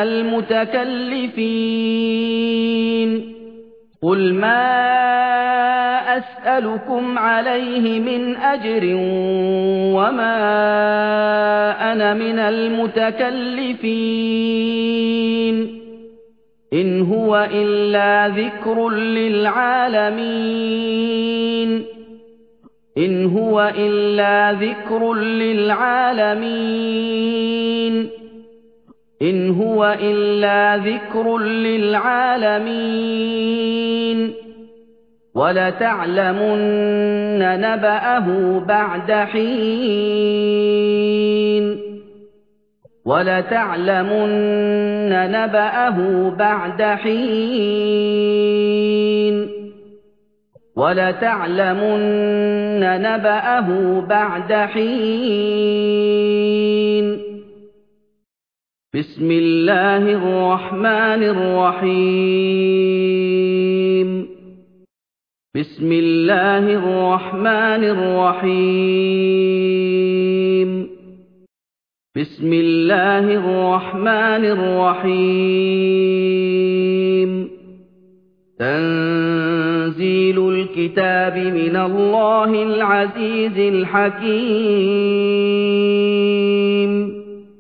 Speaker 1: الْمُتَكَلِّفِينَ قُلْ مَا أَسْأَلُكُمْ عَلَيْهِ مِنْ أَجْرٍ وَمَا أَنَا مِنَ الْمُتَكَلِّفِينَ إِنْ هُوَ إِلَّا ذِكْرٌ لِّلْعَالَمِينَ إِنْ هُوَ إِلَّا ذِكْرٌ لِّلْعَالَمِينَ إِنْ هُوَ إِلَّا ذِكْرٌ لِّلْعَالَمِينَ وَلَتَعْلَمُنَّ نَبَأَهُ بَعْدَ حِينٍ وَلَتَعْلَمُنَّ نَبَأَهُ بَعْدَ حِينٍ وَلَتَعْلَمُنَّ نَبَأَهُ بَعْدَ حِينٍ بِسْمِ اللَّهِ الرَّحْمَنِ الرَّحِيمِ بِسْمِ اللَّهِ الرَّحْمَنِ الرَّحِيمِ بِسْمِ اللَّهِ الرَّحْمَنِ الرَّحِيمِ تَنزِيلُ الْكِتَابِ مِنَ اللَّهِ الْعَزِيزِ الْحَكِيمِ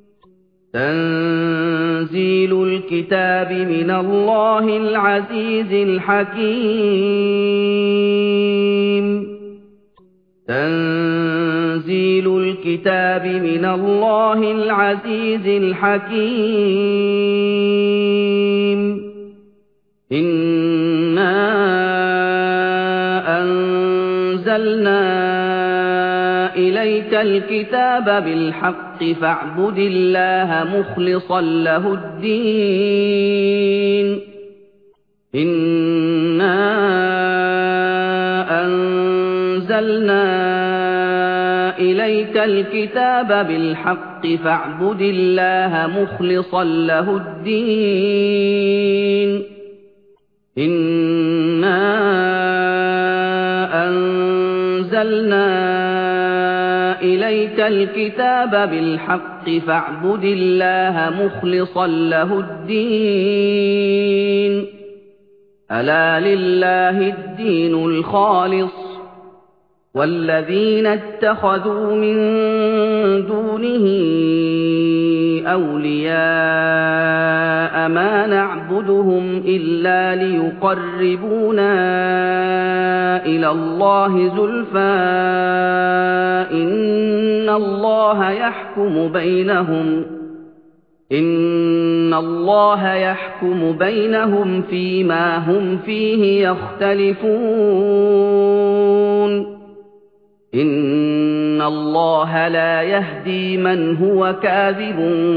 Speaker 1: تَنزِيلُ الْكِتَابِ مِنَ اللَّهِ الْعَزِيزِ الْحَكِيمِ تَنزِيلُ الْكِتَابِ مِنَ اللَّهِ الْعَزِيزِ الْحَكِيمِ إِنَّا أَنزَلْنَا إِلَيْكَ الْكِتَابَ بِالْحَقِّ فَاعْبُدِ اللَّهَ مُخْلِصًا لَّهُ الدِّينَ إِنَّا أَنزَلْنَا إِلَيْكَ الْكِتَابَ بِالْحَقِّ بالحق فاعبد الله مخلصا له الدين إنا أنزلنا إليك الكتاب بالحق فاعبد الله مخلصا له الدين ألا لله الدين الخالص والذين اتخذوا من دونه أولياء ما نعبدهم إلا ليقربونا إلى الله زلفى إن الله يحكم بينهم إن الله يحكم بينهم فيما هم فيه يختلفون إن الله لا يهدي من هو كاذب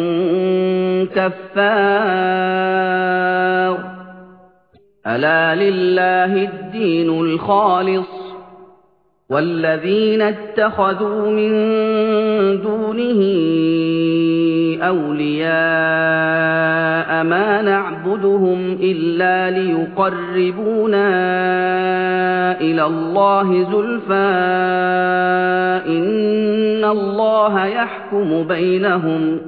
Speaker 1: كفار ألا لله الدين الخالص والذين اتخذوا من دونه أولياء ما نعبدهم إلا ليقربونا إلى الله زلفى إن الله يحكم بينهم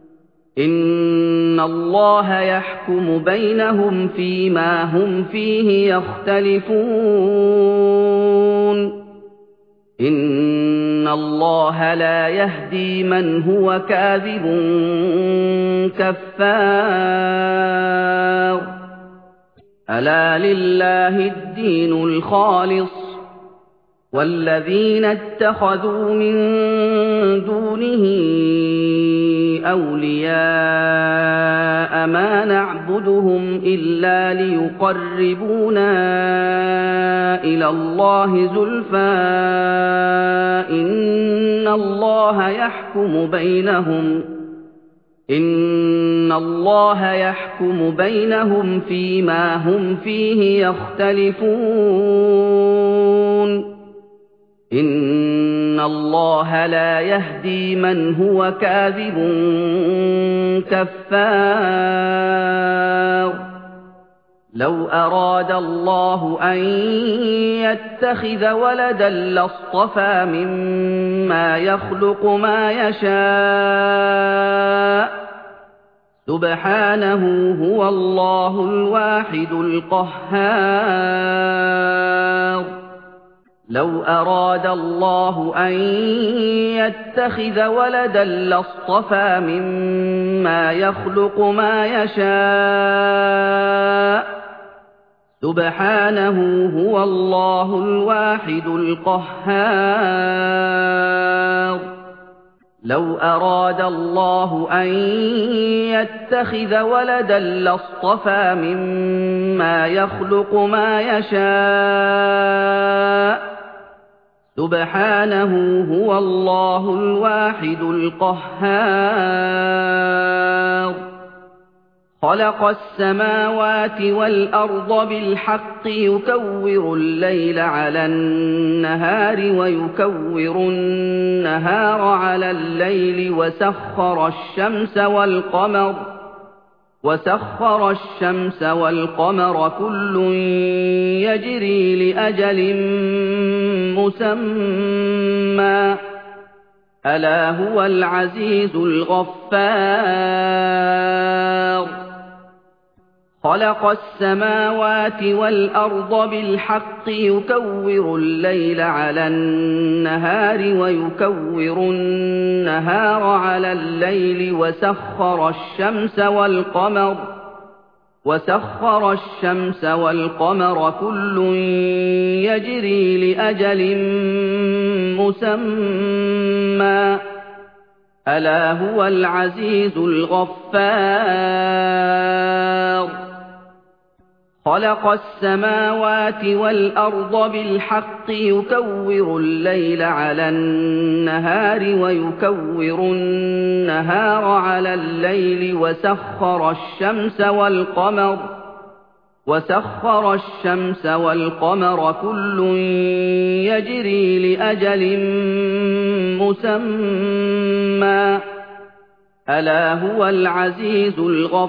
Speaker 1: إن الله يحكم بينهم فيما هم فيه يختلفون إن الله لا يهدي من هو كاذب كفار ألا لله الدين الخالص والذين اتخذوا من دونه أولياء ما نعبدهم إلا ليقربونا إلى الله زلفى إن الله يحكم بينهم إن الله يحكم بينهم فيما هم فيه يختلفون إن الله لا يهدي من هو كاذب كفار لو أراد الله أن يتخذ ولدا لاصطفى مما يخلق ما يشاء سبحانه هو الله الواحد القهار لو أراد الله أن يتخذ ولدا لاصطفى مما يخلق ما يشاء سبحانه هو الله الواحد القهار لو أراد الله أن يتخذ ولدا لاصطفى مما يخلق ما يشاء سبحانه هو الله الواحد القهار خلق السماوات والأرض بالحق يكور الليل على النهار ويكور النهار على الليل وسخر الشمس والقمر وسخر الشمس والقمر كل يجري لأجل مسمى ألا هو العزيز الغفار خلق السماوات والأرض بالحق يكور الليل على النهار ويكور النهار على الليل وسخر الشمس والقمر وسخر الشمس والقمر كل يجري لأجل مسمى ألا هو العزيز الغفار خلق السماوات والأرض بالحق يكور الليل على النهار ويكور النهار على الليل وسخر الشمس والقمر وسخر الشمس والقمر كل يجري لأجل مسمى ألا هو العزيز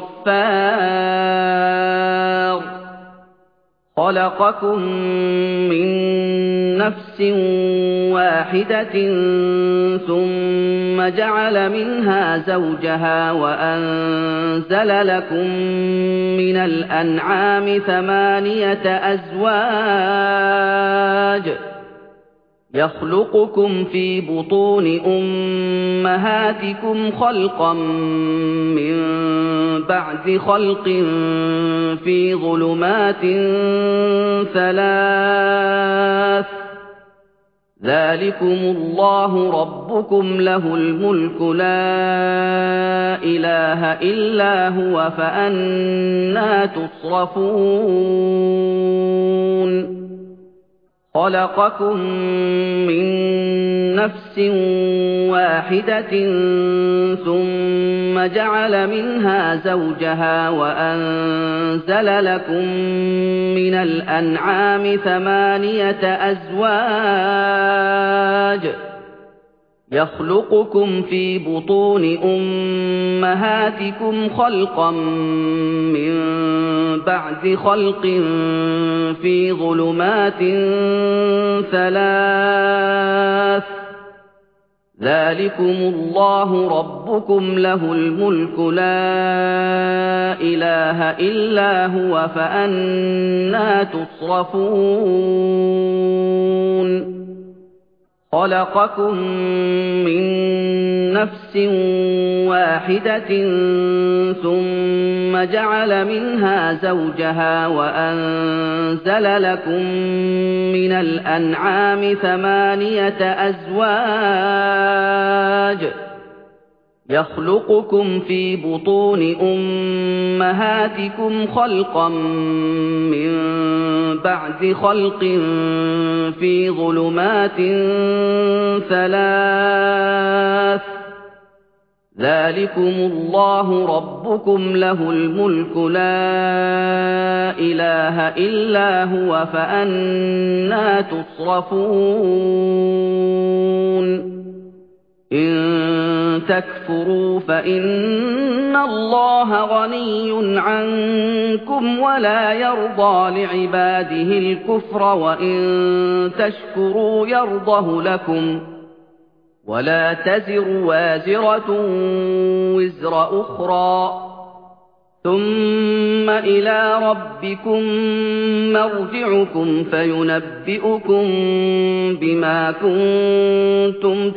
Speaker 1: الغفار خلقكم من نفس واحدة ثم جعل منها زوجها وأنزل لكم من الأنعام ثمانية أزواج يخلقكم في بطون أمهاتكم خلقا من بعد خلق في ظلمات ثلاث ذلكم الله ربكم له الملك لا إله إلا هو فأنى تصرفون خلقكم من نفس واحدة ثم جعل منها زوجها وأنزل لكم من الأنعام ثمانية أزواج يخلقكم في بطون أمهاتكم خلقا من بعد خلق في ظلمات ثلاث ذلكم الله ربكم له الملك لا إله إلا هو فأنى تصرفون خلقكم من نفس واحدة ثم جعل منها زوجها وأنزل لكم من الأنعام ثمانية أزواج يخلقكم في بطون أمهاتكم خلقا من بعد خلق في ظلمات ثلاث ذلكم الله ربكم له الملك لا إله إلا هو فأنى تصرفون إن تكفروا فإن الله غني عنكم ولا يرضى لعباده الكفر وإن تشكروا يرضه لكم ولا تزر وازرة وزر أخرى ثم إلى ربكم مرجعكم فينبئكم بما كنتم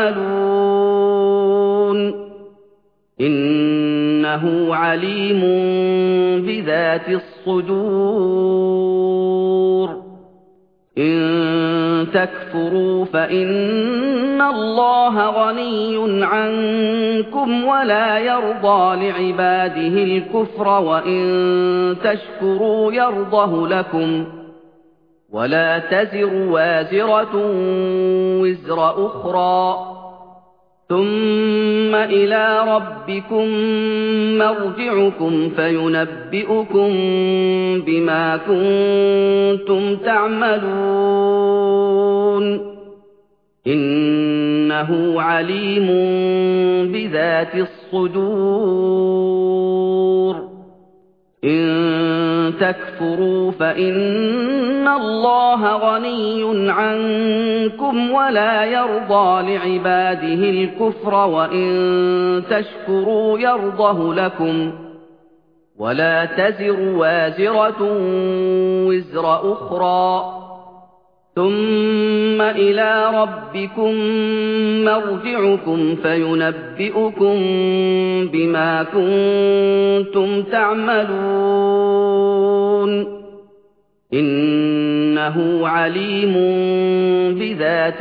Speaker 1: تعملون إنه عليم بذات الصدور إن تكفروا فإن الله غني عنكم ولا يرضى لعباده الكفر وإن تشكروا يرضه لكم ولا تزر وازرة وزر أخرى ثم إلى ربكم مرجعكم فينبئكم بما كنتم تعملون إنه عليم بذات الصدور إن تكفروا فإن الله غني عنكم ولا يرضى لعباده الكفر وإن تشكروا يرضه لكم ولا تزر وازرة وزر أخرى ثم إلى ربكم مرجعكم فينبئكم بما كنتم تعملون إنه عليم بذات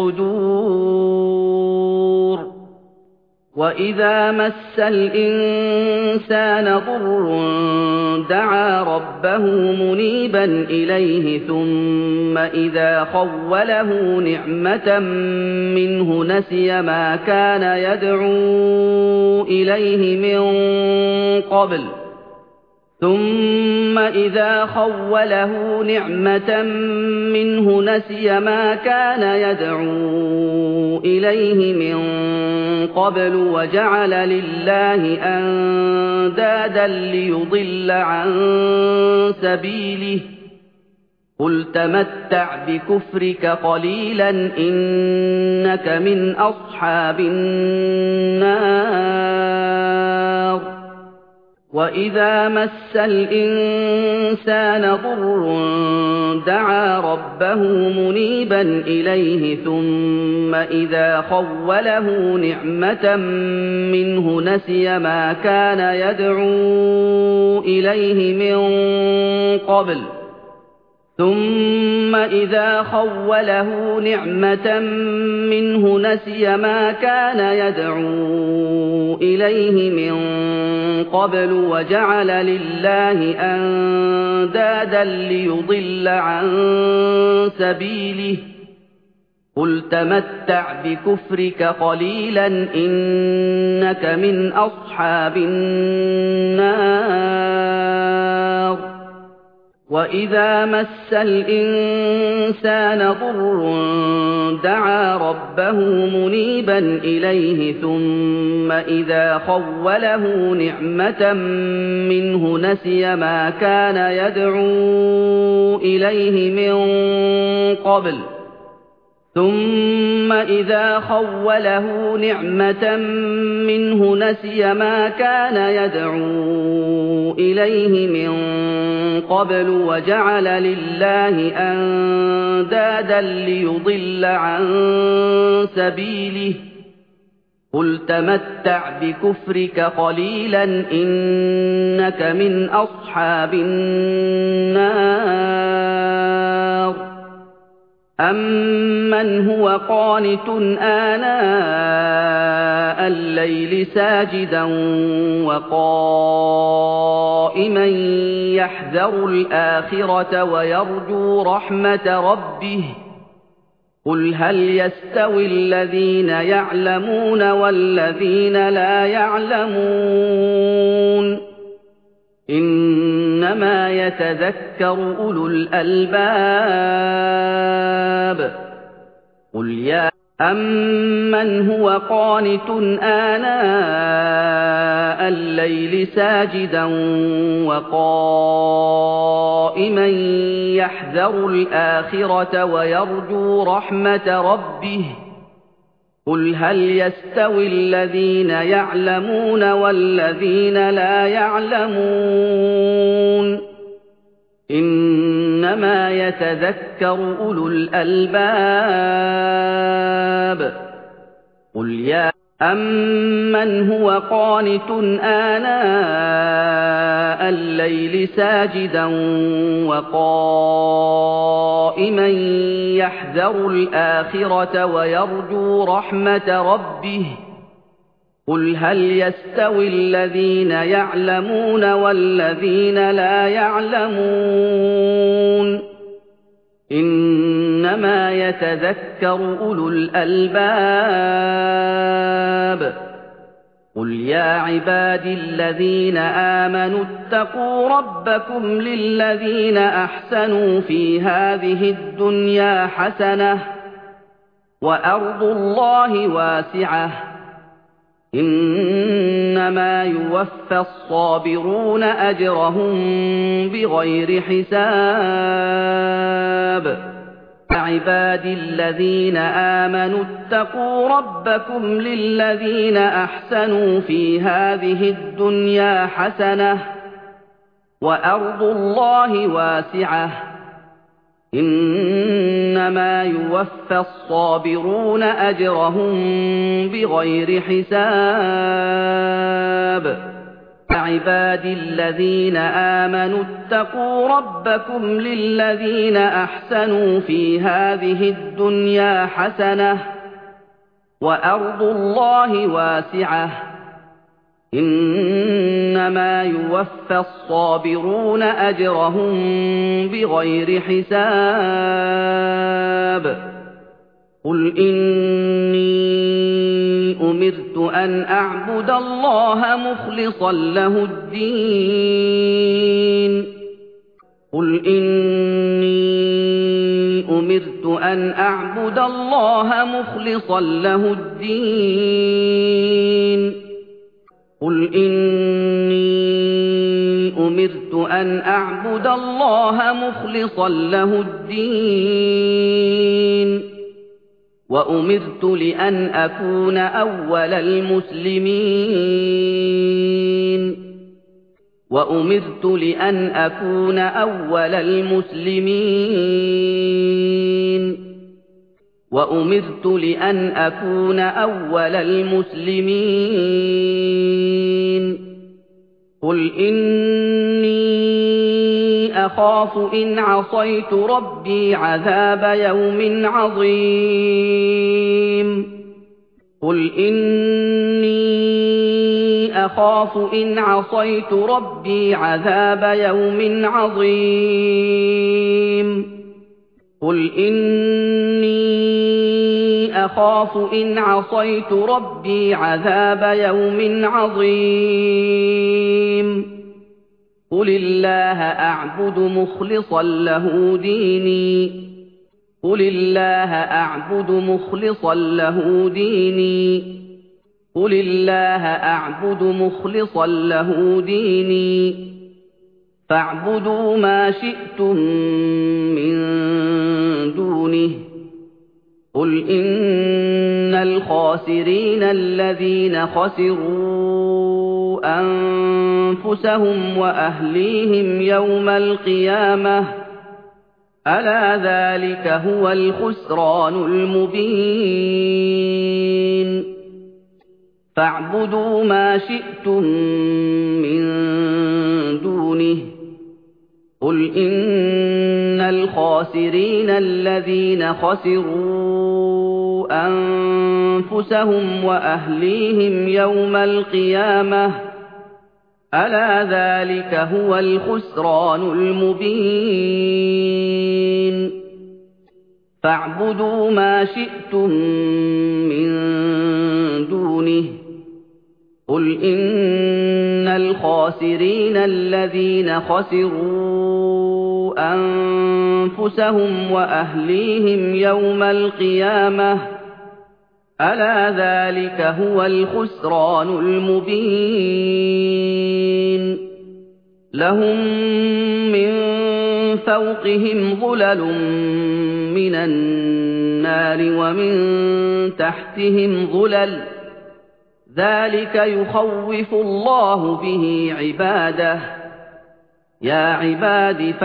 Speaker 1: الصدور وإذا مس الإنسان ضر دعا ربه منيبا إليه ثم إذا خوله نعمة منه نسي ما كان يدعو إليه من قبل ثم إذا خوله نعمة منه نسي ما كان يدعو إليه من قبل وجعل لله أندادا ليضل عن سبيله قل تمتع بكفرك قليلا إنك من أصحاب النار وإذا مس الإنسان ضر دعا ربه منيبا إليه ثم إذا خوله نعمة منه نسي ما كان يدعو إليه من قبل ثم إذا خوله نعمة منه نسي ما كان يدعو إليه من قبل وجعل لله أندادا ليضل عن سبيله قل تمتع بكفرك قليلا إنك من أصحاب النار وإذا مس الإنسان ضر دعا ربه منيبا إليه ثم إذا خوله نعمة منه نسي ما كان يدعو إليه من قبل ثم إذا خوله نعمة منه نسي ما كان يدعو إليه من قبل وجعل لله أندادا ليضل عن سبيله قل تمتع بكفرك قليلا إنك من أصحاب النار أَمَّنْ هُوَ قَانِتٌ آنَاءَ اللَّيْلِ سَاجِدًا وَقَائِمًا يَحْذَرُ الْآخِرَةَ وَيَرْجُو رَحْمَةَ رَبِّهِ قُلْ هَلْ يَسْتَوِي الَّذِينَ يَعْلَمُونَ وَالَّذِينَ لَا يَعْلَمُونَ إِنَّمَا يَتَذَكَّرُ أُولُو الْأَلْبَابِ قُلْ يَا أَمَّنْ هُوَ قَانِتٌ آنَاءَ اللَّيْلِ سَاجِدًا وَقَائِمًا يَحْذَرُ الْآخِرَةَ وَيَرْجُو رَحْمَةَ رَبِّهِ قُلْ هَلْ يَسْتَوِي الَّذِينَ يَعْلَمُونَ وَالَّذِينَ لَا يَعْلَمُونَ إِنَّمَا يَتَذَكَّرُ أُولُو الْأَلْبَابِ قُلْ يَا أَمَّنْ هُوَ قَانِتٌ آنَاءَ اللَّيْلِ سَاجِدًا وَقَائِمًا يَحْذَرُ الْآخِرَةَ وَيَرْجُو رَحْمَةَ رَبِّهِ قُلْ هَلْ يَسْتَوِي الَّذِينَ يَعْلَمُونَ وَالَّذِينَ لَا يَعْلَمُونَ إِنَّمَا يَتَذَكَّرُ أُولُو الْأَلْبَابِ قُلْ يَا عِبَادِي الَّذِينَ آمَنُوا اتَّقُوا رَبَّكُمْ لِلَّذِينَ أَحْسَنُوا فِي هَٰذِهِ الدُّنْيَا حَسَنَةٌ وَأَرْضُ اللَّهِ وَاسِعَةٌ إِنَّمَا يُوَفَّى الصَّابِرُونَ أَجْرَهُم بِغَيْرِ حِسَابٍ يَا عِبَادِي الَّذِينَ آمَنُوا اتَّقُوا رَبَّكُمْ لِلَّذِينَ أَحْسَنُوا فِي هَٰذِهِ الدُّنْيَا حَسَنَةٌ وَأَرْضُ اللَّهِ وَاسِعَةٌ إِنَّمَا يُوَفَّى الصَّابِرُونَ أَجْرَهُم بِغَيْرِ حِسَابٍ يَا عِبَادِي الَّذِينَ آمَنُوا اتَّقُوا رَبَّكُمْ لِلَّذِينَ أَحْسَنُوا فِي هَٰذِهِ الدُّنْيَا حَسَنَةٌ وَأَرْضُ اللَّهِ وَاسِعَةٌ إِنَّمَا يُوَفَّى الصَّابِرُونَ أَجْرَهُم بِغَيْرِ حِسَابٍ قُلْ إِنِّي أُمِرْتُ أَنْ أَعْبُدَ اللَّهَ مُخْلِصًا لَّهُ الدِّينَ قُلْ إِنِّي أُمِرْتُ أَنْ أَعْبُدَ اللَّهَ مُخْلِصًا لَّهُ الدِّينَ قُلْ إِنِّي أُمِرْتُ أَنْ أَعْبُدَ اللَّهَ مُخْلِصًا لَّهُ الدِّينَ وَأُمِرْتُ لِأَنْ أَكُونَ أَوَّلَ الْمُسْلِمِينَ وَأُمِرْتُ لِأَنْ أَكُونَ أَوَّلَ الْمُسْلِمِينَ وَأُمِرْتُ لِأَنْ أَكُونَ أَوَّلَ الْمُسْلِمِينَ قُلْ إِنِّي أَخَافُ إِنْ عَصَيْتُ رَبِّي عَذَابَ يَوْمٍ عَظِيمٍ قُلْ إِنِّي أَخَافُ إِنْ عَصَيْتُ رَبِّي عَذَابَ يَوْمٍ عَظِيمٍ قُلْ إِنِّي أَخَافُ إِنْ عَصَيْتُ رَبِّي عَذَابَ يَوْمٍ عَظِيمٍ قُلِ اللَّهَ أَعْبُدُ مُخْلِصًا لَّهُ دِينِي قُلِ اللَّهَ أَعْبُدُ مُخْلِصًا لَّهُ دِينِي قُلِ اللَّهَ أَعْبُدُ مُخْلِصًا لَّهُ دِينِي فَاعْبُدُوا مَا شِئْتُم مِّن دُونِهِ قُلْ إِنَّ الْخَاسِرِينَ الَّذِينَ خَسِرُوا أَنفُسَهُمْ وَأَهْلِيهِمْ يَوْمَ الْقِيَامَةِ أَلَا ذَلِكَ هُوَ الْخُسْرَانُ الْمُبِينُ فَاعْبُدُوا مَا شِئْتُم مِّن دُونِهِ قُلْ إِنَّ الْخَاسِرِينَ الَّذِينَ خَسِرُوا أَنفُسَهُمْ وَأَهْلِيهِمْ يَوْمَ الْقِيَامَةِ أَلَا ذَلِكَ هُوَ الْخُسْرَانُ الْمُبِينُ فَاعْبُدُوا مَا شِئْتُم مِّن دُونِهِ قُلْ إِنَّ الْخَاسِرِينَ الَّذِينَ خَسِرُوا أَنفُسَهُمْ وَأَهْلِيهِمْ يَوْمَ الْقِيَامَةِ أَلَا ذَلِكَ هُوَ الْخُسْرَانُ الْمُبِينُ لَهُم مِّن فَوْقِهِمْ ظُلَلٌ مِّنَ النَّارِ وَمِن تَحْتِهِمْ ظُلَلٌ ذَلِكَ يُخَوِّفُ اللَّهُ بِهِ عِبَادَهُ يَا عِبَادِ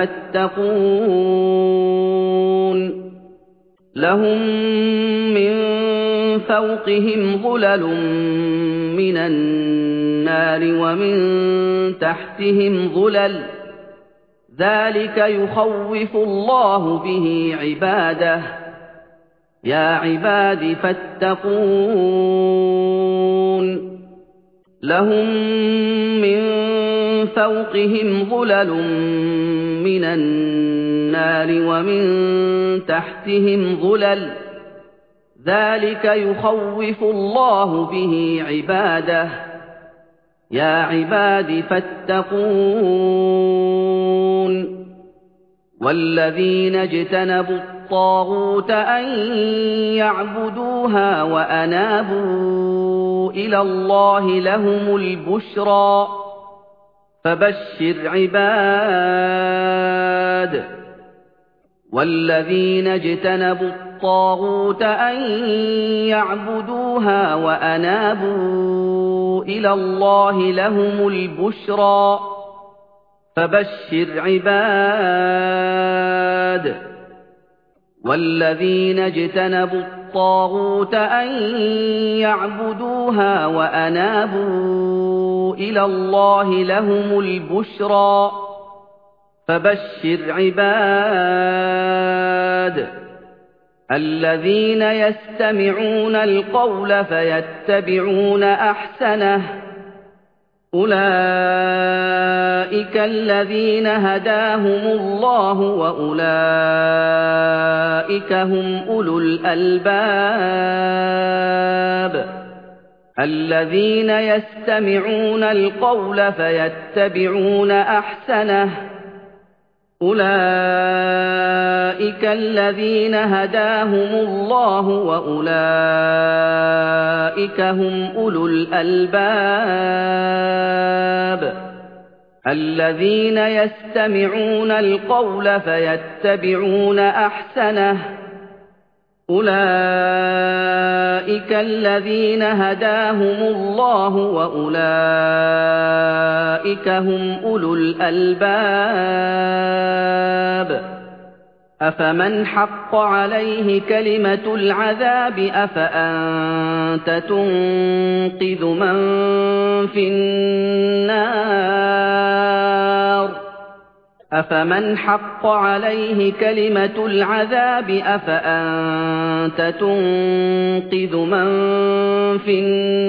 Speaker 1: فَاتَّقُونِ لَهُم مِّن فَوْقِهِمْ ظُلَلٌ مِّنَ النَّارِ وَمِن تَحْتِهِمْ ظُلَلٌ ذَلِكَ يُخَوِّفُ اللَّهُ بِهِ عِبَادَهُ يَا عِبَادِ فَاتَّقُونِ لَهُم مِّن فَوْقِهِمْ ظُلَلٌ مِّنَ النَّارِ وَمِن تَحْتِهِمْ ظُلَلٌ ذَلِكَ يُخَوِّفُ اللَّهُ بِهِ عِبَادَهُ يَا عِبَادِ فَاتَّقُونِ وَالَّذِينَ اجْتَنَبُوا الطَّاغُوتَ أَن يَعْبُدُوهَا وَأَنَابُوا إِلَى اللَّهِ لَهُمُ الْبُشْرَىٰ فَبَشِّرْ عِبَادِ وَالَّذِينَ اجْتَنَبُوا الطَّاغُوتَ أَن يَعْبُدُوهَا وَأَنَابُوا إِلَى اللَّهِ لَهُمُ الْبُشْرَىٰ فَبَشِّرْ عِبَادِ وَالَّذِينَ اجْتَنَبُوا الطَّاغُوتَ أَن يَعْبُدُوهَا وَأَنَابُوا إِلَى اللَّهِ لَهُمُ الْبُشْرَىٰ فَبَشِّرْ عِبَادِ الَّذِينَ يَسْتَمِعُونَ الْقَوْلَ فَيَتَّبِعُونَ أَحْسَنَهُ أُولَٰئِكَ الذين هداهم الله وأولئك هم أولو الألباب الذين يستمعون القول فيتبعون أحسنه أولئك الذين هداهم الله وأولئك هم أولو الألباب الذين يستمعون القول فيتبعون أحسنه أولئك الذين هداهم الله وأولئك هم أولو الألباب أفمن حق عليه كلمة العذاب أفأنت تنقذ من في النار أفمن حق عليه كلمة العذاب أفأنت تنقذ من في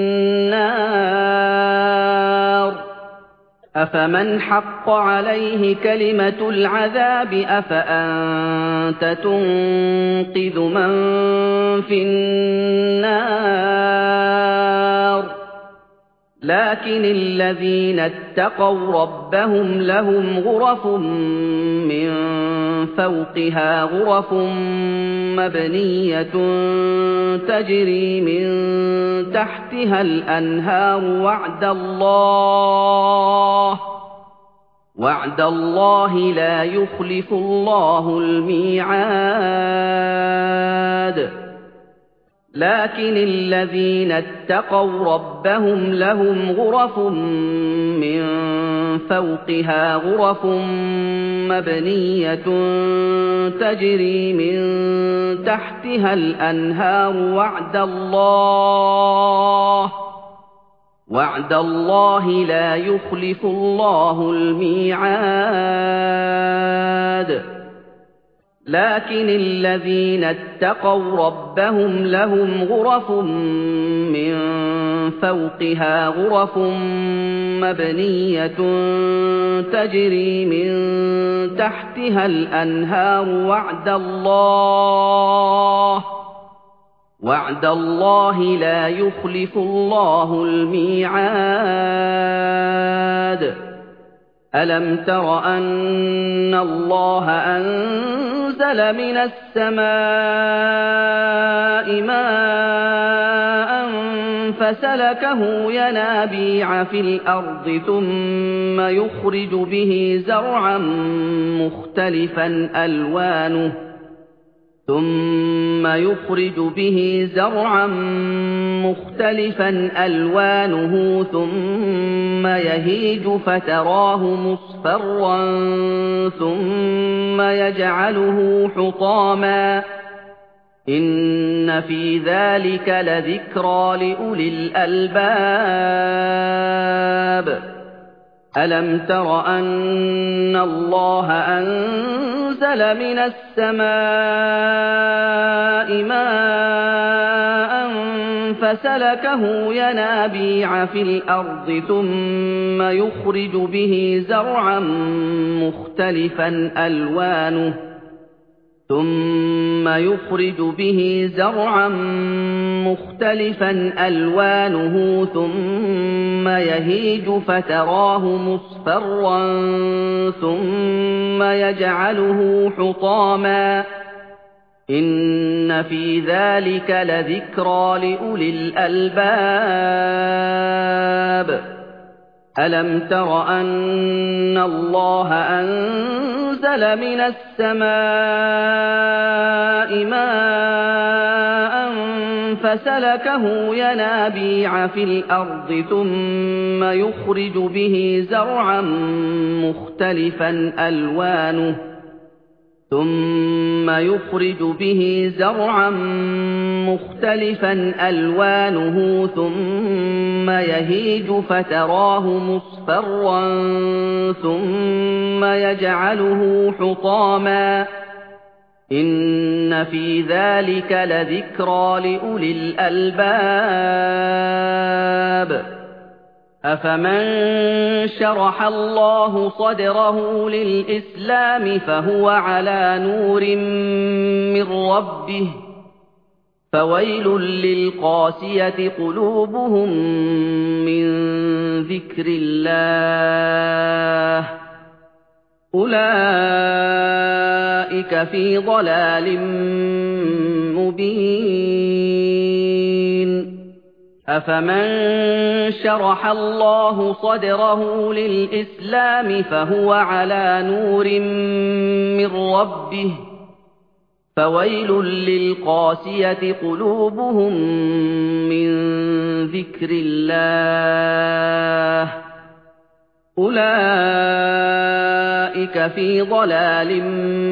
Speaker 1: النار أفمن حق عليه كلمة العذاب أفأنت تنقذ من في النار لكن الذين اتقوا ربهم لهم غرف من فوقها غرف مبنية تجري من تحتها الأنهار وعد الله وعد الله لا يخلف الله الميعاد لكن الذين اتقوا ربهم لهم غرف من فوقها غرف مبنية تجري من تحتها الأنهار وعد الله وعد الله لا يخلف الله الميعاد لكن الذين اتقوا ربهم لهم غرف من فوقها غرف مبنية تجري من تحتها الأنهار وعد الله وعد الله لا يخلف الله الميعاد ألم تر أن الله أنزل من السماء ماء فسلكه ينابيع في الأرض ثم يخرج به زرعا مختلفا ألوانه ثم يخرج به زرعا مختلفا ألوانه ثم يهيج فتراه مصفرا ثم يجعله حطاما إن في ذلك لذكرى لأولي الألباب ألم تر أن الله أنزل من السماء ماء فسلكه ينابيع في الأرض ثم يخرج به زرعا مختلفا ألوانه ثم يخرج به زرعا مختلفا ألوانه ثم يهيج فتراه مصفرا ثم يجعله حطاما إن في ذلك لذكرى لأولي الألباب ألم تر أن الله أنزل من السماء ماء فسلكه ينابيع في الأرض ثم يخرج به زرعا مختلفا ألوانه ثم يخرج به زرعا مختلفا ألوانه ثم يهيج فتراه مصفرا ثم يجعله حطاما إن في ذلك لذكرى لأولي الألباب أفمن شرح الله صدره للإسلام فهو على نور من ربه فويل للقاسية قلوبهم من ذكر الله أولئك في ضلال مبين أفمن شرح الله صدره للإسلام فهو على نور من ربه فويل للقاسية قلوبهم من ذكر الله أولئك في ضلال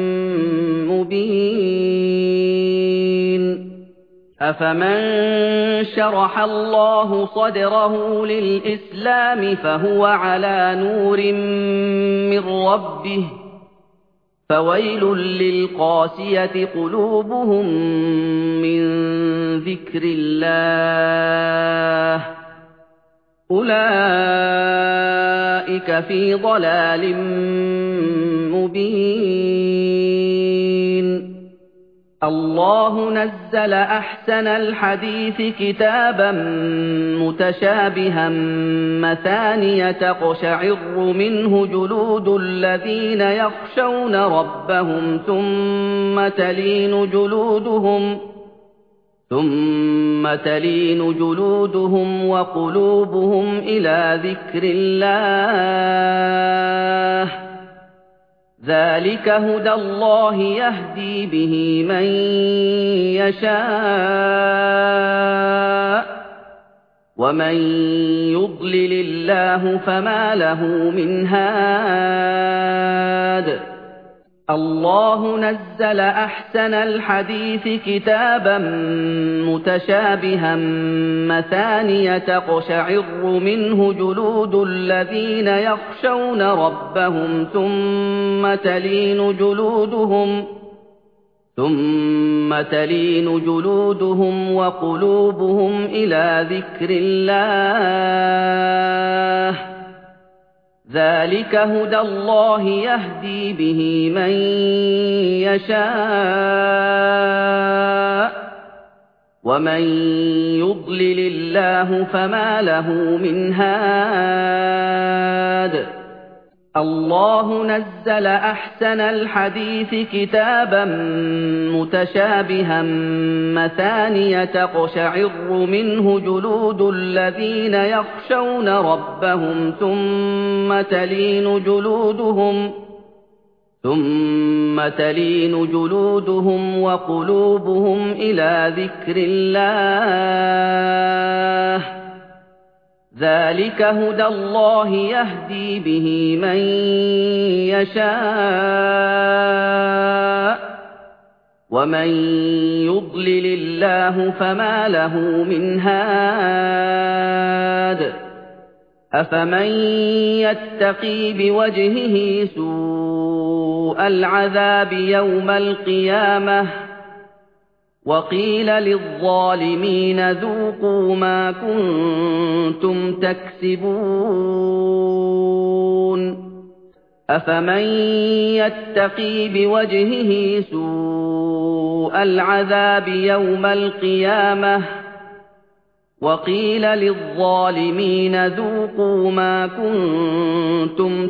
Speaker 1: مبين أفمن شرح الله صدره للإسلام فهو على نور من ربه فويل للقاسية قلوبهم من ذكر الله أولئك في ضلال مبين الله نزل أحسن الحديث كتابا متشابها مثانية تقشعر منه جلود الذين يخشون ربهم ثم تلين جلودهم ثم تلين جلودهم وقلوبهم إلى ذكر الله ذلك هدى الله يهدي به من يشاء ومن يضلل الله فما له من هاد الله نزل أحسن الحديث كتابا متشابها مثانية تقشعر منه جلود الذين يخشون ربهم ثم تلين جلودهم ثم تلين جلودهم وقلوبهم إلى ذكر الله ذلك هدى الله يهدي به من يشاء ومن يضلل الله فما له من هاد الله نزل أحسن الحديث كتابا متشابها مثانية تقشعر منه جلود الذين يخشون ربهم ثم تلين جلودهم ثم تلين جلودهم وقلوبهم إلى ذكر الله ذلك هدى الله يهدي به من يشاء ومن يضلل الله فما له من هاد أفمن يتقي بوجهه سوء العذاب يوم القيامة وقيل للظالمين ذوقوا ما كنتم تكسبون أفمن يتقي بوجهه سوء العذاب يوم القيامة وقيل للظالمين ذوقوا ما كنتم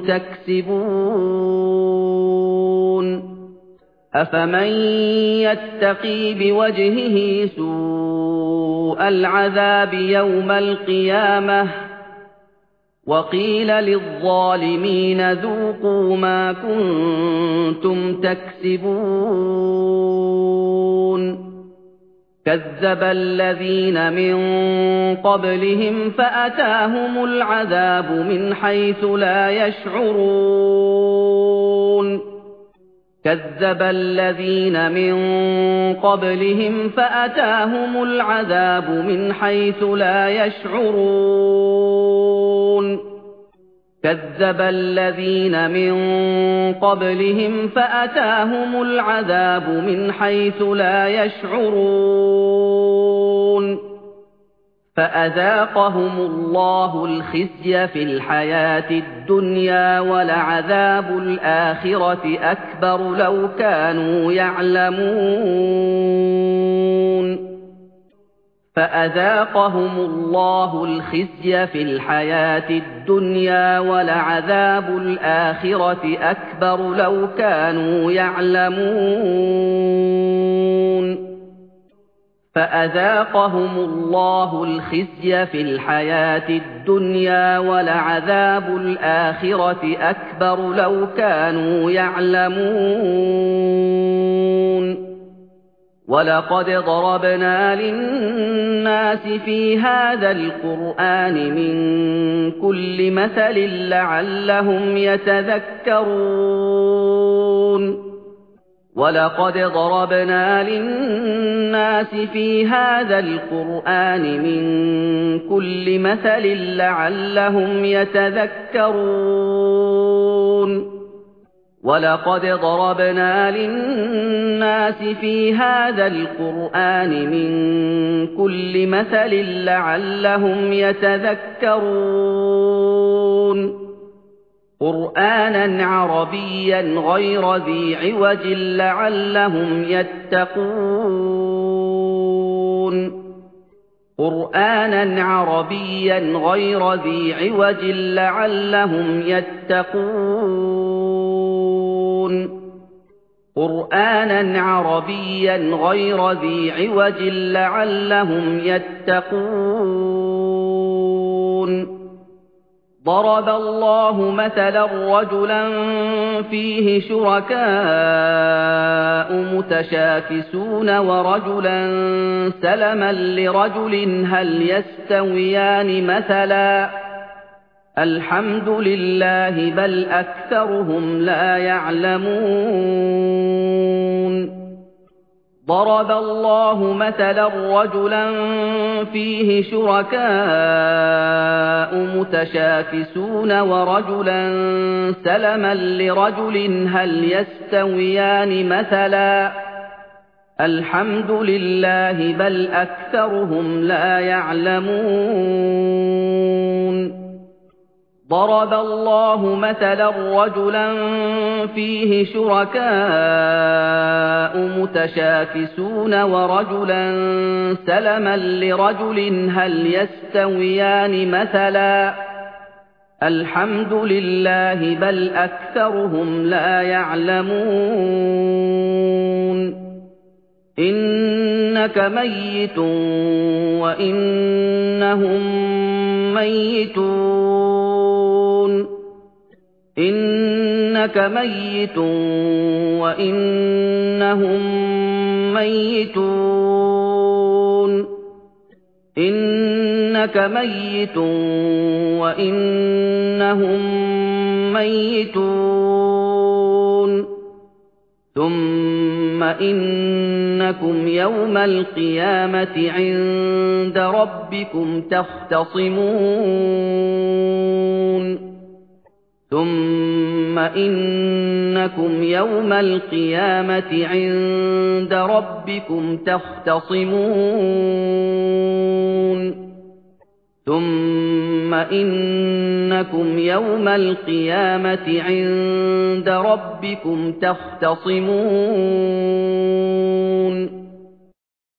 Speaker 1: تكسبون أفمن يتقي بوجهه سوء العذاب يوم القيامة وقيل للظالمين ذوقوا ما كنتم تكسبون كذب الذين من قبلهم فأتاهم العذاب من حيث لا يشعرون كذب الذين من قبلهم فأتاهم العذاب من حيث لا يشعرون كذب الذين من قبلهم فأتاهم العذاب من حيث لا يشعرون فأذاقهم الله الخزي في الحياة الدنيا ولعذاب الآخرة أكبر لو كانوا يعلمون فأذاقهم الله الخزي في الحياة الدنيا ولعذاب الآخرة أكبر لو كانوا يعلمون فأذاقهم الله الخزي في الحياة الدنيا ولعذاب الآخرة أكبر لو كانوا يعلمون ولقد ضربنا للناس في هذا القرآن من كل مثل لعلهم يتذكرون ولقد ضربنا للناس في هذا القرآن من كل مثل لعلهم يتذكرون ولقد ضربنا للناس في هذا القرآن من كل مثل لعلهم يتذكرون قرآنا عربيا غير ذي عوج لعلهم يتقون قرآنا عربيا غير ذي عوج لعلهم يتقون قرآنا عربيا غير ذي عوج لعلهم يتقون ضرب الله مثلا رجلا فيه شركاء متشاكسون ورجلا سلما لرجل هل يستويان مثلا الحمد لله بل أكثرهم لا يعلمون ضرب الله مثلا رجلا فيه شركاء متشاكسون ورجلا سلما لرجل هل يستويان مثلا الحمد لله بل أكثرهم لا يعلمون ضرب الله مثلا رجلا فيه شركاء متشاكسون ورجلا سلما لرجل هل يستويان مثلا الحمد لله بل أكثرهم لا يعلمون إنك ميت وإنهم ميتون إنك ميت وإنهم ميتون إنك ميت وإنهم ميتون ثم إنكم يوم القيامة عند ربكم تختصمون ثم إنكم يوم القيامة عند ربكم تختصمون ثم إنكم يوم القيامة عند ربكم تختصمون